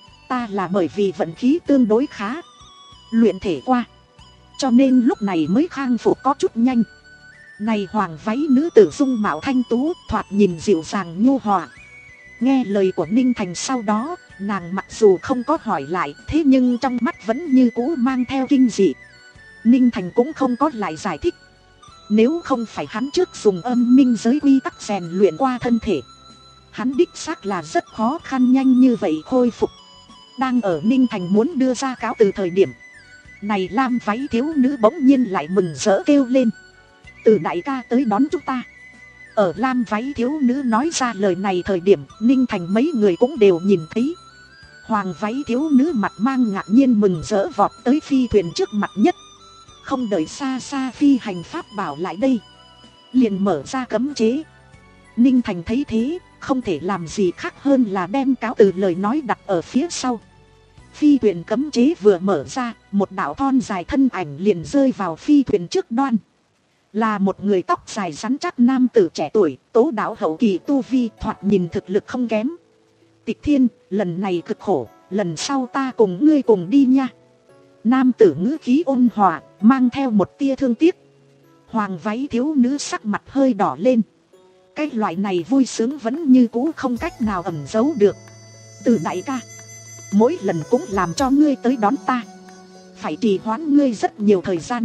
ta là bởi vì vận khí tương đối khá, luyện thể qua, cho nên lúc này mới khang phục có chút nhanh. Này hoàng váy nữ tử dung mạo thanh tú, thoạt nhìn dịu dàng nhu hòa. Nghe lời của Ninh Thành sau đó, nàng mặc dù không có hỏi lại, thế nhưng trong mắt vẫn như cũ mang theo kinh dị. Ninh Thành cũng không có lại giải thích. Nếu không phải hắn trước dùng âm minh giới quy tắc rèn luyện qua thân thể, hắn đích xác là rất khó khăn nhanh như vậy khôi phục. Đang ở Ninh Thành muốn đưa ra cáo từ thời điểm, này lam váy thiếu nữ bỗng nhiên lại mừng rỡ kêu lên, Từ đại ca tới đón chúng ta. Ở lam váy thiếu nữ nói ra lời này thời điểm, Ninh Thành mấy người cũng đều nhìn thấy. Hoàng váy thiếu nữ mặt mang ngạc nhiên mừng rỡ vọt tới phi thuyền trước mặt nhất. Không đợi xa xa phi hành pháp bảo lại đây, liền mở ra cấm chế. Ninh Thành thấy thế, không thể làm gì khác hơn là đem cáo từ lời nói đặt ở phía sau. Phi thuyền cấm chế vừa mở ra, một đạo thon dài thân ảnh liền rơi vào phi thuyền trước đoan. Là một người tóc dài rắn chắc nam tử trẻ tuổi, tố đạo hậu kỳ tu vi, thoạt nhìn thực lực không kém. Tịch Thiên, lần này cực khổ, lần sau ta cùng ngươi cùng đi nha. Nam tử ngữ khí ôn hòa, mang theo một tia thương tiếc. Hoàng váy thiếu nữ sắc mặt hơi đỏ lên. Cái loại này vui sướng vẫn như cũ không cách nào ẩn giấu được. Từ đại ca, mỗi lần cũng làm cho ngươi tới đón ta, phải trì hoãn ngươi rất nhiều thời gian.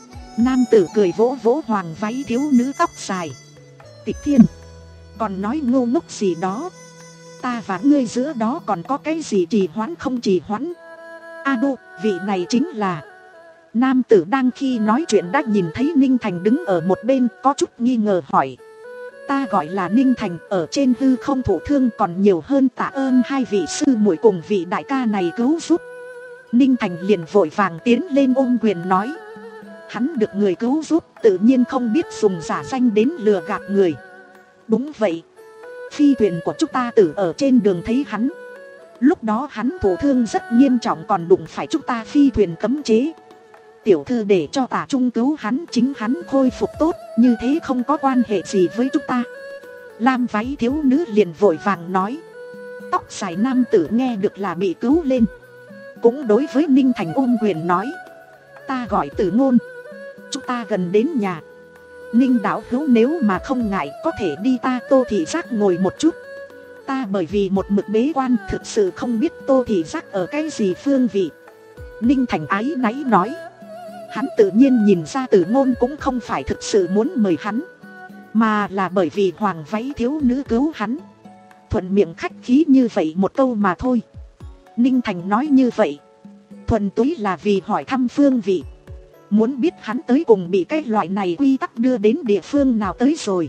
Nam tử cười vỗ vỗ hoàng váy thiếu nữ tóc dài. Tịch Thiên, còn nói ngô ngốc gì đó. Ta và ngươi giữa đó còn có cái gì trì hoãn không trì hoãn. A đô, vị này chính là... Nam tử đang khi nói chuyện đã nhìn thấy Ninh Thành đứng ở một bên, có chút nghi ngờ hỏi. Ta gọi là Ninh Thành, ở trên hư không thụ thương còn nhiều hơn tạ ơn hai vị sư muội cùng vị đại ca này cứu giúp. Ninh Thành liền vội vàng tiến lên ôm quyền nói. Hắn được người cứu giúp, tự nhiên không biết dùng giả danh đến lừa gạt người. Đúng vậy, phi thuyền của chúng ta tử ở trên đường thấy hắn. Lúc đó hắn thụ thương rất nghiêm trọng, còn đụng phải chúng ta phi thuyền cấm chế. Tiểu thư để cho tả trung cứu hắn, chính hắn khôi phục tốt, như thế không có quan hệ gì với chúng ta. Lam váy thiếu nữ liền vội vàng nói. Tóc dài nam tử nghe được là bị cứu lên, cũng đối với Ninh Thành ôm quyền nói. Ta gọi Tử Ngôn, chúng ta gần đến nhà. Ninh đạo hữu nếu mà không ngại có thể đi ta Tô Thị Giác ngồi một chút. Ta bởi vì một mực bế quan, thực sự không biết Tô Thị Giác ở cái gì phương vị. Ninh Thành ái náy nói. Hắn tự nhiên nhìn ra Tử Ngôn cũng không phải thực sự muốn mời hắn, mà là bởi vì hoàng váy thiếu nữ cứu hắn. Thuận miệng khách khí như vậy một câu mà thôi. Ninh Thành nói như vậy thuần túy là vì hỏi thăm phương vị, muốn biết hắn tới cùng bị cái loại này quy tắc đưa đến địa phương nào tới rồi.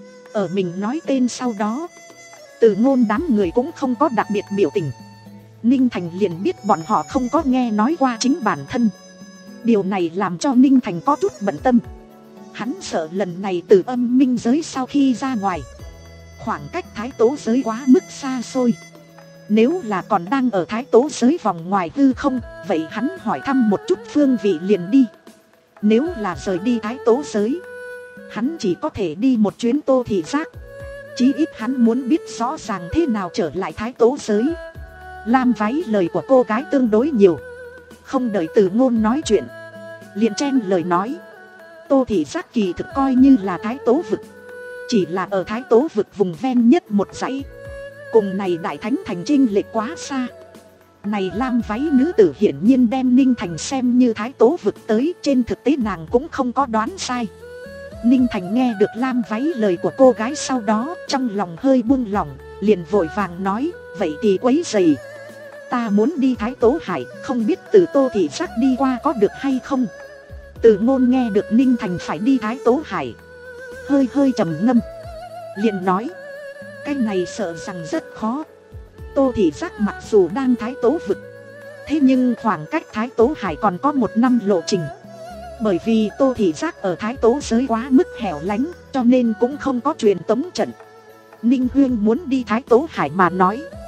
Ở mình nói tên sau đó, Tử Ngôn đám người cũng không có đặc biệt biểu tình. Ninh Thành liền biết bọn họ không có nghe nói qua chính bản thân. Điều này làm cho Ninh Thành có chút bận tâm. Hắn sợ lần này từ âm minh giới sau khi ra ngoài, khoảng cách thái tố giới quá mức xa xôi. Nếu là còn đang ở thái tố giới vòng ngoài hư không, vậy hắn hỏi thăm một chút phương vị liền đi. Nếu là rời đi thái tố giới, hắn chỉ có thể đi một chuyến Tô Thị Giác. Chí ít hắn muốn biết rõ ràng thế nào trở lại thái tố giới. Lam váy lời của cô gái tương đối nhiều, không đợi Tử Ngôn nói chuyện, liền chen lời nói. Tô Thị Giác kỳ thực coi như là thái tố vực, chỉ là ở thái tố vực vùng ven nhất một dãy, cùng này đại thánh thành chênh lệch quá xa. Này lam váy nữ tử hiển nhiên đem Ninh Thành xem như thái tố vực tới, trên thực tế nàng cũng không có đoán sai. Ninh Thành nghe được lam váy lời của cô gái sau đó, trong lòng hơi buông lỏng, liền vội vàng nói. Vậy thì quấy rầy, ta muốn đi thái tố hải, không biết từ Tô Thị Giác đi qua có được hay không. Tử Ngôn nghe được Ninh Thành phải đi thái tố hải, hơi hơi trầm ngâm, liền nói. Cái này sợ rằng rất khó. Tô Thị Giác mặc dù đang thái tố vực, thế nhưng khoảng cách thái tố hải còn có một năm lộ trình. Bởi vì Tô Thị Giác ở thái tố giới quá mức hẻo lánh, cho nên cũng không có truyền tống trận. Ninh Huyên muốn đi thái tố hải mà nói,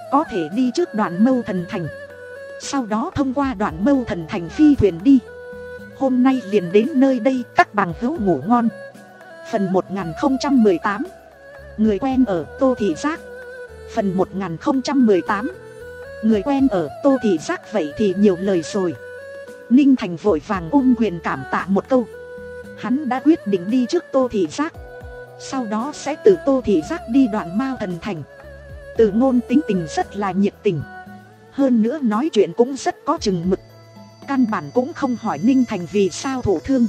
có thể đi trước đoạn Mâu Thần Thành, sau đó thông qua đoạn Mâu Thần Thành phi thuyền đi. Hôm nay liền đến nơi đây, các bằng hữu ngủ ngon. Phần một nghìn không trăm mười tám, người quen ở Tô Thị Giác. Phần một nghìn không trăm mười tám, người quen ở Tô Thị Giác. Vậy thì nhiều lời rồi. Ninh Thành vội vàng ôm quyền cảm tạ một câu. Hắn đã quyết định đi trước Tô Thị Giác, sau đó sẽ từ Tô Thị Giác đi đoạn Mao Thần Thành. Từ Ngôn tính tình rất là nhiệt tình, hơn nữa nói chuyện cũng rất có chừng mực. Căn bản cũng không hỏi Ninh Thành vì sao thổ thương,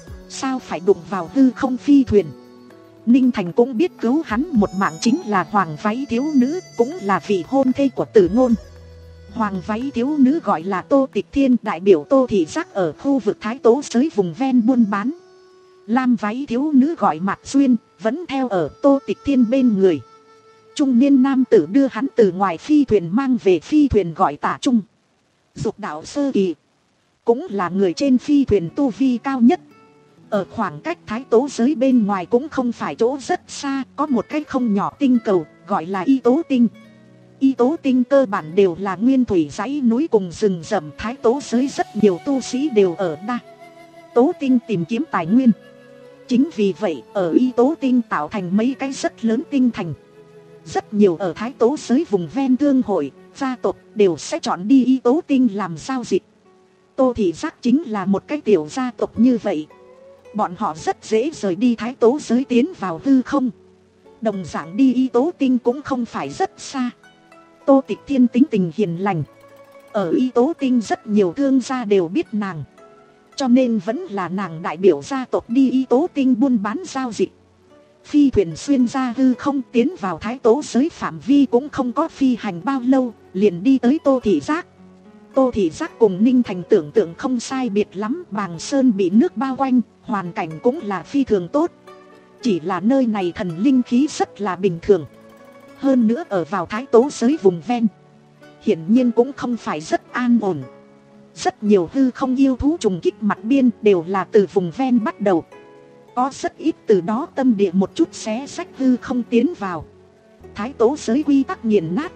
sao phải đụng vào hư không phi thuyền. Ninh Thành cũng biết cứu hắn một mạng chính là Hoàng Váy Thiếu Nữ, cũng là vị hôn thê của Từ Ngôn. Hoàng Váy Thiếu Nữ gọi là Tô Tịch Thiên, đại biểu Tô Thị Giác ở khu vực Thái Tố Giới vùng ven buôn bán. Lam Váy Thiếu Nữ gọi Mạc Duyên, vẫn theo ở Tô Tịch Thiên bên người. Trung niên nam tử đưa hắn từ ngoài phi thuyền mang về phi thuyền gọi Tả Trung, Dục đạo sơ kỳ, cũng là người trên phi thuyền tu vi cao nhất. Ở khoảng cách Thái Tố Giới bên ngoài cũng không phải chỗ rất xa, có một cái không nhỏ tinh cầu gọi là Y Tố Tinh. Y Tố Tinh cơ bản đều là nguyên thủy dãy núi cùng rừng rậm. Thái Tố Giới rất nhiều tu sĩ đều ở đa Tố Tinh tìm kiếm tài nguyên. Chính vì vậy ở Y Tố Tinh tạo thành mấy cái rất lớn tinh thành. Rất nhiều ở Thái Tố Giới vùng ven thương hội, gia tộc đều sẽ chọn đi Y Tố Tinh làm giao dịch. Tô Thị Giác chính là một cái tiểu gia tộc như vậy. Bọn họ rất dễ rời đi Thái Tố Giới tiến vào hư không. Đồng dạng đi Y Tố Tinh cũng không phải rất xa. Tô Tịch Thiên tính tình hiền lành, ở Y Tố Tinh rất nhiều thương gia đều biết nàng, cho nên vẫn là nàng đại biểu gia tộc đi Y Tố Tinh buôn bán giao dịch. Phi thuyền xuyên ra hư không tiến vào Thái Tố Giới phạm vi cũng không có phi hành bao lâu, liền đi tới Tô Thị Giác. Tô Thị Giác cùng Ninh Thành tưởng tượng không sai biệt lắm, Bàng Sơn bị nước bao quanh, hoàn cảnh cũng là phi thường tốt. Chỉ là nơi này thần linh khí rất là bình thường. Hơn nữa ở vào Thái Tố Giới vùng ven, hiển nhiên cũng không phải rất an ổn. Rất nhiều hư không yêu thú trùng kích mặt biên đều là từ vùng ven bắt đầu. Có rất ít từ đó tâm địa một chút xé sách hư không tiến vào. Thái Tố Giới quy tắc nghiền nát,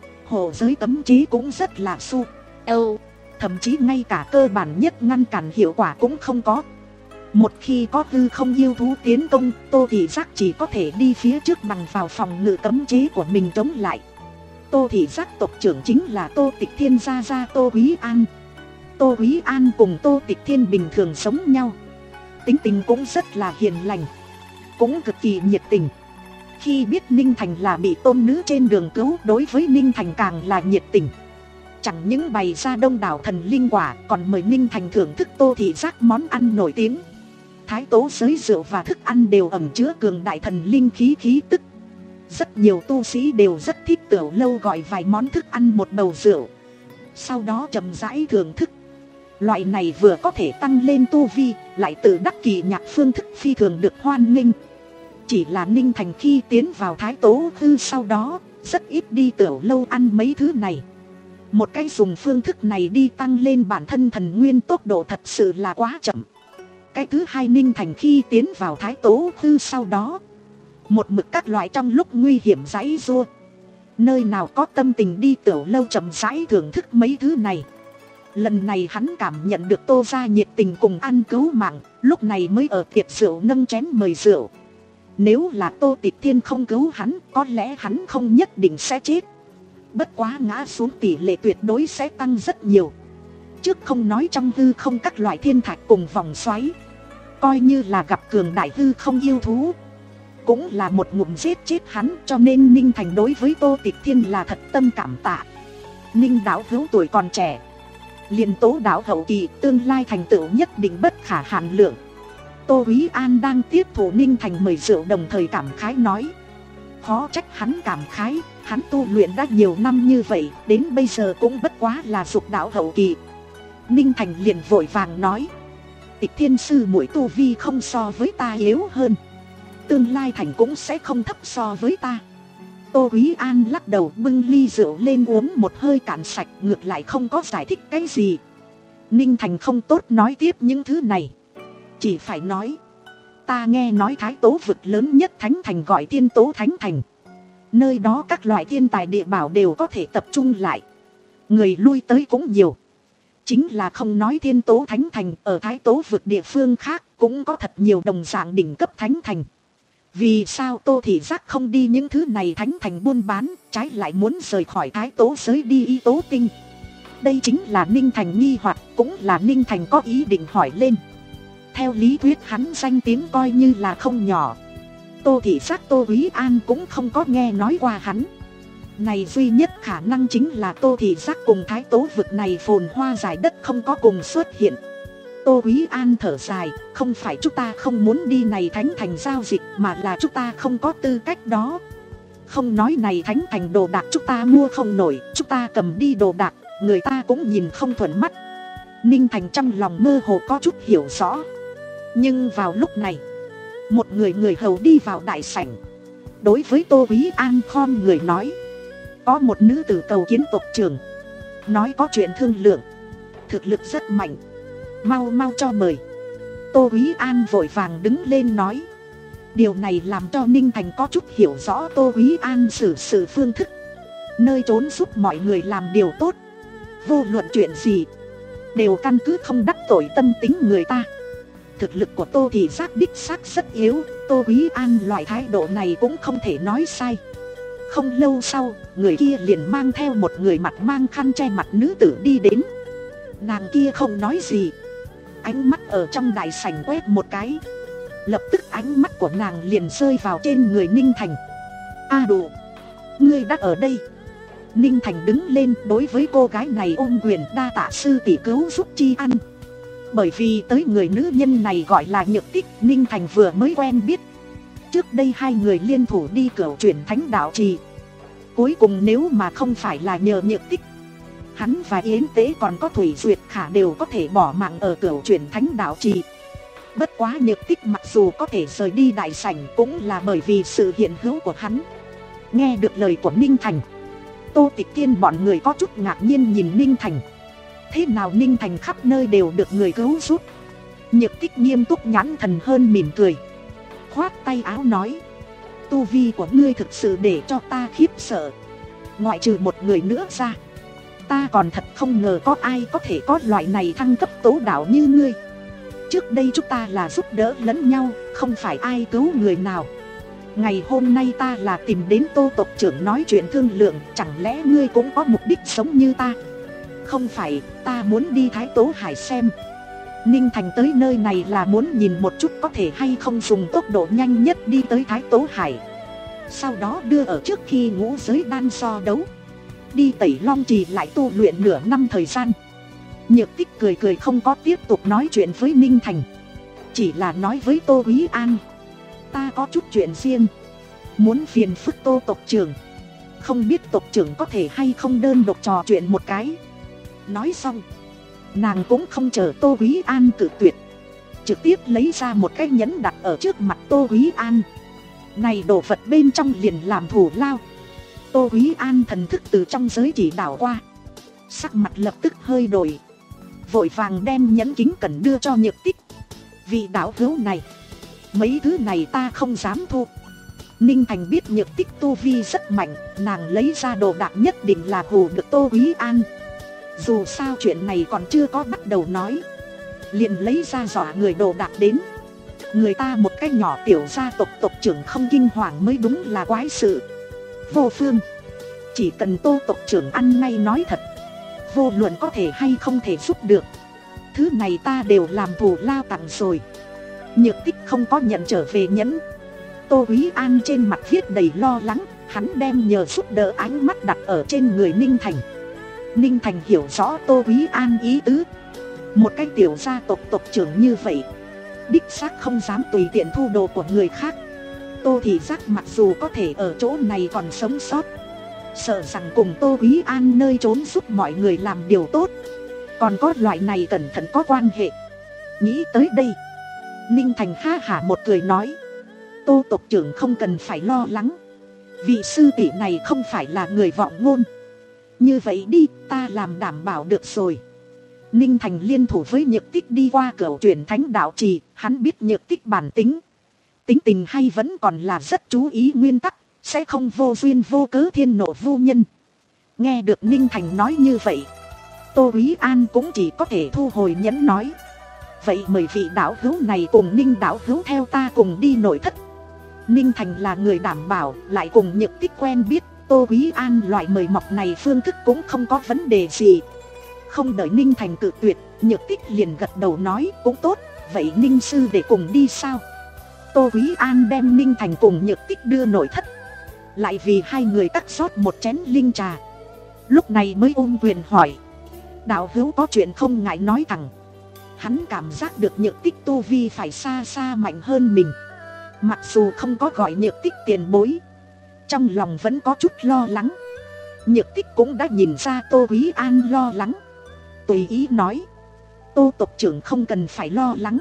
hộ giới cấm chế cũng rất là su âu, thậm chí ngay cả cơ bản nhất ngăn cản hiệu quả cũng không có. Một khi có hư không yêu thú tiến công, Tô Thị Giác chỉ có thể đi phía trước bằng vào phòng ngự cấm chế của mình chống lại. Tô Thị Giác tộc trưởng chính là Tô Tịch Thiên gia gia Tô Quý An. Tô Quý An cùng Tô Tịch Thiên bình thường sống nhau, tính tình cũng rất là hiền lành, cũng cực kỳ nhiệt tình. Khi biết Ninh Thành là bị tôn nữ trên đường cứu, đối với Ninh Thành càng là nhiệt tình. Chẳng những bày ra đông đảo thần linh quả, còn mời Ninh Thành thưởng thức Tô Thị Giác món ăn nổi tiếng. Thái Tố Giới rượu và thức ăn đều ẩn chứa cường đại thần linh khí khí tức. Rất nhiều tu sĩ đều rất thích Tiểu Lâu gọi vài món thức ăn một bầu rượu, sau đó chậm rãi thưởng thức. Loại này vừa có thể tăng lên tu vi, lại tự đắc kỳ nhạc phương thức phi thường được hoan nghênh. Chỉ là Ninh Thành khi tiến vào Thái Tố Hư sau đó, rất ít đi Tiểu Lâu ăn mấy thứ này. Một cái dùng phương thức này đi tăng lên bản thân thần nguyên tốc độ thật sự là quá chậm. Cái thứ hai, Ninh Thành khi tiến vào Thái Tố Hư sau đó, một mực các loại trong lúc nguy hiểm giãy giụa, nơi nào có tâm tình đi Tiểu Lâu chậm rãi thưởng thức mấy thứ này. Lần này hắn cảm nhận được Tô gia nhiệt tình cùng ăn cứu mạng, lúc này mới ở tiệc rượu nâng chén mời rượu. Nếu là Tô Tịch Thiên không cứu hắn, có lẽ hắn không nhất định sẽ chết. Bất quá ngã xuống tỷ lệ tuyệt đối sẽ tăng rất nhiều. Trước không nói trong hư không các loại thiên thạch cùng vòng xoáy, coi như là gặp cường đại hư không yêu thú, cũng là một ngụm giết chết hắn. Cho nên Ninh Thành đối với Tô Tịch Thiên là thật tâm cảm tạ. Ninh đạo hữu tuổi còn trẻ, liền tố đạo hậu kỳ, tương lai thành tựu nhất định bất khả hạn lượng. Tô Quý An đang tiếp thụ Ninh Thành mời rượu, đồng thời cảm khái nói. Khó trách hắn cảm khái, hắn tu luyện đã nhiều năm như vậy, đến bây giờ cũng bất quá là dục đạo hậu kỳ. Ninh Thành liền vội vàng nói. Tịch Thiên sư muội tu vi không so với ta yếu hơn, tương lai thành cũng sẽ không thấp so với ta. Tô Quý An lắc đầu bưng ly rượu lên uống một hơi cạn sạch, ngược lại không có giải thích cái gì. Ninh Thành không tốt nói tiếp những thứ này, chỉ phải nói. Ta nghe nói Thái Tố vực lớn nhất thánh thành gọi Thiên Tố Thánh Thành, Nơi đó các loại thiên tài địa bảo đều có thể tập trung lại. Người lui tới cũng nhiều. Chính là không nói Thiên Tố Thánh Thành, ở Thái Tố vực địa phương khác cũng có thật nhiều đồng dạng đỉnh cấp thánh thành. Vì sao Tô Thị Giác không đi những thứ này thánh thành buôn bán, trái lại muốn rời khỏi Thái Tố giới đi Y Tố Tinh? Đây chính là Ninh Thành nghi hoặc, cũng là Ninh Thành có ý định hỏi lên. Theo lý thuyết hắn danh tiếng coi như là không nhỏ. Tô Thị Giác Tô Quý An cũng không có nghe nói qua hắn. Này duy nhất khả năng chính là Tô Thị Giác cùng Thái Tố vực này phồn hoa giải đất không có cùng xuất hiện. Tô Quý An thở dài, không phải chúng ta không muốn đi này thánh thành giao dịch, mà là chúng ta không có tư cách đó. Không nói này thánh thành đồ đạc chúng ta mua không nổi, chúng ta cầm đi đồ đạc, người ta cũng nhìn không thuận mắt. Ninh Thành trong lòng mơ hồ có chút hiểu rõ. Nhưng vào lúc này, một người người hầu đi vào đại sảnh, đối với Tô Quý An khom người nói: có một nữ tử cầu kiến tộc trưởng, nói có chuyện thương lượng, thực lực rất mạnh, mau mau cho mời. Tô Quý An vội vàng đứng lên nói. Điều này làm cho Ninh Thành có chút hiểu rõ Tô Quý An xử sự phương thức. Nơi trốn giúp mọi người làm điều tốt, vô luận chuyện gì đều căn cứ không đắc tội tâm tính người ta. Thực lực của Tô Thị Giác đích xác rất yếu, Tô Quý An loại thái độ này cũng không thể nói sai. Không lâu sau, người kia liền mang theo một người mặt mang khăn che mặt nữ tử đi đến. Nàng kia không nói gì, ánh mắt ở trong đại sảnh quét một cái. Lập tức ánh mắt của nàng liền rơi vào trên người Ninh Thành. A Đồ, ngươi đã ở đây. Ninh Thành đứng lên đối với cô gái này ôm quyền đa tạ sư tỷ cứu giúp chi ăn. Bởi vì tới người nữ nhân này gọi là Nhược Tích, Ninh Thành vừa mới quen biết. Trước đây hai người liên thủ đi cửu chuyển thánh đạo trì. Cuối cùng nếu mà không phải là nhờ Nhược Tích, hắn và Yến Tế còn có Thủy Duyệt Khả đều có thể bỏ mạng ở cửu chuyển thánh đạo trì. Bất quá Nhược Tích mặc dù có thể rời đi đại sảnh cũng là bởi vì sự hiện hữu của hắn. Nghe được lời của Ninh Thành, Tô Tịch Tiên bọn người có chút ngạc nhiên nhìn Ninh Thành. Thế nào Ninh Thành khắp nơi đều được người cứu giúp? Nhược Tích nghiêm túc nhãn thần hơn mỉm cười, khoát tay áo nói: tu vi của ngươi thực sự để cho ta khiếp sợ. Ngoại trừ một người nữa ra, ta còn thật không ngờ có ai có thể có loại này thăng cấp tố đạo như ngươi. Trước đây chúng ta là giúp đỡ lẫn nhau, không phải ai cứu người nào. Ngày hôm nay ta là tìm đến Tô tộc trưởng nói chuyện thương lượng, chẳng lẽ ngươi cũng có mục đích sống như ta? Không phải, ta muốn đi Thái Tố Hải xem. Ninh Thành tới nơi này là muốn nhìn một chút có thể hay không dùng tốc độ nhanh nhất đi tới Thái Tố Hải, sau đó đưa ở trước khi ngũ giới đan so đấu, đi Tẩy Long Trì lại tu luyện nửa năm thời gian. Nhược Tích cười cười không có tiếp tục nói chuyện với Ninh Thành, chỉ là nói với Tô Quý An: ta có chút chuyện riêng, muốn phiền phức Tô tộc trưởng, không biết tộc trưởng có thể hay không đơn độc trò chuyện một cái. Nói xong, nàng cũng không chờ Tô Quý An cự tuyệt, trực tiếp lấy ra một cái nhẫn đặt ở trước mặt Tô Quý An. Này đồ vật bên trong liền làm thù lao. Tô Quý An thần thức từ trong giới chỉ đảo qua, sắc mặt lập tức hơi đổi, vội vàng đem nhẫn kính cẩn đưa cho Nhược Tích. Vị đạo hữu này, mấy thứ này ta không dám thu. Ninh Thành biết Nhược Tích tu vi rất mạnh, nàng lấy ra đồ đạc nhất định là hù được Tô Quý An. Dù sao chuyện này còn chưa có bắt đầu nói, liền lấy ra dọa người đồ đạc đến. Người ta một cái nhỏ tiểu gia tộc tộc trưởng không kinh hoàng mới đúng là quái sự. Vô Phương, chỉ cần Tô tộc trưởng ăn ngay nói thật, vô luận có thể hay không thể giúp được, thứ này ta đều làm thù lao tặng rồi. Nhược Tích không có nhận trở về nhẫn. Tô Quý An trên mặt viết đầy lo lắng, hắn đem nhờ giúp đỡ ánh mắt đặt ở trên người Ninh Thành. Ninh Thành hiểu rõ Tô Quý An ý tứ. Một cái tiểu gia tộc tộc trưởng như vậy, đích xác không dám tùy tiện thu đồ của người khác. Tô Thị Giác mặc dù có thể ở chỗ này còn sống sót, sợ rằng cùng Tô Quý An nơi trốn giúp mọi người làm điều tốt, còn có loại này cẩn thận có quan hệ. Nghĩ tới đây, Ninh Thành ha hả một cười nói: Tô tộc trưởng không cần phải lo lắng, vị sư tỷ này không phải là người vọng ngôn. Như vậy đi, ta làm đảm bảo được rồi. Ninh Thành liên thủ với Nhược Tích đi qua cửu chuyển thánh đạo trì. Hắn biết Nhược Tích bản tính, tính tình hay vẫn còn là rất chú ý nguyên tắc, sẽ không vô duyên vô cớ thiên nộ vô nhân. Nghe được Ninh Thành nói như vậy, Tô Quý An cũng chỉ có thể thu hồi nhẫn nói. Vậy mời vị đạo hữu này cùng Ninh đạo hữu theo ta cùng đi nội thất. Ninh Thành là người đảm bảo, lại cùng Nhược Tích quen biết, Tô Quý An loại mời mọc này phương thức cũng không có vấn đề gì. Không đợi Ninh Thành cự tuyệt, Nhược Tích liền gật đầu nói cũng tốt, vậy Ninh sư để cùng đi sao? Tô Quý An đem Ninh Thành cùng Nhược Tích đưa nội thất, lại vì hai người cắt rót một chén linh trà. Lúc này mới ôm quyền hỏi, đạo hữu có chuyện không ngại nói thẳng. Hắn cảm giác được Nhược Tích tu vi phải xa xa mạnh hơn mình. Mặc dù không có gọi Nhược Tích tiền bối, trong lòng vẫn có chút lo lắng. Nhược Tích cũng đã nhìn ra Tô Quý An lo lắng, tùy ý nói, Tô tộc trưởng không cần phải lo lắng.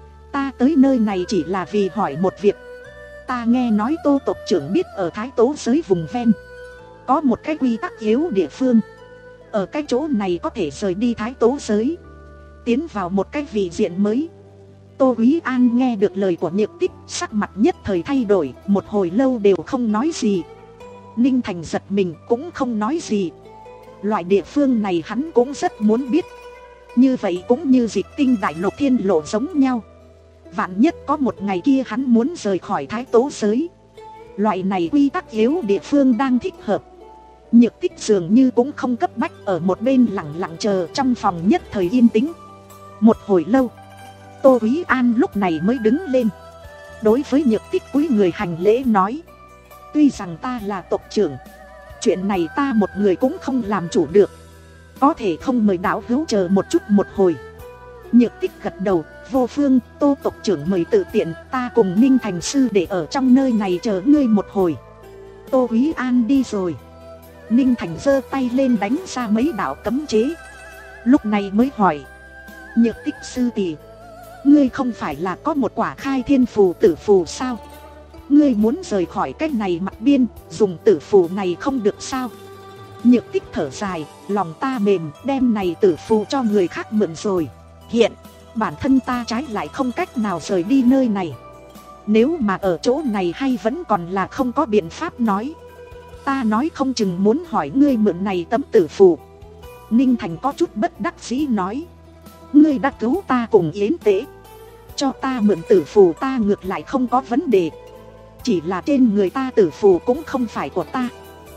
Ta tới nơi này chỉ là vì hỏi một việc. Ta nghe nói Tô tộc trưởng biết ở Thái Tố giới vùng ven có một cái quy tắc yếu địa phương. Ở cái chỗ này có thể rời đi Thái Tố giới, tiến vào một cái vị diện mới. Tô Quý An nghe được lời của Nhược Tích, sắc mặt nhất thời thay đổi, một hồi lâu đều không nói gì. Ninh Thành giật mình cũng không nói gì. Loại địa phương này hắn cũng rất muốn biết. Như vậy cũng như Dịch Tinh Đại Lục Thiên Lộ giống nhau. Vạn nhất có một ngày kia hắn muốn rời khỏi Thái Tố giới, loại này quy tắc yếu địa phương đang thích hợp. Nhược Tích dường như cũng không cấp bách, ở một bên lặng lặng chờ. Trong phòng nhất thời yên tĩnh. Một hồi lâu, Tô Quý An lúc này mới đứng lên, đối với Nhược Tích cúi người hành lễ nói, tuy rằng ta là tộc trưởng, chuyện này ta một người cũng không làm chủ được, có thể không mời đạo hữu chờ một chút một hồi. Nhược Tích gật đầu, vô phương, Tô tộc trưởng mời tự tiện, ta cùng Ninh Thành sư để ở trong nơi này chờ ngươi một hồi. Tô Quý An đi rồi, Ninh Thành giơ tay lên đánh ra mấy đạo cấm chế. Lúc này mới hỏi, Nhược Tích sư tỷ, ngươi không phải là có một quả khai thiên phù tử phù sao? Ngươi muốn rời khỏi cái này mặt biên, dùng tử phù này không được sao? Nhược Tích thở dài, lòng ta mềm, đem này tử phù cho người khác mượn rồi. Hiện, bản thân ta trái lại không cách nào rời đi nơi này. Nếu mà ở chỗ này hay vẫn còn là không có biện pháp nói. Ta nói không chừng muốn hỏi ngươi mượn này tấm tử phù. Ninh Thành có chút bất đắc dĩ nói, ngươi đã cứu ta cùng Yến Tế, cho ta mượn tử phù ta ngược lại không có vấn đề. Chỉ là trên người ta tử phù cũng không phải của ta,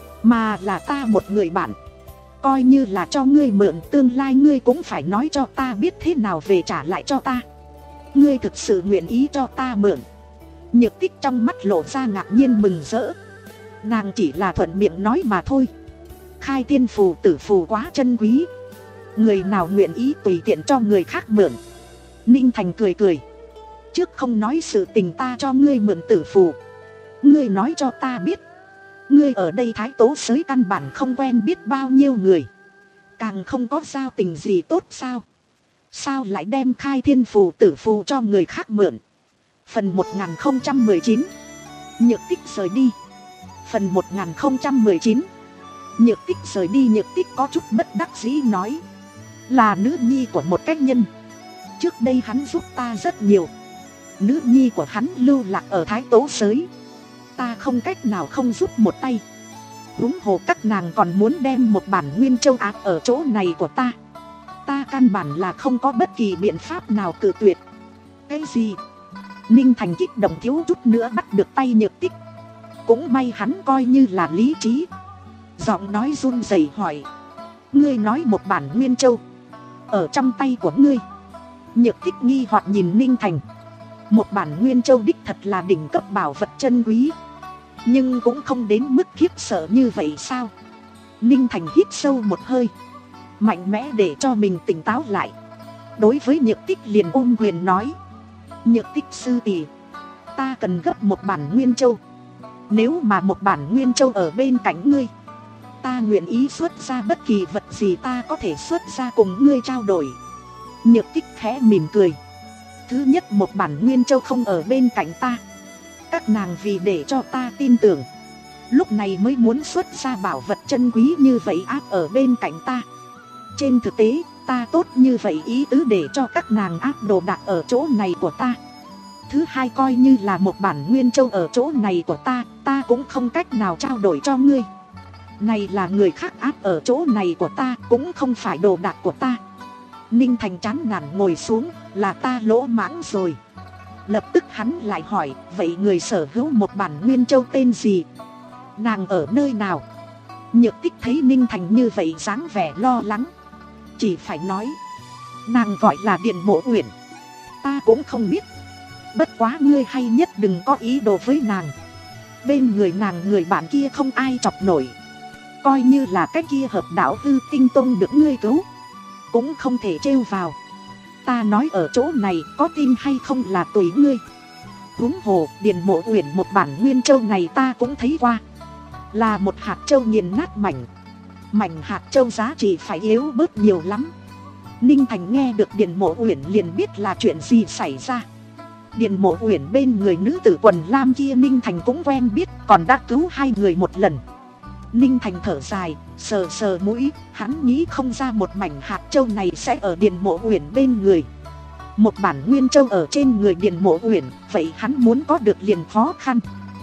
mà là ta một người bạn. Coi như là cho ngươi mượn, tương lai ngươi cũng phải nói cho ta biết thế nào về trả lại cho ta. Ngươi thực sự nguyện ý cho ta mượn? Nhược Tích trong mắt lộ ra ngạc nhiên mừng rỡ. Nàng chỉ là thuận miệng nói mà thôi. Khai thiên phù tử phù quá chân quý, người nào nguyện ý tùy tiện cho người khác mượn. Ninh Thành cười cười, trước không nói sự tình ta cho ngươi mượn tử phù, ngươi nói cho ta biết, ngươi ở đây Thái Tố giới căn bản không quen biết bao nhiêu người, càng không có giao tình gì tốt sao? Sao lại đem khai thiên phù tử phù cho người khác mượn? Phần một nghìn không trăm mười chín, Nhược Tích rời đi. Phần một nghìn không trăm mười chín, Nhược Tích rời đi. Nhược Tích có chút bất đắc dĩ nói, là nữ nhi của một cách nhân, trước đây hắn giúp ta rất nhiều. Nữ nhi của hắn lưu lạc ở Thái Tố giới, ta không cách nào không giúp một tay. Huống hồ các nàng còn muốn đem một bản Nguyên Châu áp ở chỗ này của ta, ta căn bản là không có bất kỳ biện pháp nào cự tuyệt. Cái gì? Ninh Thành kích động thiếu chút nữa bắt được tay Nhược Tích. Cũng may hắn coi như là lý trí, giọng nói run rẩy hỏi, ngươi nói một bản Nguyên Châu ở trong tay của ngươi? Nhược Tích nghi hoặc nhìn Ninh Thành. Một bản Nguyên Châu đích thật là đỉnh cấp bảo vật chân quý, nhưng cũng không đến mức khiếp sợ như vậy sao? Ninh Thành hít sâu một hơi, mạnh mẽ để cho mình tỉnh táo lại. Đối với Nhược Tích liền ôm quyền nói, Nhược Tích sư tỷ, ta cần gấp một bản Nguyên Châu. Nếu mà một bản Nguyên Châu ở bên cạnh ngươi, ta nguyện ý xuất ra bất kỳ vật gì ta có thể xuất ra cùng ngươi trao đổi. Nhược Tích khẽ mỉm cười. Thứ nhất, một bản Nguyên Châu không ở bên cạnh ta, các nàng vì để cho ta tin tưởng, lúc này mới muốn xuất ra bảo vật chân quý như vậy áp ở bên cạnh ta. Trên thực tế, ta tốt như vậy ý tứ để cho các nàng áp đồ đạc ở chỗ này của ta. thứ hai coi như là một bản nguyên châu ở chỗ này của ta, ta cũng không cách nào trao đổi cho ngươi. Này là người khác áp ở chỗ này của ta, cũng không phải đồ đạc của ta. Ninh Thành chán nản ngồi xuống, là ta lỗ mãng rồi. Lập tức hắn lại hỏi, vậy người sở hữu một bản nguyên châu tên gì? Nàng ở nơi nào? Nhược Tích thấy Ninh Thành như vậy dáng vẻ lo lắng, chỉ phải nói, nàng gọi là Điện Mộ Uyển. Ta cũng không biết, bất quá ngươi hay nhất đừng có ý đồ với nàng. Bên người nàng người bạn kia không ai chọc nổi. Coi như là cái kia hợp đạo hư tinh tông được ngươi cứu, cũng không thể trêu vào. Ta nói ở chỗ này có tin hay không là tùy ngươi. Huống hồ Điện Mộ Uyển một bản nguyên châu này ta cũng thấy qua, là một hạt châu nghiền nát mảnh. Mảnh hạt châu giá trị phải yếu bớt nhiều lắm. Ninh Thành nghe được Điện Mộ Uyển liền biết là chuyện gì xảy ra. Điện Mộ Uyển bên người nữ tử quần lam kia Ninh Thành cũng quen biết, còn đã cứu hai người một lần. Ninh Thành thở dài, sờ sờ mũi, hắn nghĩ không ra một mảnh hạt châu này sẽ ở Điện Mộ Uyển bên người. Một bản nguyên châu ở trên người Điện Mộ Uyển, vậy hắn muốn có được liền khó khăn.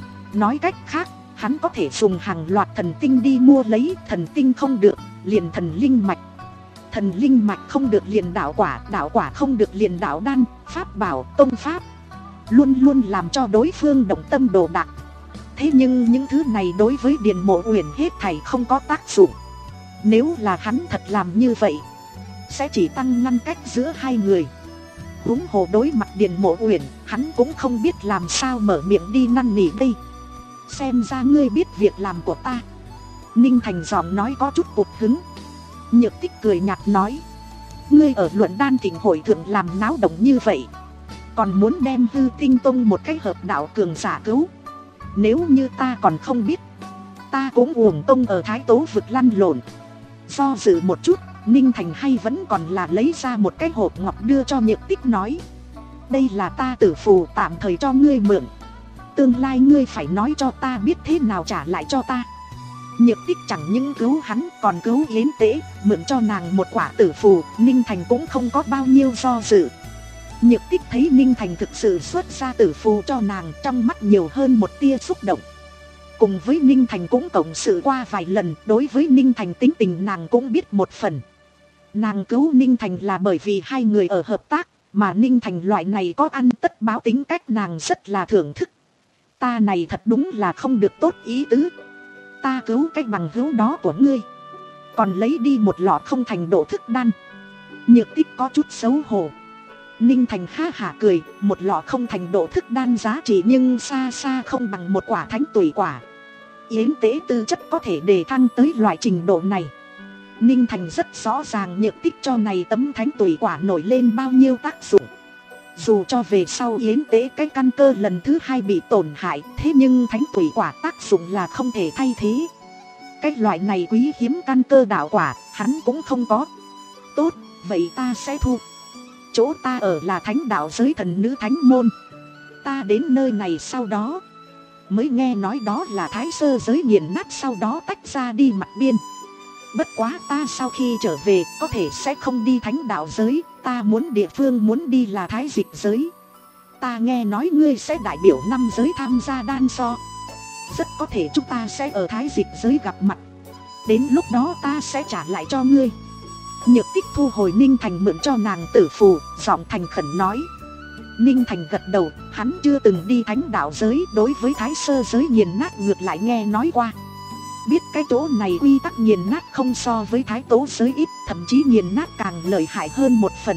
Nói cách khác, hắn có thể dùng hàng loạt thần tinh đi mua lấy, thần tinh không được, liền thần linh mạch. Thần linh mạch không được liền đạo quả, đạo quả không được liền đạo đan, pháp bảo, tông pháp. Luôn luôn làm cho đối phương động tâm đồ đạc. Thế nhưng những thứ này đối với Điện Mộ Uyển hết thảy không có tác dụng. Nếu là hắn thật làm như vậy, sẽ chỉ tăng ngăn cách giữa hai người. Huống hồ đối mặt Điện Mộ Uyển, hắn cũng không biết làm sao mở miệng đi năn nỉ đây. Xem ra ngươi biết việc làm của ta. Ninh Thành giọng nói có chút cục hứng. Nhược Tích cười nhạt nói, ngươi ở luận đan thịnh hội thượng làm náo động như vậy, còn muốn đem hư tinh tông một cái hợp đạo cường giả cứu. Nếu như ta còn không biết, ta cũng uổng công ở Thái Tố vực lăn lộn. Do dự một chút, Ninh Thành hay vẫn còn là lấy ra một cái hộp ngọc đưa cho Nhược Tích nói, đây là ta tử phù tạm thời cho ngươi mượn, tương lai ngươi phải nói cho ta biết thế nào trả lại cho ta. Nhược Tích chẳng những cứu hắn còn cứu Yến Tế, mượn cho nàng một quả tử phù, Ninh Thành cũng không có bao nhiêu do dự. Nhược Tích thấy Ninh Thành thực sự xuất ra tử phù cho nàng, trong mắt nhiều hơn một tia xúc động. Cùng với Ninh Thành cũng cộng sự qua vài lần, đối với Ninh Thành tính tình nàng cũng biết một phần. Nàng cứu Ninh Thành là bởi vì hai người ở hợp tác, mà Ninh Thành loại này có ăn tất báo tính cách nàng rất là thưởng thức. Ta này thật đúng là không được tốt ý tứ. Ta cứu cái bằng hữu đó của ngươi, còn lấy đi một lọ không thành độ thức đan. Nhược Tích có chút xấu hổ. Ninh Thành ha hả cười, một lọ không thành độ thức đan giá trị nhưng xa xa không bằng một quả thánh tùy quả. Yến Tế tư chất có thể đề thăng tới loại trình độ này. Ninh Thành rất rõ ràng Nhược Tích cho này tấm thánh tùy quả nổi lên bao nhiêu tác dụng. Dù cho về sau Yến Tế cái căn cơ lần thứ hai bị tổn hại, thế nhưng thánh tùy quả tác dụng là không thể thay thế. Cái loại này quý hiếm căn cơ đạo quả, hắn cũng không có. Tốt, vậy ta sẽ thu. Chỗ ta ở là thánh đạo giới thần nữ thánh môn. Ta đến nơi này sau đó mới nghe nói đó là Thái Sơ giới nghiền nát sau đó tách ra đi mặt biên. Bất quá ta sau khi trở về có thể sẽ không đi thánh đạo giới. Ta muốn địa phương muốn đi là Thái Dịch giới. Ta nghe nói ngươi sẽ đại biểu năm giới tham gia đan so. Rất có thể chúng ta sẽ ở Thái Dịch giới gặp mặt. Đến lúc đó ta sẽ trả lại cho ngươi. Nhược Tích thu hồi Ninh Thành mượn cho nàng tử phù, giọng thành khẩn nói. Ninh Thành gật đầu, hắn chưa từng đi thánh đạo giới, đối với Thái Sơ giới nghiền nát ngược lại nghe nói qua. Biết cái chỗ này quy tắc nghiền nát không so với Thái Tố giới ít, thậm chí nghiền nát càng lợi hại hơn một phần.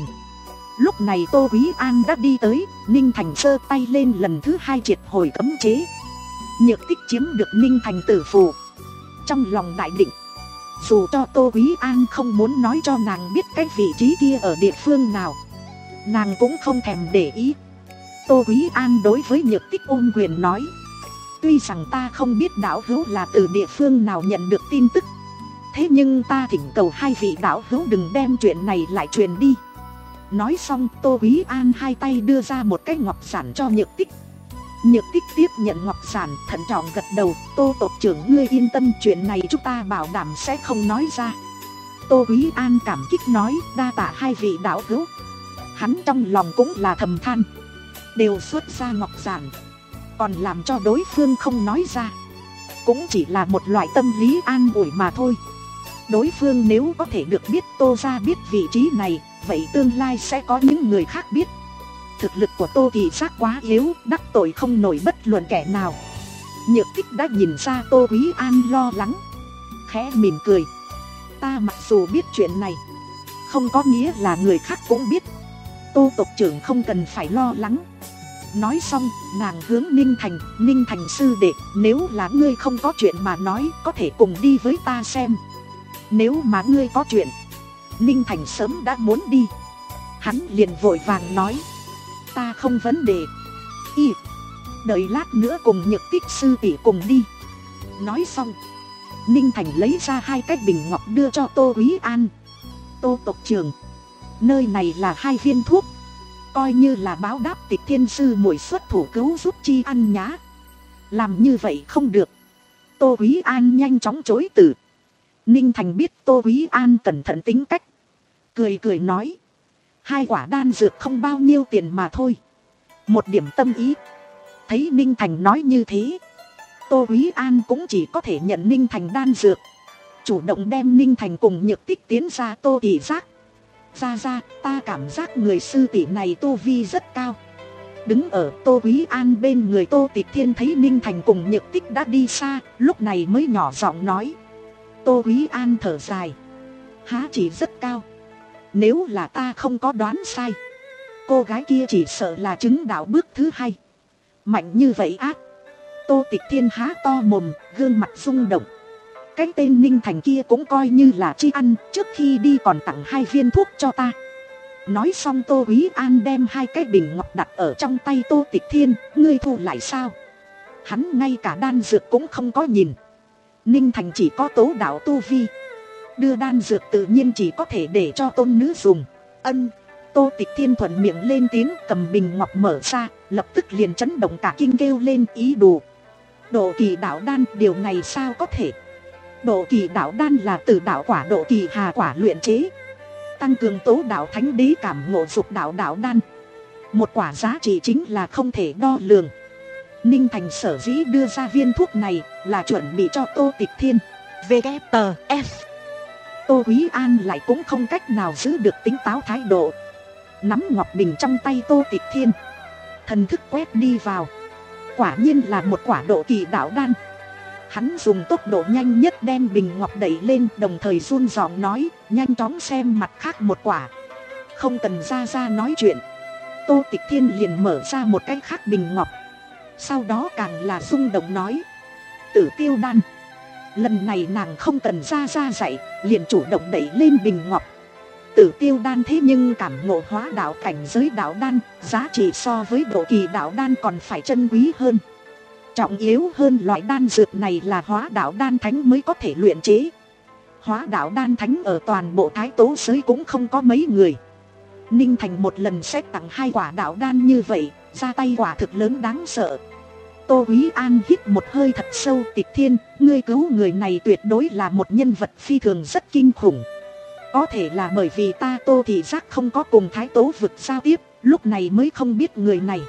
Lúc này Tô Quý An đã đi tới, Ninh Thành giơ tay lên lần thứ hai triệt hồi cấm chế. Nhược Tích chiếm được Ninh Thành tử phù, trong lòng đại định. Dù cho Tô Quý An không muốn nói cho nàng biết cái vị trí kia ở địa phương nào, nàng cũng không thèm để ý. Tô Quý An đối với Nhược Tích ôm quyền nói, tuy rằng ta không biết đạo hữu là từ địa phương nào nhận được tin tức, thế nhưng ta thỉnh cầu hai vị đạo hữu đừng đem chuyện này lại truyền đi. Nói xong Tô Quý An hai tay đưa ra một cái ngọc giản cho Nhược Tích. Nhược Tích tiếp nhận ngọc giản, thận trọng gật đầu. Tô tộc trưởng ngươi yên tâm, chuyện này chúng ta bảo đảm sẽ không nói ra. Tô Quý An cảm kích nói, đa tạ hai vị đạo hữu. Hắn trong lòng cũng là thầm than, đều xuất ra ngọc giản, còn làm cho đối phương không nói ra, cũng chỉ là một loại tâm lý an ủi mà thôi. Đối phương nếu có thể được biết Tô gia biết vị trí này, vậy tương lai sẽ có những người khác biết. Thực lực của Tô Thị Giác quá yếu, đắc tội không nổi bất luận kẻ nào. Nhược Tích đã nhìn ra Tô Quý An lo lắng, khẽ mỉm cười. Ta mặc dù biết chuyện này, không có nghĩa là người khác cũng biết. Tô tộc trưởng không cần phải lo lắng. Nói xong, nàng hướng Ninh Thành, Ninh Thành sư đệ, nếu là ngươi không có chuyện mà nói, có thể cùng đi với ta xem. Nếu mà ngươi có chuyện. Ninh Thành sớm đã muốn đi, hắn liền vội vàng nói, ta không vấn đề. Y, đợi lát nữa cùng Nhược Tích sư tỷ cùng đi. Nói xong, Ninh Thành lấy ra hai cái bình ngọc đưa cho Tô Quý An. Tô tộc trưởng, nơi này là hai viên thuốc, coi như là báo đáp Tịch Thiên sư muội xuất thủ cứu giúp chi ăn nhá. Làm như vậy không được. Tô Quý An nhanh chóng chối từ. Ninh Thành biết Tô Quý An cẩn thận tính cách, cười cười nói, hai quả đan dược không bao nhiêu tiền mà thôi, một điểm tâm ý. Thấy Ninh Thành nói như thế, Tô Quý An cũng chỉ có thể nhận Ninh Thành đan dược, chủ động đem Ninh Thành cùng Nhược Tích tiến ra Tô Thị Giác. Ra ra, ta cảm giác người sư tỷ này tu vi rất cao. Đứng ở Tô Quý An bên người Tô Tịch Thiên thấy Ninh Thành cùng Nhược Tích đã đi xa, lúc này mới nhỏ giọng nói. Tô Quý An thở dài, há chỉ rất cao. Nếu là ta không có đoán sai, cô gái kia chỉ sợ là chứng đạo bước thứ hai. Mạnh như vậy ác. Tô Tịch Thiên há to mồm, gương mặt rung động. Cái tên Ninh Thành kia cũng coi như là tri ăn, trước khi đi còn tặng hai viên thuốc cho ta. Nói xong Tô Quý An đem hai cái bình ngọc đặt ở trong tay Tô Tịch Thiên. Ngươi thu lại sao? Hắn ngay cả đan dược cũng không có nhìn. Ninh Thành chỉ có tố đạo tu vi, đưa đan dược tự nhiên chỉ có thể để cho tôn nữ dùng. Ân. Tô Tịch Thiên thuận miệng lên tiếng, cầm bình ngọc mở ra, lập tức liền chấn động cả kinh kêu lên ý đồ. Độ kỳ đạo đan, điều này sao có thể? Độ kỳ đạo đan là từ đạo quả độ kỳ hà quả luyện chế, tăng cường tố đạo thánh đế cảm ngộ dục đạo đạo đan. Một quả giá trị chính là không thể đo lường. Ninh Thành sở dĩ đưa ra viên thuốc này là chuẩn bị cho Tô Tịch Thiên. vê kép tê ép. Tô Quý An lại cũng không cách nào giữ được tính táo thái độ, nắm ngọc bình trong tay Tô Tịch Thiên, thần thức quét đi vào. Quả nhiên là một quả độ kỳ đạo đan. Hắn dùng tốc độ nhanh nhất đem bình ngọc đẩy lên, đồng thời run giọng nói, nhanh chóng xem mặt khác một quả. Không cần ra ra nói chuyện, Tô Tịch Thiên liền mở ra một cái khác bình ngọc. Sau đó càng là rung động nói, Tử Tiêu đan. Lần này nàng không cần ra ra dạy, liền chủ động đẩy lên bình ngọc. Tử Tiêu đan thế nhưng cảm ngộ hóa đạo cảnh giới đạo đan, giá trị so với độ kỳ đạo đan còn phải chân quý hơn. Trọng yếu hơn, loại đan dược này là hóa đạo đan thánh mới có thể luyện chế. Hóa đạo đan thánh ở toàn bộ Thái Tố giới cũng không có mấy người. Ninh Thành một lần sẽ tặng hai quả đạo đan như vậy, ra tay quả thực lớn đáng sợ. Tô Quý An hít một hơi thật sâu. Tịch Thiên, ngươi cứu người này tuyệt đối là một nhân vật phi thường rất kinh khủng. Có thể là bởi vì ta Tô Thị Giác không có cùng Thái Tố vực giao tiếp, lúc này mới không biết người này.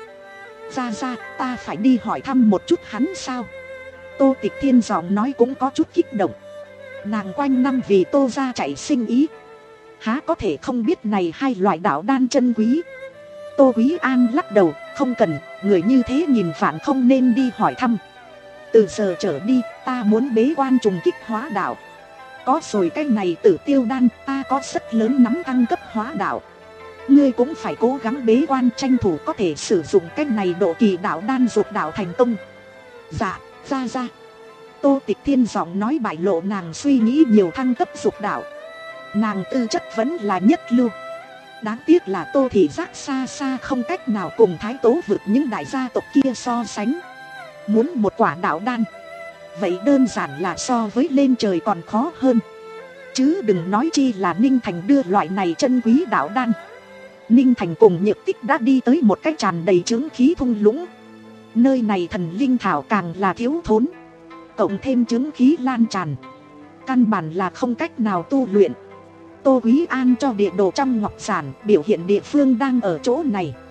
Ra ra, ta phải đi hỏi thăm một chút hắn sao? Tô Tịch Thiên giọng nói cũng có chút kích động. Nàng quanh năm vì Tô gia chạy sinh ý, há có thể không biết này hai loại đạo đan chân quý. Tô Quý An lắc đầu, không cần, người như thế nhìn phản không nên đi hỏi thăm. Từ giờ trở đi, ta muốn bế quan trùng kích hóa đạo. Có rồi cái này Tử Tiêu đan, ta có rất lớn nắm thăng cấp hóa đạo. Ngươi cũng phải cố gắng bế quan, tranh thủ có thể sử dụng cái này độ kỳ đạo đan dục đạo thành công. Dạ, ra ra. Tô Tịch Thiên giọng nói bại lộ nàng suy nghĩ nhiều thăng cấp dục đạo. Nàng tư chất vẫn là nhất lưu. Đáng tiếc là Tô Thị Giác xa xa không cách nào cùng Thái Tố vực những đại gia tộc kia so sánh. Muốn một quả đạo đan, vậy đơn giản là so với lên trời còn khó hơn. Chứ đừng nói chi là Ninh Thành đưa loại này chân quý đạo đan. Ninh Thành cùng Nhược Tích đã đi tới một cái tràn đầy chướng khí thung lũng. Nơi này thần linh thảo càng là thiếu thốn, cộng thêm chướng khí lan tràn, căn bản là không cách nào tu luyện. Tô Quý An cho địa đồ trong ngọc giản biểu hiện địa phương đang ở chỗ này.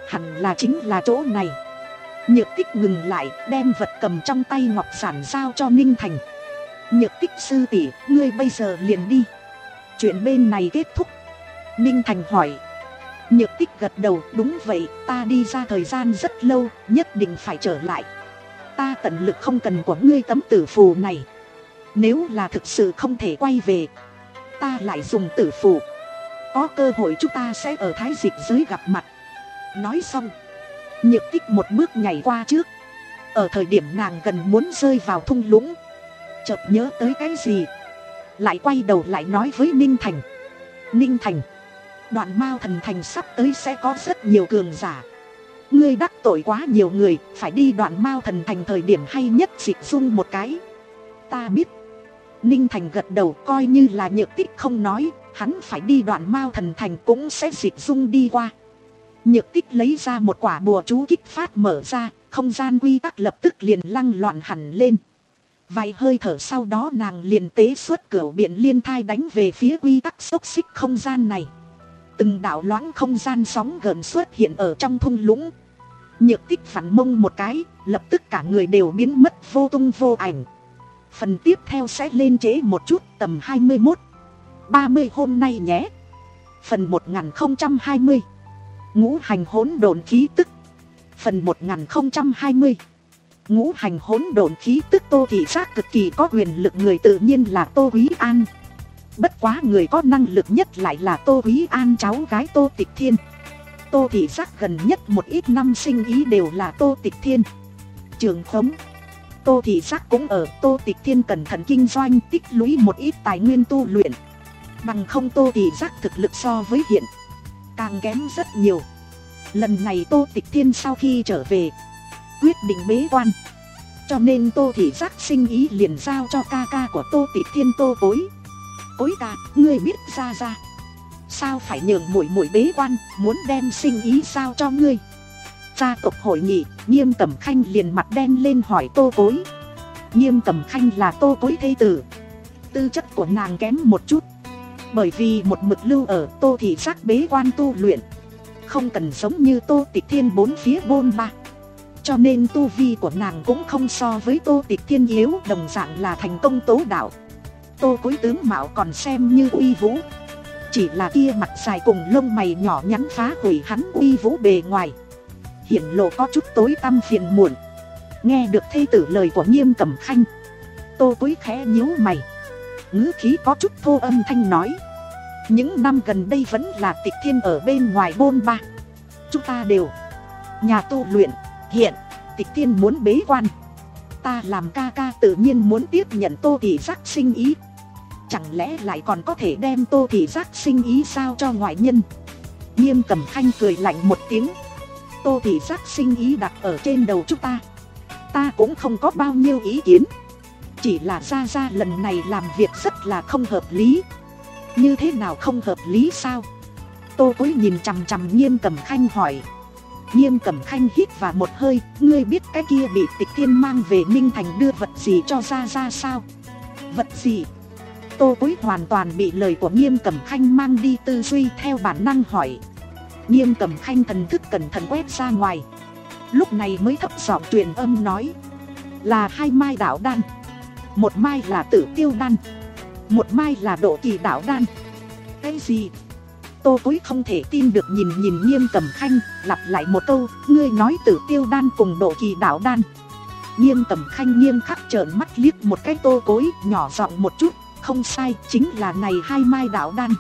Hẳn là chính là chỗ này. Nhược Tích ngừng lại, đem vật cầm trong tay ngọc giản giao cho Ninh Thành. Nhược Tích sư tỷ, ngươi bây giờ liền đi. Chuyện bên này kết thúc. Ninh Thành hỏi. Nhược Tích gật đầu, đúng vậy, ta đi ra thời gian rất lâu, nhất định phải trở lại. Ta tận lực không cần của ngươi tấm tử phù này. Nếu là thực sự không thể quay về, ta lại dùng tử phù. Có cơ hội chúng ta sẽ ở Thái Dịch giới gặp mặt. Nói xong, Nhược Tích một bước nhảy qua trước. Ở thời điểm nàng gần muốn rơi vào thung lũng, chợt nhớ tới cái gì, lại quay đầu lại nói với Ninh Thành. Ninh Thành, Đoạn Mao Thần Thành sắp tới sẽ có rất nhiều cường giả. Ngươi đắc tội quá nhiều người, phải đi Đoạn Mao Thần Thành thời điểm hay nhất Dịch Dung một cái. Ta biết. Ninh Thành gật đầu, coi như là Nhược Tích không nói, hắn phải đi Đoạn Mao Thần Thành cũng sẽ Dịch Dung đi qua. Nhược Tích lấy ra một quả bùa chú kích phát mở ra, không gian quy tắc lập tức liền lăng loạn hẳn lên. Vài hơi thở sau đó nàng liền tế xuất cửu biện liên thai đánh về phía quy tắc xốc xích không gian này. Từng đạo loãng không gian sóng gợn xuất hiện ở trong thung lũng. Nhược Tích phản mông một cái, lập tức cả người đều biến mất vô tung vô ảnh. Phần tiếp theo sẽ lên trễ một chút, tầm hai mươi mốt, ba mươi hôm nay nhé. Phần một nghìn không trăm hai mươi, Ngũ hành hỗn độn khí tức. Phần một nghìn không trăm hai mươi, Ngũ hành hỗn độn khí tức. Tô Thị Giác cực kỳ có quyền lực người tự nhiên là Tô Quý An. Bất quá người có năng lực nhất lại là Tô Quý An cháu gái Tô Tịch Thiên. Tô Thị Giác gần nhất một ít năm sinh ý đều là Tô Tịch Thiên. Trường khống, Tô Thị Giác cũng ở. Tô Tịch Thiên cẩn thận kinh doanh, tích lũy một ít tài nguyên tu luyện. Bằng không Tô Thị Giác thực lực so với hiện càng kém rất nhiều. Lần này Tô Tịch Thiên sau khi trở về quyết định bế quan, cho nên Tô Thị Giác sinh ý liền giao cho ca ca của Tô Tịch Thiên, Tô Cối. Cối ca, ngươi biết ra ra sao phải nhường muội muội bế quan, muốn đem sinh ý giao cho ngươi. Gia tộc hội nghị, Nghiêm Cẩm Khanh liền mặt đen lên hỏi Tô Cối. Nghiêm Cẩm Khanh là Tô Cối thê tử, tư chất của nàng kém một chút. Bởi vì một mực lưu ở Tô Thị Giác bế quan tu luyện, không cần giống như Tô Tịch Thiên bốn phía bôn ba, cho nên tu vi của nàng cũng không so với Tô Tịch Thiên yếu, đồng dạng là thành công tố đạo. Tô Cối tướng mạo còn xem như uy vũ, chỉ là kia mặt dài cùng lông mày nhỏ nhắn phá hủy hắn uy vũ bề ngoài, hiển lộ có chút tối tăm phiền muộn. Nghe được thê tử lời của Nghiêm Cẩm Khanh, Tô Cối khẽ nhíu mày, ngữ khí có chút thô âm thanh nói. Những năm gần đây vẫn là Tịch Thiên ở bên ngoài bôn ba, chúng ta đều nhà tu luyện. Hiện Tịch Thiên muốn bế quan, ta làm ca ca tự nhiên muốn tiếp nhận Tô Thị Giác sinh ý. Chẳng lẽ lại còn có thể đem Tô Thị Giác sinh ý sao cho ngoại nhân? Nghiêm Cẩm Khanh cười lạnh một tiếng. Tô Thị Giác sinh ý đặt ở trên đầu chúng ta, ta cũng không có bao nhiêu ý kiến. Chỉ là ra ra lần này làm việc rất là không hợp lý. Như thế nào không hợp lý sao? Tô Cối nhìn chằm chằm Nghiêm Cẩm Khanh hỏi. Nghiêm Cẩm Khanh hít vào một hơi, ngươi biết cái kia bị Tịch Thiên mang về Ninh Thành đưa vật gì cho ra ra sao? Vật gì? Tô Cối hoàn toàn bị lời của Nghiêm Cẩm Khanh mang đi tư duy, theo bản năng hỏi. Nghiêm Cẩm Khanh thần thức cẩn thận quét ra ngoài, lúc này mới thấp giọng truyền âm nói. Là hai mai đạo đan, một mai là Tử Tiêu đan, một mai là Độ Kỳ đạo đan. Cái gì? Tô Cối không thể tin được nhìn nhìn Nghiêm Cẩm Khanh, lặp lại một câu, ngươi nói Tử Tiêu đan cùng Độ Kỳ đạo đan. Nghiêm Cẩm Khanh nghiêm khắc trợn mắt liếc một cái Tô Cối, nhỏ giọng một chút, không sai, chính là này hai mai đạo đan.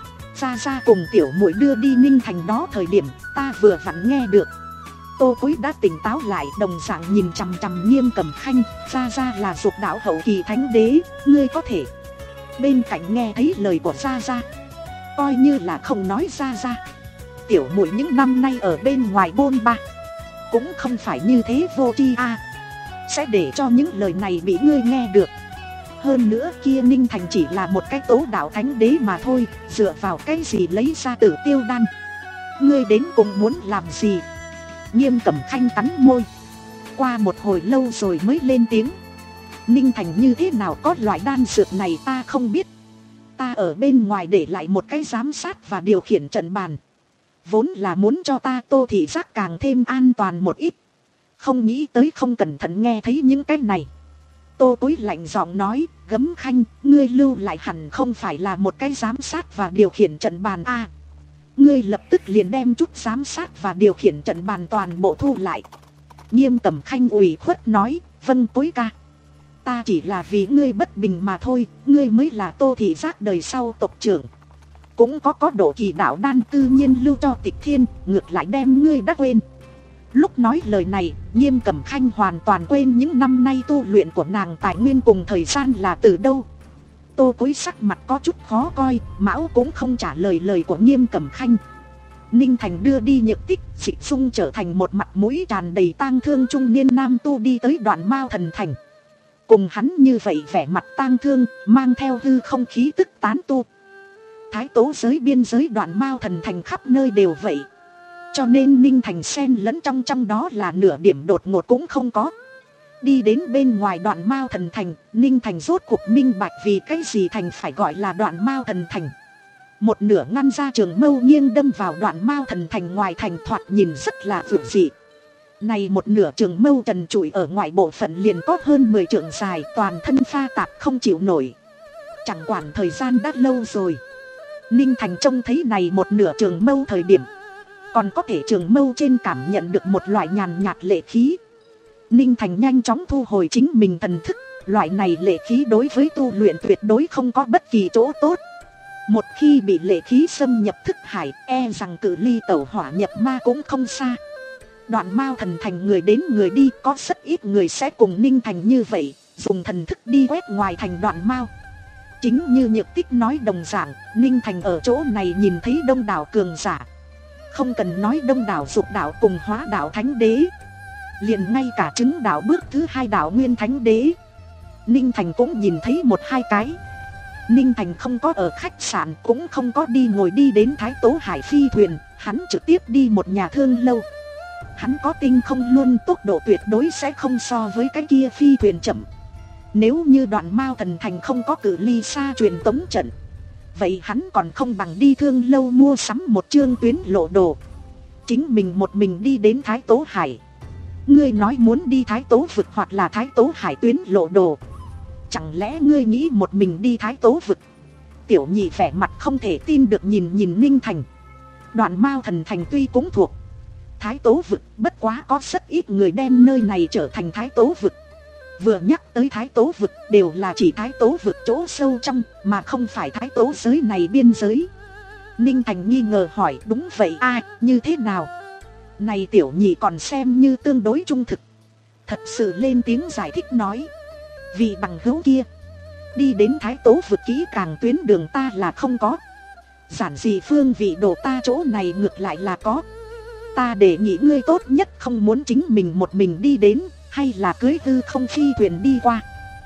Ra ra cùng tiểu muội đưa đi Ninh Thành đó thời điểm, ta vừa vặn nghe được. Tô Cối đã tỉnh táo lại, đồng dạng nhìn chằm chằm Nghiêm Cẩm Khanh. Ra ra là dục đạo hậu kỳ thánh đế, ngươi có thể bên cạnh nghe thấy lời của ra ra, coi như là không nói ra ra. Tiểu muội những năm nay ở bên ngoài bôn ba, cũng không phải như thế vô tri a, sẽ để cho những lời này bị ngươi nghe được. Hơn nữa kia Ninh Thành chỉ là một cái tố đạo thánh đế mà thôi, dựa vào cái gì lấy ra Tử Tiêu đan? Ngươi đến cùng muốn làm gì? Nghiêm Cẩm Khanh cắn môi, qua một hồi lâu rồi mới lên tiếng. Ninh Thành như thế nào có loại đan dược này ta không biết. Ta ở bên ngoài để lại một cái giám sát và điều khiển trận bàn, vốn là muốn cho ta Tô thị giác càng thêm an toàn một ít. Không nghĩ tới không cẩn thận nghe thấy những cái này. Tô Cối lạnh giọng nói, Gấm Khanh, ngươi lưu lại hẳn không phải là một cái giám sát và điều khiển trận bàn a à, ngươi lập tức liền đem chút giám sát và điều khiển trận bàn toàn bộ thu lại. Nghiêm Cẩm Khanh ủy khuất nói, vâng Cối ca. Ta chỉ là vì ngươi bất bình mà thôi, ngươi mới là Tô thị giác đời sau tộc trưởng. Cũng có có độ kỳ đạo đan tự nhiên lưu cho Tịch Thiên, ngược lại đem ngươi đã quên. Lúc nói lời này, Nghiêm Cẩm Khanh hoàn toàn quên những năm nay tu luyện của nàng tài nguyên cùng thời gian là từ đâu. Tô Cối sắc mặt có chút khó coi, Mão cũng không trả lời lời của Nghiêm Cẩm Khanh. Ninh Thành đưa đi Nhược Tích, Dị Dung trở thành một mặt mũi tràn đầy tang thương trung niên nam tu đi tới Đoạn Mao Thần Thành. Cùng hắn như vậy vẻ mặt tang thương, mang theo hư không khí tức tán tu. Thái tố giới biên giới Đoạn Mao Thần Thành khắp nơi đều vậy. Cho nên Ninh Thành xen lẫn trong trong đó là nửa điểm đột ngột cũng không có. Đi đến bên ngoài Đoạn Mao Thần Thành, Ninh Thành rốt cuộc minh bạch vì cái gì thành phải gọi là Đoạn Mao Thần Thành. Một nửa ngăn ra trường mâu nghiêng đâm vào Đoạn Mao Thần Thành ngoài thành, thoạt nhìn rất là vượt dị. Này một nửa trường mâu trần trụi ở ngoài bộ phận liền có hơn mười trượng dài, toàn thân pha tạp không chịu nổi. Chẳng quản thời gian đã lâu rồi, Ninh Thành trông thấy này một nửa trường mâu thời điểm, còn có thể trường mâu trên cảm nhận được một loại nhàn nhạt lệ khí. Ninh Thành nhanh chóng thu hồi chính mình thần thức, loại này lệ khí đối với tu luyện tuyệt đối không có bất kỳ chỗ tốt. Một khi bị lệ khí xâm nhập thức hải, e rằng cự ly tẩu hỏa nhập ma cũng không xa. Đoạn Mao Thần Thành người đến người đi, có rất ít người sẽ cùng Ninh Thành như vậy, dùng thần thức đi quét ngoài thành Đoạn Mao. Chính như Nhược Tích nói đồng dạng, Ninh Thành ở chỗ này nhìn thấy đông đảo cường giả. Không cần nói đông đảo Dục đạo cùng Hóa đạo Thánh Đế, liền ngay cả chứng đạo bước thứ hai đạo Nguyên Thánh Đế, Ninh Thành cũng nhìn thấy một hai cái. Ninh Thành không có ở khách sạn, cũng không có đi ngồi đi đến Thái Tố Hải phi thuyền, hắn trực tiếp đi một nhà thương lâu. Hắn có tinh không luôn, tốc độ tuyệt đối sẽ không so với cái kia phi thuyền chậm. Nếu như Đoạn Mao Thần Thành không có cự ly xa truyền tống trận, vậy hắn còn không bằng đi thương lâu mua sắm một chương tuyến lộ đồ, chính mình một mình đi đến Thái Tố Hải. Ngươi nói muốn đi Thái Tố Vực hoặc là Thái Tố Hải tuyến lộ đồ, chẳng lẽ ngươi nghĩ một mình đi Thái Tố Vực? Tiểu Nhị vẻ mặt không thể tin được nhìn nhìn Ninh Thành. Đoạn Mao Thần Thành tuy cũng thuộc Thái Tố Vực, bất quá có rất ít người đem nơi này trở thành Thái Tố Vực. Vừa nhắc tới Thái Tố Vực đều là chỉ Thái Tố Vực chỗ sâu trong, mà không phải Thái Tố giới này biên giới. Ninh Thành nghi ngờ hỏi, đúng vậy a, à, như thế nào? Này Tiểu Nhị còn xem như tương đối trung thực, thật sự lên tiếng giải thích nói, vì bằng hữu kia đi đến Thái Tố Vực kỹ càng tuyến đường ta là không có, giản dị phương vị đồ ta chỗ này ngược lại là có. Ta đề nghị ngươi tốt nhất không muốn chính mình một mình đi đến, hay là cưới hư không phi thuyền đi qua.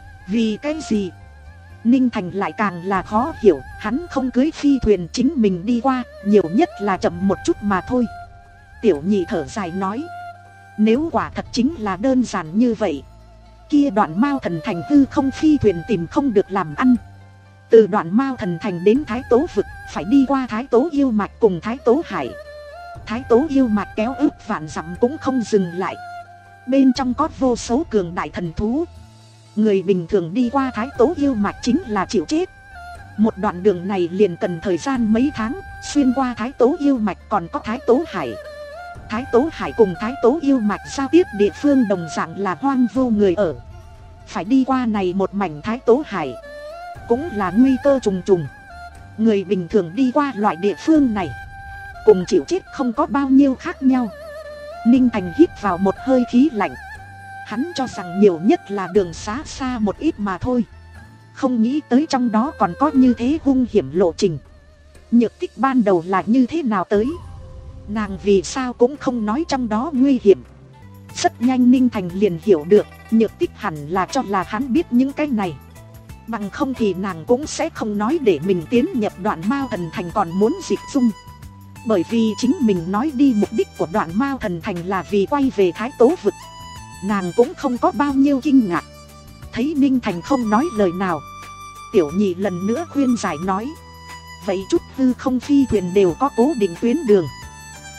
Vì cái gì? Ninh Thành lại càng là khó hiểu, hắn không cưới phi thuyền chính mình đi qua, nhiều nhất là chậm một chút mà thôi. Tiểu Nhị thở dài nói, nếu quả thật chính là đơn giản như vậy, kia Đoạn Mao Thần Thành hư không phi thuyền tìm không được làm ăn. Từ Đoạn Mao Thần Thành đến Thái Tố Vực phải đi qua Thái Tố Yêu Mạch cùng Thái Tố Hải. Thái Tố Yêu Mạch kéo ức vạn dặm cũng không dừng lại, bên trong có vô số cường đại thần thú. Người bình thường đi qua Thái Tố Yêu Mạch chính là chịu chết. Một đoạn đường này liền cần thời gian mấy tháng, xuyên qua Thái Tố Yêu Mạch còn có Thái Tố Hải. Thái Tố Hải cùng Thái Tố Yêu Mạch giao tiếp địa phương đồng dạng là hoang vô người ở. Phải đi qua này một mảnh Thái Tố Hải, cũng là nguy cơ trùng trùng. Người bình thường đi qua loại địa phương này, cùng chịu chết không có bao nhiêu khác nhau. Ninh Thành hít vào một hơi khí lạnh, hắn cho rằng nhiều nhất là đường xá xa một ít mà thôi, không nghĩ tới trong đó còn có như thế hung hiểm lộ trình. Nhược Tích ban đầu là như thế nào tới, nàng vì sao cũng không nói trong đó nguy hiểm. Rất nhanh Ninh Thành liền hiểu được, Nhược Tích hẳn là cho là hắn biết những cái này, bằng không thì nàng cũng sẽ không nói để mình tiến nhập Đoạn Mao Thần Thành còn muốn dịch dung. Bởi vì chính mình nói đi mục đích của Đoạn Mao Thần Thành là vì quay về Thái Tố Vực, nàng cũng không có bao nhiêu kinh ngạc. Thấy Ninh Thành không nói lời nào, Tiểu Nhị lần nữa khuyên giải nói, vậy chút hư không phi thuyền đều có cố định tuyến đường,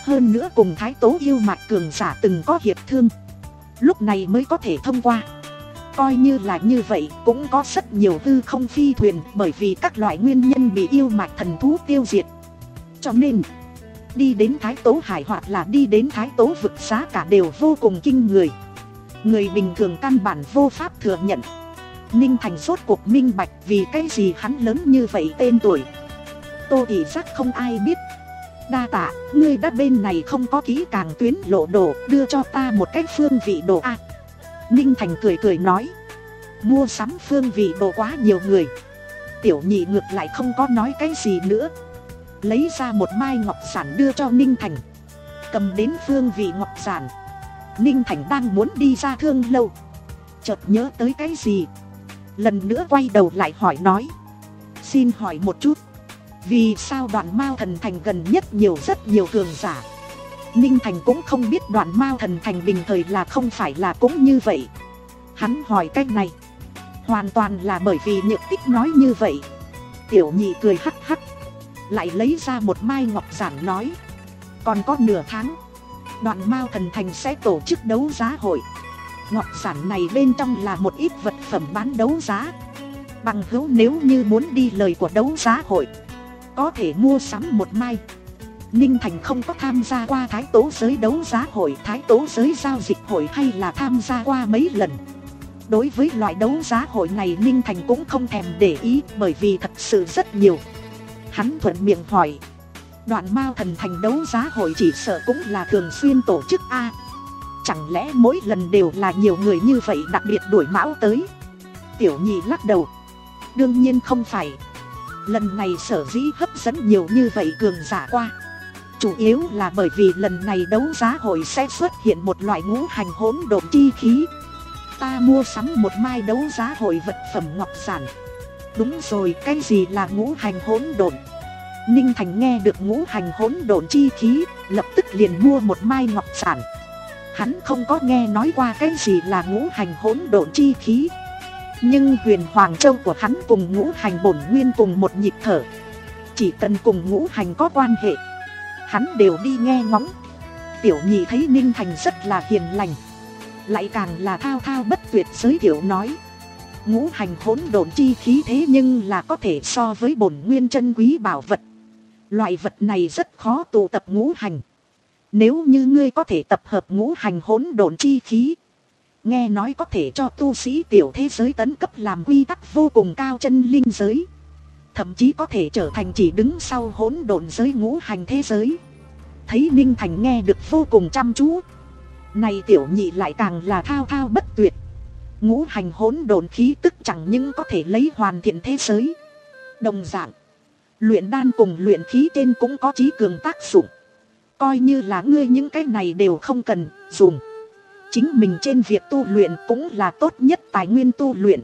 Hơn nữa cùng thái tố yêu mạch cường giả từng có hiệp thương, lúc này mới có thể thông qua. Coi như là như vậy cũng có rất nhiều hư không phi thuyền, bởi vì các loại nguyên nhân bị yêu mạch thần thú tiêu diệt. Cho nên đi đến thái tố hải hoặc là đi đến thái tố vực giá cả đều vô cùng kinh người. Người bình thường căn bản vô pháp thừa nhận. Ninh Thành rốt cuộc minh bạch vì cái gì hắn lớn như vậy tên tuổi. Tô Thị Giác không ai biết. Đa tạ, ngươi đã bên này không có kỹ càng tuyến lộ đồ, đưa cho ta một cái phương vị đồ a. Ninh Thành cười cười nói, mua sắm phương vị đồ quá nhiều người. Tiểu Nhị ngược lại không có nói cái gì nữa, lấy ra một mai ngọc giản đưa cho Ninh Thành. Cầm đến phương vị ngọc giản, Ninh Thành đang muốn đi ra thương lâu, chợt nhớ tới cái gì, lần nữa quay đầu lại hỏi nói, xin hỏi một chút, vì sao Đoạn Mao Thần Thành gần nhất nhiều rất nhiều cường giả? Ninh Thành cũng không biết Đoạn Mao Thần Thành bình thời là không phải là cũng như vậy. Hắn hỏi cái này hoàn toàn là bởi vì Nhược Tích nói như vậy. Tiểu Nhị cười hắc hắc, lại lấy ra một mai ngọc giản nói, còn có nửa tháng Đoạn Mao Thần Thành sẽ tổ chức đấu giá hội. Ngọc giản này bên trong là một ít vật phẩm bán đấu giá. Bằng hữu nếu như muốn đi lời của đấu giá hội, có thể mua sắm một mai. Ninh Thành không có tham gia qua thái tố giới đấu giá hội, thái tố giới giao dịch hội hay là tham gia qua mấy lần. Đối với loại đấu giá hội này Ninh Thành cũng không thèm để ý, bởi vì thật sự rất nhiều. Hắn thuận miệng hỏi, Đoạn Mao Thần Thành đấu giá hội chỉ sợ cũng là thường xuyên tổ chức a? Chẳng lẽ mỗi lần đều là nhiều người như vậy đặc biệt đuổi mão tới? Tiểu Nhị lắc đầu, đương nhiên không phải. Lần này sở dĩ hấp dẫn nhiều như vậy cường giả qua, chủ yếu là bởi vì lần này đấu giá hội sẽ xuất hiện một loại ngũ hành hỗn độn chi khí. Ta mua sắm một mai đấu giá hội vật phẩm ngọc giản. Đúng rồi, cái gì là ngũ hành hỗn độn? Ninh Thành nghe được ngũ hành hỗn độn chi khí, lập tức liền mua một mai ngọc giản. Hắn không có nghe nói qua cái gì là ngũ hành hỗn độn chi khí. Nhưng huyền Hoàng Châu của hắn cùng ngũ hành bổn nguyên cùng một nhịp thở. Chỉ cần cùng ngũ hành có quan hệ, hắn đều đi nghe ngóng. Tiểu Nhị thấy Ninh Thành rất là hiền lành, lại càng là thao thao bất tuyệt giới thiệu nói, ngũ hành hỗn độn chi khí thế nhưng là có thể so với bổn nguyên chân quý bảo vật. Loại vật này rất khó tụ tập ngũ hành. Nếu như ngươi có thể tập hợp ngũ hành hỗn độn chi khí, nghe nói có thể cho tu sĩ tiểu thế giới tấn cấp làm quy tắc vô cùng cao chân linh giới. Thậm chí có thể trở thành chỉ đứng sau hỗn độn giới ngũ hành thế giới. Thấy Ninh Thành nghe được vô cùng chăm chú, này Tiểu Nhị lại càng là thao thao bất tuyệt. Ngũ hành hỗn độn khí tức chẳng những có thể lấy hoàn thiện thế giới, đồng dạng luyện đan cùng luyện khí trên cũng có chí cường tác dụng. Coi như là ngươi những cái này đều không cần dùng, chính mình trên việc tu luyện cũng là tốt nhất tài nguyên tu luyện.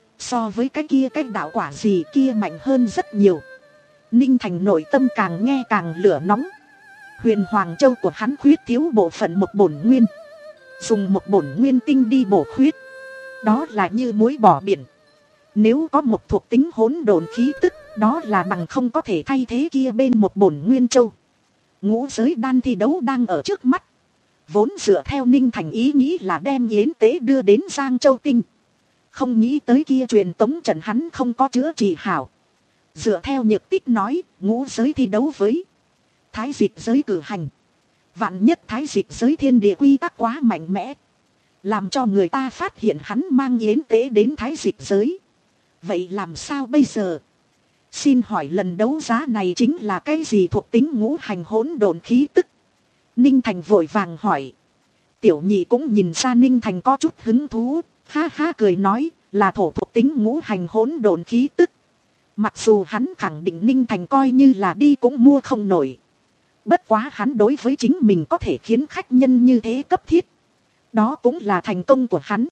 So với cái kia cái đạo quả gì kia mạnh hơn rất nhiều. Ninh Thành nội tâm càng nghe càng lửa nóng. Huyền Hoàng Châu của hắn khuyết thiếu bộ phận một bổn nguyên, dùng một bổn nguyên tinh đi bổ khuyết, đó là như muối bỏ biển. Nếu có một thuộc tính hỗn độn khí tức, đó là bằng không có thể thay thế kia bên một bổn nguyên châu. Ngũ giới đan thi đấu đang ở trước mắt. Vốn dựa theo Ninh Thành ý nghĩ là đem yến tế đưa đến Giang Châu Tinh, không nghĩ tới kia truyền tống trận hắn không có chữa trị hảo. Dựa theo Nhược Tích nói, ngũ giới thi đấu với thái dịch giới cử hành. Vạn nhất thái dịch giới thiên địa quy tắc quá mạnh mẽ, làm cho người ta phát hiện hắn mang yến tế đến thái dịch giới. Vậy làm sao bây giờ? Xin hỏi lần đấu giá này chính là cái gì thuộc tính ngũ hành hỗn độn khí tức? Ninh Thành vội vàng hỏi. Tiểu Nhị cũng nhìn ra Ninh Thành có chút hứng thú, ha ha cười nói, là thổ thuộc tính ngũ hành hỗn độn khí tức. Mặc dù hắn khẳng định Ninh Thành coi như là đi cũng mua không nổi. Bất quá hắn đối với chính mình có thể khiến khách nhân như thế cấp thiết, đó cũng là thành công của hắn.